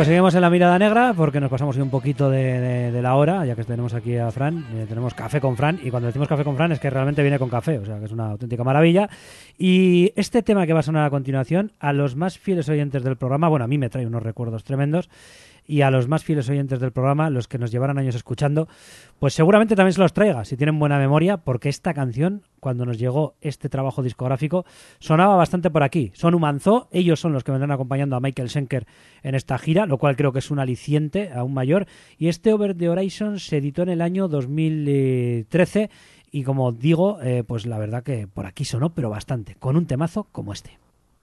Pues seguimos en la mirada negra porque nos pasamos un poquito de la hora, ya que tenemos aquí a Fran, tenemos café con Fran, y cuando decimos café con Fran es que realmente viene con café, o sea que es una auténtica maravilla. Y este tema que va a sonar a continuación, a los más fieles oyentes del programa, bueno, a mí me trae unos recuerdos tremendos, y a los más fieles oyentes del programa, los que nos llevaron años escuchando, pues seguramente también se los traiga, si tienen buena memoria, porque esta canción, cuando nos llegó este trabajo discográfico, sonaba bastante por aquí. Son Humanzó, ellos son los que vendrán acompañando a Michael Schenker en esta gira, lo cual creo que es un aliciente aún mayor, y este Over the Horizon se editó en el año 2013, y como digo, pues la verdad que por aquí sonó, pero bastante, con un temazo como este.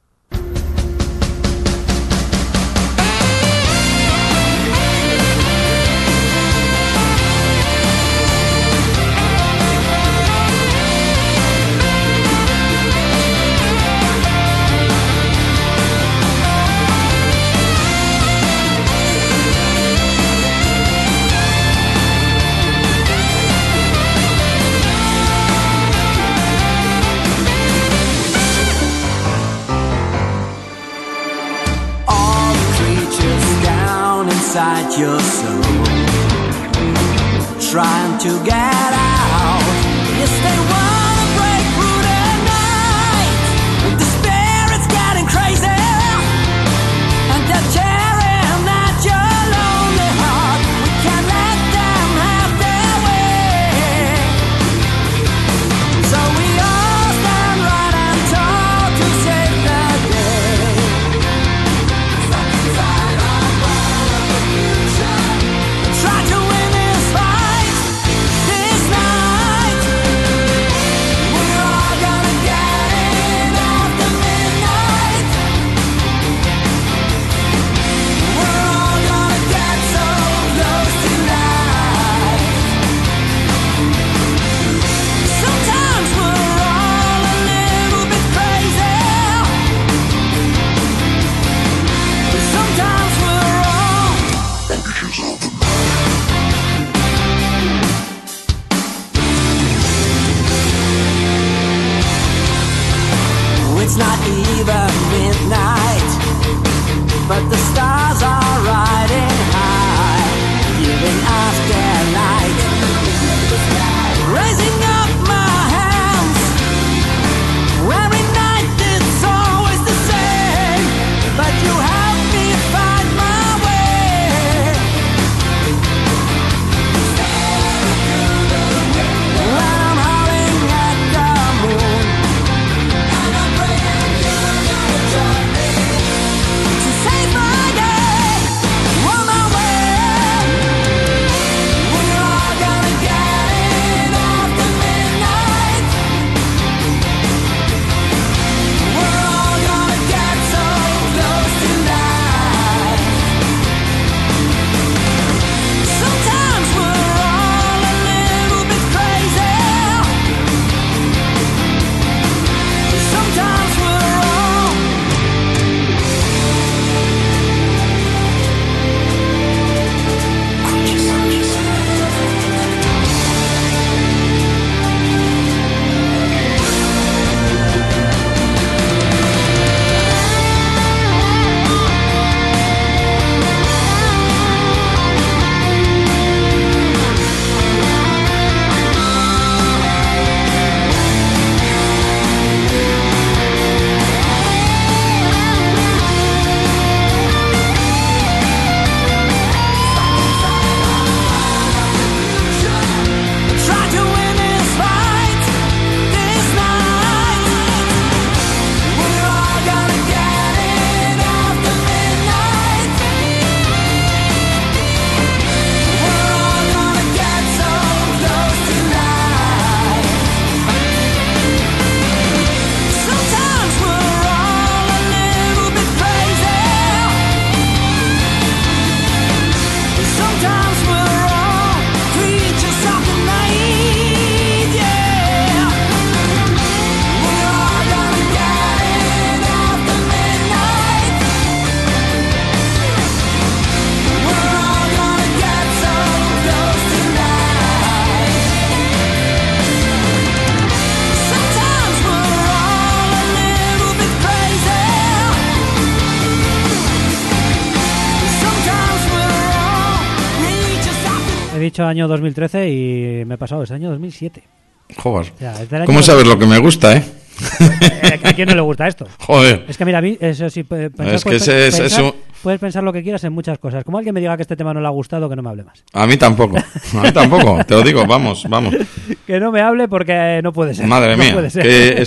Inside your soul, trying to get out. Yes, they wanna break through the night. The spirit's getting crazy, and they're tearing at your lonely heart. We can't let them have their way. So we all stand right and tall to save the day. Try to win this fight this night. We're all gonna get in after midnight. We're all gonna get so close tonight. Sometimes we're all a little bit crazy. Sometimes we're all It's not even midnight, but the stars are riding high, giving us their light. Raising up my hands, every night it's always the same, but you help me find my way. When I'm howling at the moon, and I'm praying you're gonna join me to save my day. dicho año 2013 y me he pasado, es año 2007. Joder. O sea, es del año ¿Cómo sabes lo que me gusta, eh? ¿A quién no le gusta esto? Joder. Es que mira, a mí, eso sí, Es que es un- puedes pensar lo que quieras en muchas cosas. Como alguien me diga que este tema no le ha gustado, que no me hable más. A mí tampoco. Te lo digo, vamos. Que no me hable porque no puede ser. Madre No mía, puede ser. que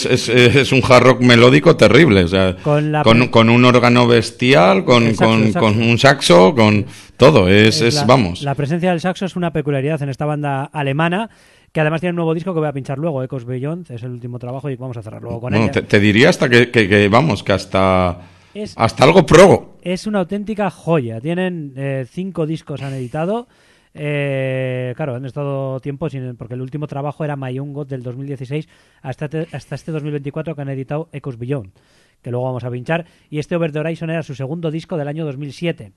es un hard rock melódico terrible, o sea, con un órgano bestial, con El saxo, el saxo. con un saxo, con todo, vamos. La presencia del saxo es una peculiaridad en esta banda alemana, que además tiene un nuevo disco que voy a pinchar luego, Echoes Beyond, es el último trabajo y vamos a cerrar luego con Bueno, ella. te diría hasta que vamos, que hasta Es- algo pro. Es una auténtica joya. Tienen 5 discos han editado. Claro, han estado tiempo porque el último trabajo era My Young God del 2016 hasta este 2024 que han editado Echoes Beyond, que luego vamos a pinchar. Y este Over the Horizon era su segundo disco del año 2007.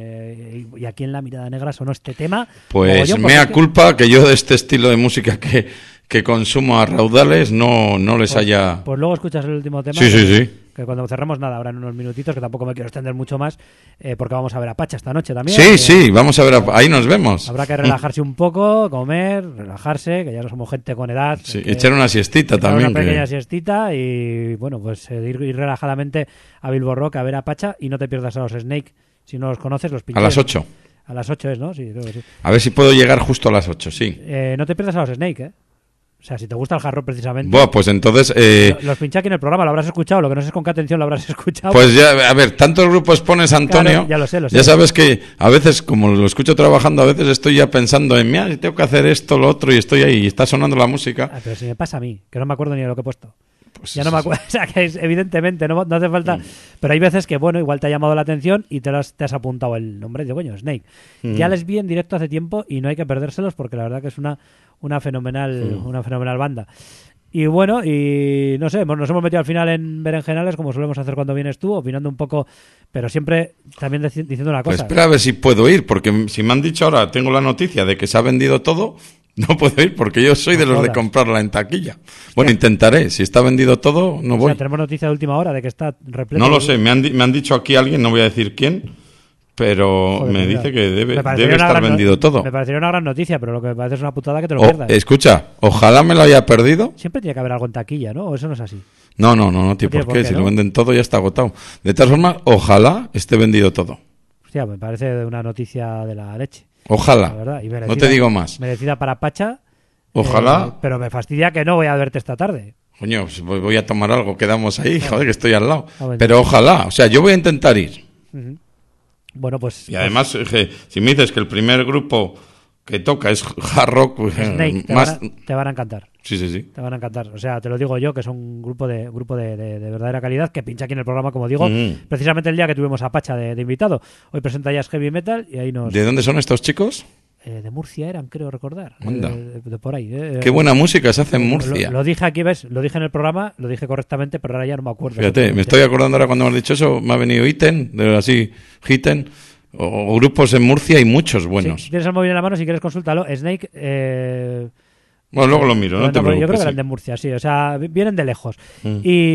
Y aquí en La Mirada Negra sonó este tema. Pues mogollón, porque mea es que- culpa que yo de este estilo de música que consumo a raudales no les haya... Pues luego escuchas el último tema. Sí. Que cuando cerremos nada, ahora en unos minutitos, que tampoco me quiero extender mucho más, porque vamos a ver a Pacha esta noche también. Sí, vamos a ver, ahí nos vemos. Habrá que relajarse un poco, comer, relajarse, que ya no somos gente con edad. Sí, que- echar una siestita echar también. Una pequeña que- siestita y, bueno, pues ir relajadamente a Bilbo Rock a ver a Pacha y no te pierdas a los Snake. Si no los conoces, los A pinches. las 8. A las 8 es, ¿no? Sí, creo que sí. A ver si puedo llegar justo a las 8, sí. No te pierdas a los Snake, ¿eh? O sea, si te gusta el hard rock precisamente. Buah, pues entonces... Los pinché aquí en el programa, lo habrás escuchado. Lo que no sé es con qué atención lo habrás escuchado. Pues ya, a ver, tantos grupos pones, Antonio. Claro, ya lo sé. Ya sabes que a veces, como lo escucho trabajando, a veces estoy ya pensando en, mira, si tengo que hacer esto, lo otro, y estoy ahí, y está sonando la música. Pero si me pasa a mí, que no me acuerdo ni de lo que he puesto. Pues Ya no me acuerdo, o sea, que evidentemente no hace falta. Pero hay veces que, bueno, igual te ha llamado la atención y te has apuntado el nombre de coño, Snake. Ya les vi en directo hace tiempo y no hay que perdérselos porque la verdad que es una fenomenal banda. Y bueno, y no sé, nos hemos metido al final en berenjenales como solemos hacer cuando vienes tú, opinando un poco, pero siempre también diciendo una Pues cosa. espera a ver si puedo ir, porque si me han dicho ahora, tengo la noticia de que se ha vendido todo, no puedo ir porque yo soy de los de jodas. comprarla en taquilla. Bueno, intentaré, si está vendido todo, no O voy. sea, tenemos noticia de última hora de que está repleto. No lo sé, me han dicho aquí alguien, no voy a decir quién, pero Joder, me pues dice mira, que debe me parecería una estar gran vendido todo. Me parecería una gran noticia, pero lo que me parece es una putada que te lo O- pierdas. escucha, ojalá me lo haya perdido. Siempre tiene que haber algo en taquilla, ¿no? O eso no es así. No, tío, tiene ¿por qué? Si ¿no? lo venden todo ya está agotado. De todas formas, ojalá esté vendido todo. Hostia, me parece una noticia de la leche. Ojalá. La verdad. Y No merecida- te digo más. Merecida para Pacha. Ojalá. Pero me fastidia que no voy a verte esta tarde. Coño, pues voy a tomar algo, quedamos ahí, joder, que estoy al lado. bueno. Pero ojalá, o sea, yo voy a intentar ir. Bueno, pues. Y además, si me dices que el primer grupo que toca es hard rock, pues, Snake, más... te van a encantar. Sí. Te van a encantar. O sea, te lo digo yo, que son un grupo de verdadera calidad que pincha aquí en el programa, como digo, precisamente el día que tuvimos a Pacha de invitado. Hoy presenta Jazz Heavy Metal y ahí nos. ¿De dónde son estos chicos? De Murcia eran, creo recordar. Anda. De por ahí. Qué buena música se hace en Murcia. Lo dije aquí, ¿ves? Lo dije en el programa, lo dije correctamente, pero ahora ya no me acuerdo. Fíjate, me estoy acordando ahora cuando me has dicho eso, me ha venido Iten, así, Hiten, o grupos en Murcia y muchos buenos. Si tienes el móvil en la mano, si quieres consúltalo. Snake. Bueno, luego lo miro, no te yo creo preocupes. que eran de Murcia, sí. O sea, vienen de lejos. Mm.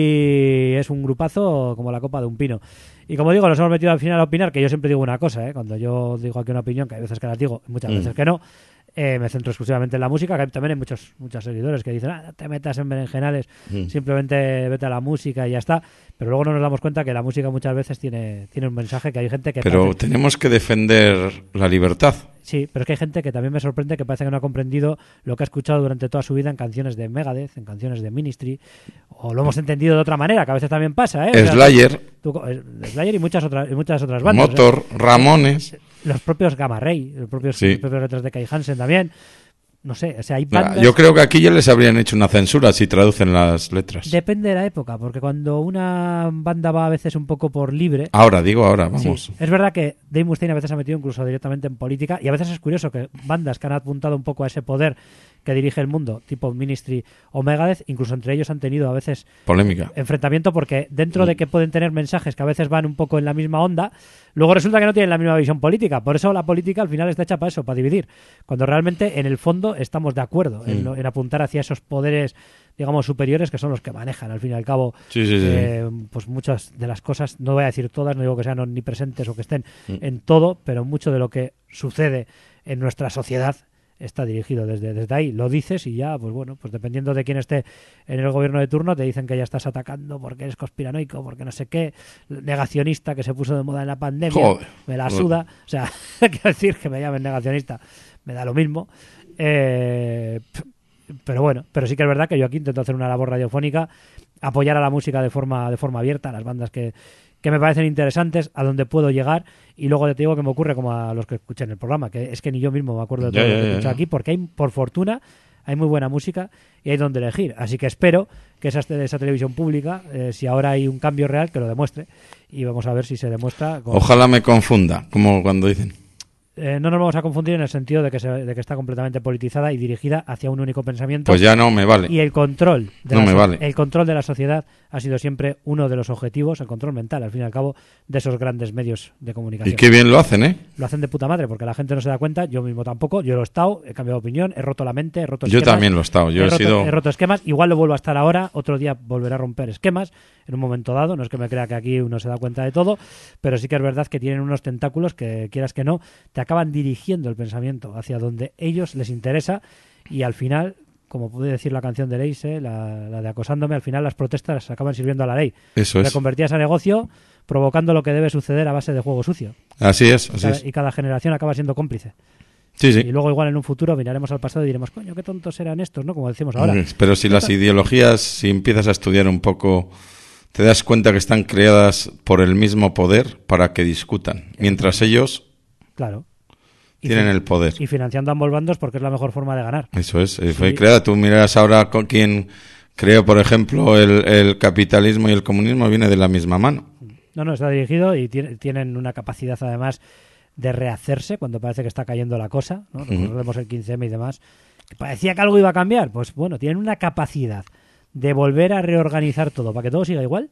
Y es un grupazo como la copa de un pino. Y como digo, nos hemos metido al final a opinar, que yo siempre digo una cosa, ¿eh? Cuando yo digo aquí una opinión, que hay veces que la digo, muchas veces que no, me centro exclusivamente en la música, que también hay muchos seguidores que dicen, no te metas en berenjenales, simplemente vete a la música y ya está. Pero luego no nos damos cuenta que la música muchas veces tiene un mensaje, que hay gente que... Pero parece- tenemos que defender la libertad. Sí, pero es que hay gente que también me sorprende que parece que no ha comprendido lo que ha escuchado durante toda su vida en canciones de Megadeth, en canciones de Ministry, o lo hemos entendido de otra manera, que a veces también pasa, ¿eh? O sea, Slayer, Slayer y muchas otras bandas. Motor, Ramones. Los propios Gamma Ray, los propios letras de Kai Hansen también. No sé, o sea, hay bandas... Yo creo que aquí ya les habrían hecho una censura si traducen las letras. Depende de la época, porque cuando una banda va a veces un poco por libre... Ahora, vamos. Sí, es verdad que Dave Mustaine a veces ha metido incluso directamente en política y a veces es curioso que bandas que han apuntado un poco a ese poder que dirige el mundo, tipo Ministry o Megadeth, incluso entre ellos han tenido a veces Polémica. enfrentamiento porque dentro de que pueden tener mensajes que a veces van un poco en la misma onda, luego resulta que no tienen la misma visión política. Por eso la política al final está hecha para eso, para dividir. Cuando realmente en el fondo estamos de acuerdo en apuntar hacia esos poderes, digamos, superiores que son los que manejan al fin y al cabo Sí. pues muchas de las cosas, no voy a decir todas, no digo que sean omnipresentes o que estén en todo, pero mucho de lo que sucede en nuestra sociedad está dirigido desde ahí. Lo dices y ya, pues bueno, pues dependiendo de quién esté en el gobierno de turno, te dicen que ya estás atacando porque eres conspiranoico, porque no sé qué, negacionista que se puso de moda en la pandemia. Joder. Me la suda. O sea, quiero decir que me llamen negacionista, me da lo mismo. Pero bueno, pero sí que es verdad que yo aquí intento hacer una labor radiofónica, apoyar a la música de forma abierta, a las bandas que me parecen interesantes, a donde puedo llegar, y luego te digo que me ocurre como a los que escuché en el programa, que es que ni yo mismo me acuerdo de todo lo que he escuchado aquí, porque hay, por fortuna, hay muy buena música y hay donde elegir. Así que espero que esa televisión pública, si ahora hay un cambio real, que lo demuestre, y vamos a ver si se demuestra. Ojalá me confunda, como cuando dicen. No nos vamos a confundir en el sentido de que está completamente politizada y dirigida hacia un único pensamiento. Pues ya no me vale. Y el control vale. El control de la sociedad ha sido siempre uno de los objetivos, el control mental, al fin y al cabo, de esos grandes medios de comunicación. Y qué bien lo hacen, ¿eh? Lo hacen de puta madre, porque la gente no se da cuenta, yo mismo tampoco, yo lo he estado, he cambiado de opinión, he roto la mente, he roto Yo esquemas. también lo he estado, He roto esquemas, igual lo vuelvo a estar ahora, otro día volveré a romper esquemas, en un momento dado, no es que me crea que aquí uno se da cuenta de todo, pero sí que es verdad que tienen unos tentáculos que, quieras que no, te acaban dirigiendo el pensamiento hacia donde ellos les interesa, y al final, como puede decir la canción de Leise, la de Acosándome, al final las protestas acaban sirviendo a la ley. Eso es. Reconvertías a negocio, provocando lo que debe suceder a base de juego sucio. Así es. Y cada generación acaba siendo cómplice. Sí. Y luego igual en un futuro miraremos al pasado y diremos, coño, qué tontos eran estos, ¿no? Como decimos ahora. Pero si las ideologías, si empiezas a estudiar un poco, te das cuenta que están creadas por el mismo poder para que discutan, mientras ellos claro. tienen el poder. Y financiando ambos bandos porque es la mejor forma de ganar. Eso es, fue creada. Tú miras ahora con quien creó, por ejemplo, el capitalismo y el comunismo, viene de la misma mano. No, está dirigido y tienen una capacidad además de rehacerse cuando parece que está cayendo la cosa, ¿no? Recordemos el 15M y demás, que parecía que algo iba a cambiar. Pues bueno, tienen una capacidad de volver a reorganizar todo para que todo siga igual.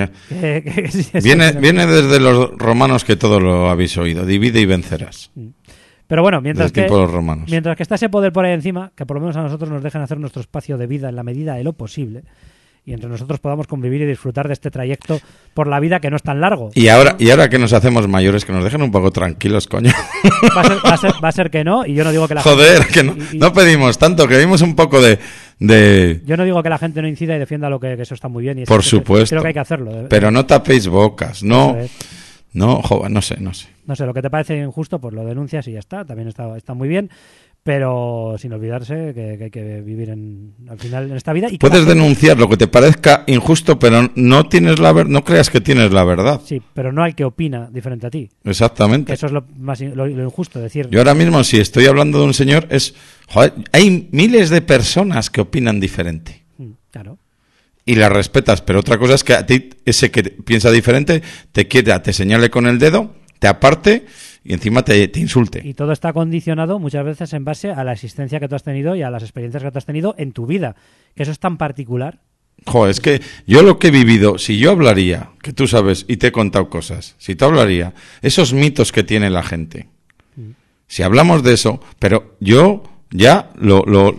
Viene desde los romanos, que todo lo habéis oído, divide y vencerás. Pero bueno, mientras que está ese poder por ahí encima, que por lo menos a nosotros nos dejen hacer nuestro espacio de vida en la medida de lo posible, y entre nosotros podamos convivir y disfrutar de este trayecto por la vida, que no es tan largo. Y ahora que nos hacemos mayores, que nos dejen un poco tranquilos, coño. Va a ser que no, y yo no digo que la Joder, gente... que no pedimos tanto, que pedimos un poco de... Yo no digo que la gente no incida y defienda lo que eso está muy bien. Y por supuesto. Creo que hay que hacerlo. Pero no tapéis bocas, no... No, joder, no sé. No sé, lo que te parece injusto, pues lo denuncias y ya está. También está muy bien, pero sin olvidarse que hay que vivir al final en esta vida. Y puedes denunciar lo que te parezca injusto, pero no creas que tienes la verdad. Sí, pero no al que opina diferente a ti. Exactamente. Que eso es lo injusto, decir. Yo ahora mismo, si estoy hablando de un señor, joder, hay miles de personas que opinan diferente. Claro. Y las respetas, pero otra cosa es que a ti, ese que piensa diferente, te señale con el dedo, te aparte y encima te insulte. Y todo está condicionado muchas veces en base a la existencia que tú has tenido y a las experiencias que tú has tenido en tu vida, que eso es tan particular. Joder, es que yo lo que he vivido, si yo hablaría, que tú sabes, y te he contado cosas, si tú hablaría, esos mitos que tiene la gente, si hablamos de eso, pero yo ya lo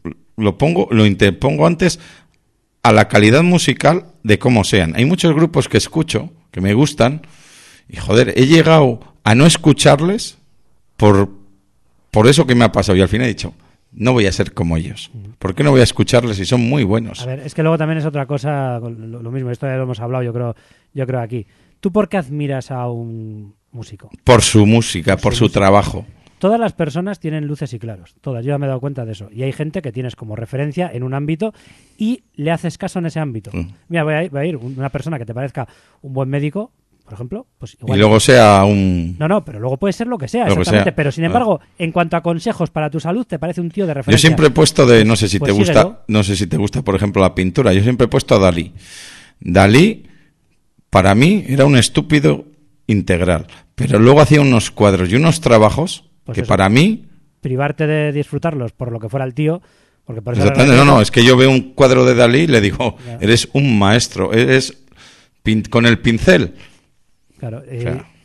interpongo antes a la calidad musical de cómo sean. Hay muchos grupos que escucho, que me gustan, y joder, he llegado a no escucharles por eso que me ha pasado, y al final he dicho, no voy a ser como ellos. ¿Por qué no voy a escucharles si son muy buenos? A ver, es que luego también es otra cosa, lo mismo, esto ya lo hemos hablado, yo creo aquí. ¿Tú por qué admiras a un músico? Por su música, por su trabajo. Todas las personas tienen luces y claros, todas, yo ya me he dado cuenta de eso. Y hay gente que tienes como referencia en un ámbito y le haces caso en ese ámbito. Mira, voy a ir una persona que te parezca un buen médico, por ejemplo, pues igual. Y luego sea un... No, pero luego puede ser lo que sea, exactamente. Pero sin embargo, en cuanto a consejos para tu salud, te parece un tío de referencia. Yo siempre he puesto no sé si te gusta, por ejemplo, la pintura. Yo siempre he puesto a Dalí. Dalí, para mí, era un estúpido integral. Pero luego hacía unos cuadros y unos trabajos que para mí... Privarte de disfrutarlos por lo que fuera el tío... Porque por eso es que yo veo un cuadro de Dalí y le digo, eres un maestro, eres con el pincel. Claro,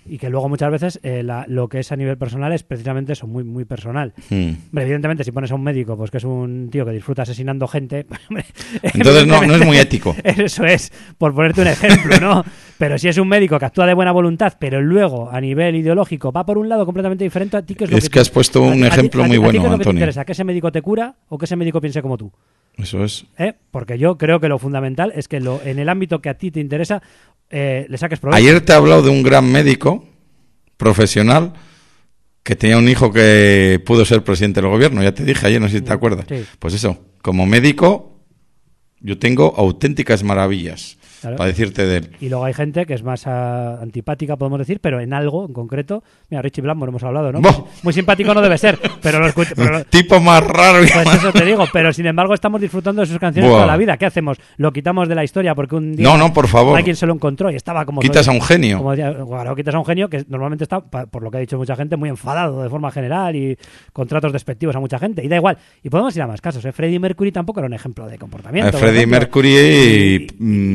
y que luego muchas veces lo que es a nivel personal es precisamente eso, muy, muy personal. Hombre, evidentemente, si pones a un médico, pues que es un tío que disfruta asesinando gente, pues, hombre, entonces no es muy ético. Eso es, por ponerte un ejemplo, ¿no? Pero si es un médico que actúa de buena voluntad, pero luego a nivel ideológico va por un lado completamente diferente, a ti, ¿qué es lo Es que has puesto un ejemplo muy bueno, ¿a ti qué es lo que te Antonio. interesa? ¿Que ese médico te cura o que ese médico piense como tú? Eso es. Porque yo creo que lo fundamental es que en el ámbito que a ti te interesa le saques provecho. Ayer te he hablado de un gran médico profesional que tenía un hijo que pudo ser presidente del gobierno. Ya te dije ayer, no sé si te acuerdas. Sí. Pues eso, como médico, yo tengo auténticas maravillas Claro. para decirte de él. Y luego hay gente que es más antipática, podemos decir, pero en algo en concreto. Mira, Richie Blackmore hemos hablado, ¿no? ¡Boh! Muy simpático no debe ser, pero lo escucho. Tipo más raro. Pues eso te digo, pero sin embargo estamos disfrutando de sus canciones Buah. toda la vida. ¿Qué hacemos? ¿Lo quitamos de la historia porque un día No, por favor. alguien se lo encontró y estaba como... Quitas a un genio. Claro, quitas a un genio que normalmente está, por lo que ha dicho mucha gente, muy enfadado de forma general y con tratos despectivos a mucha gente. Y da igual. Y podemos ir a más casos. Freddie Mercury tampoco era un ejemplo de comportamiento. por Freddie ejemplo. Mercury...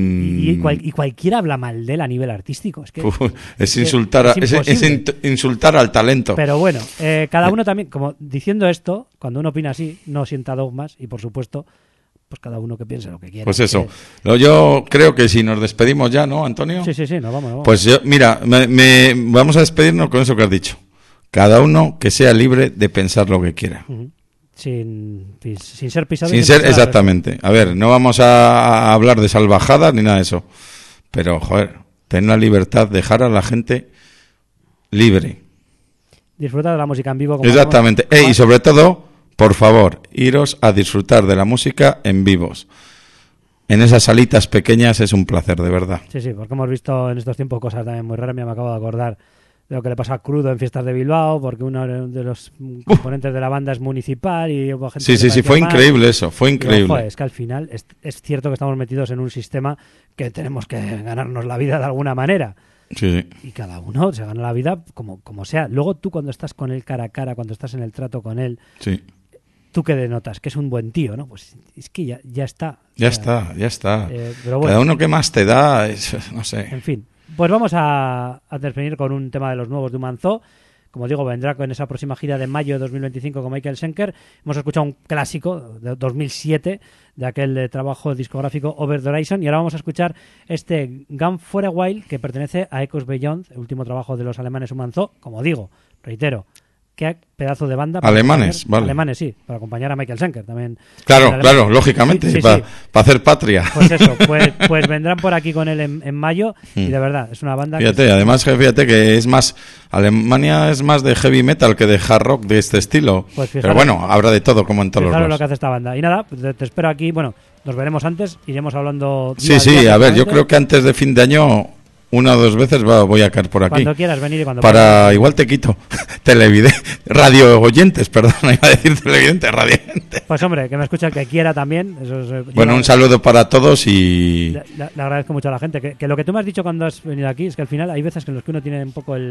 Y cualquiera habla mal de él a nivel artístico. Es que es insultar es imposible. insultar al talento. Pero bueno, cada uno también, como diciendo esto, cuando uno opina así, no sienta dogmas y por supuesto, pues cada uno que piense lo que quiera. Pues eso. Yo creo que si nos despedimos ya, ¿no, Antonio? Sí, nos vamos. Pues mira, vamos a despedirnos con eso que has dicho. Cada uno que sea libre de pensar lo que quiera. Ujú. Sin ser pisado. Sin ser, exactamente. A ver, no vamos a hablar de salvajadas ni nada de eso. Pero, joder, tener la libertad, dejar a la gente libre. Disfrutar de la música en vivo. Como Exactamente. Y sobre todo, por favor, iros a disfrutar de la música en vivos. En esas salitas pequeñas es un placer, de verdad. Sí, porque hemos visto en estos tiempos cosas también muy raras. Me acabo de acordar de lo que le pasó a Crudo en Fiestas de Bilbao, porque uno de los componentes de la banda es municipal y hubo gente Sí, fue increíble eso, fue increíble. Joder, es que al final es cierto que estamos metidos en un sistema que tenemos que ganarnos la vida de alguna manera. Sí. Y cada uno se gana la vida como sea. Luego tú cuando estás con él cara a cara, cuando estás en el trato con él, Sí. ¿tú qué denotas? Que es un buen tío, ¿no? Pues es que ya está. Ya está. Pero bueno, Cada uno que más te da, no sé. en fin. Pues vamos a intervenir con un tema de los nuevos de Humanzó. Como digo, vendrá con esa próxima gira de mayo de 2025 con Michael Schenker. Hemos escuchado un clásico de 2007 de aquel trabajo discográfico Over the Horizon. Y ahora vamos a escuchar este Gone for a While, que pertenece a Echoes Beyond, el último trabajo de los alemanes Humanzó. Como digo, reitero, qué pedazo de banda. Alemanes, vale. Alemanes, sí, para acompañar a Michael Schenker también. Claro, lógicamente, Sí, para hacer patria. Pues eso, pues vendrán por aquí con él en mayo y de verdad, es una banda Fíjate que es más, Alemania es más de heavy metal que de hard rock de este estilo. Pues fijaros, pero bueno, habrá de todo como en todos los fijaros lo lados. que hace esta banda. Y nada, te espero aquí, bueno, nos veremos antes, iremos hablando... Sí, a ver, yo creo que antes de fin de año, una o dos veces voy a caer por aquí. Cuando quieras venir y cuando Igual te quito radio oyentes, perdón, iba a decir televidentes, radio oyentes. Pues hombre, que me escuche el que quiera también. Bueno, un saludo para todos y... Le agradezco mucho a la gente. Que lo que tú me has dicho cuando has venido aquí es que al final hay veces en los que uno tiene un poco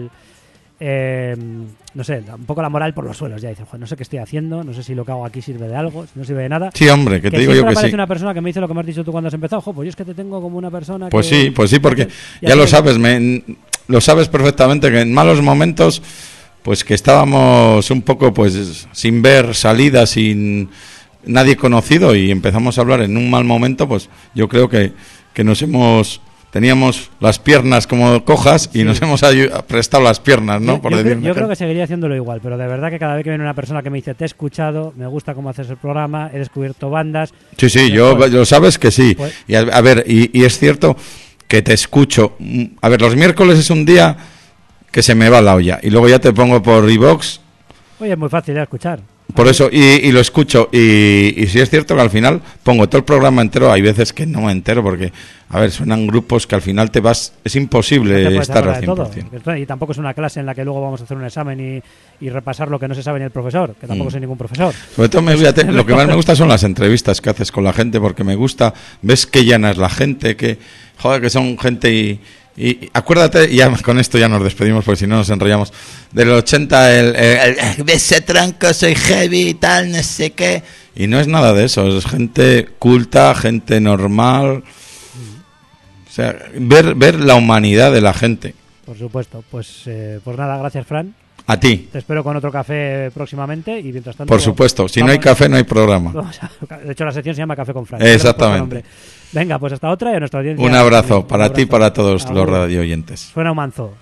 no sé, un poco la moral por los suelos. Ya dice, no sé qué estoy haciendo, no sé si lo que hago aquí sirve de algo, si no sirve de nada. Sí, hombre, que te digo yo que sí. Una persona que me dice lo que me has dicho tú cuando has empezado. Pues yo es que te tengo como una persona Pues que... sí, porque ya lo sabes, lo sabes perfectamente que en malos momentos, pues que estábamos un poco pues sin ver salida, sin nadie conocido y empezamos a hablar en un mal momento, pues yo creo que teníamos las piernas como cojas y nos hemos prestado las piernas, ¿no? Yo creo que seguiría haciéndolo igual, pero de verdad que cada vez que viene una persona que me dice, te he escuchado, me gusta cómo haces el programa, he descubierto bandas... Sí, lo sabes que sí. Pues, y a ver, y es cierto que te escucho. A ver, los miércoles es un día que se me va la olla y luego ya te pongo por iVoox. Oye, es muy fácil de escuchar. Por eso, y lo escucho, y sí es cierto que al final pongo todo el programa entero, hay veces que no me entero, porque, a ver, suenan grupos que al final es imposible estar al 100%. Y tampoco es una clase en la que luego vamos a hacer un examen y repasar lo que no se sabe ni el profesor, que tampoco soy ningún profesor. Sobre todo, lo que más me gusta son las entrevistas que haces con la gente, porque me gusta, ves que llana es la gente, que son gente y acuérdate, y ya con esto ya nos despedimos porque si no nos enrollamos, del 80 el ese tronco soy heavy y tal, no sé qué, y no es nada de eso, es gente culta, gente normal, o sea, ver la humanidad de la gente. Por supuesto. Pues nada, gracias, Fran. A ti. Te espero con otro café próximamente y mientras tanto... Por supuesto. Si no hay café, no hay programa. De hecho, la sección se llama Café con Fran. Exactamente. Venga, pues hasta otra y a nuestra audiencia. Un abrazo para ti y para todos los radio oyentes. Suena un manzo.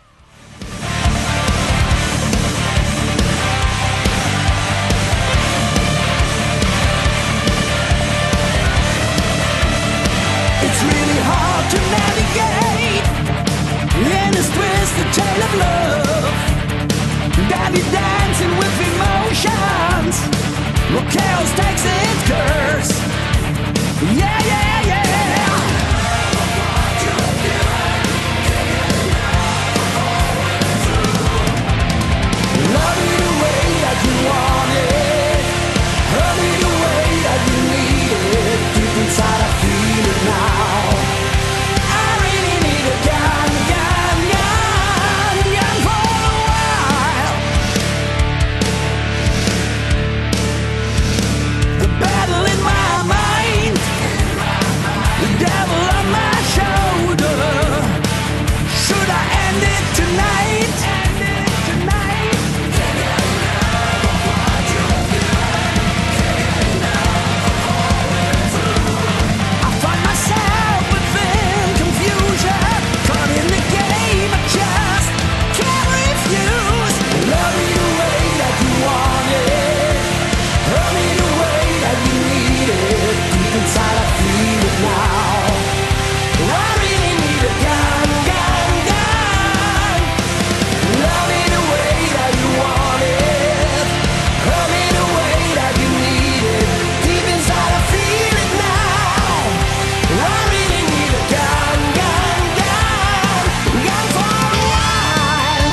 It's really hard to navigate in this twisted tale of love. Daddy dancing with emotions. Well, chaos takes its curse. Yeah, yeah, yeah. Love it the way that you want it. Love it the way that you need it. Deep inside I feel it now. I really need a gun, gun, gun, gun for a while. The battle in my mind, the devil on my shoulder. Should I end it tonight? End it tonight. I find myself within confusion, caught in the game. I just can't refuse. Love me the way that you want it. Love me the way that you need it. Deep inside I feel it now. I really need a gun, gun, gun. Love me the way that you want it. Love me the way that you need it. Deep inside I feel it now. I really need a gun, gun, gun, gun for a while.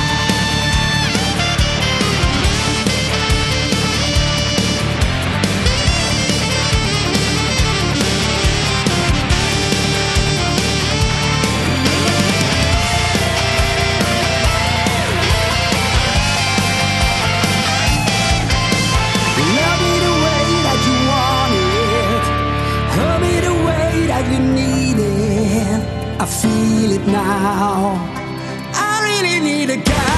Love me the way that you want it. Love me the way that you need it. I feel it now. I really need a guy.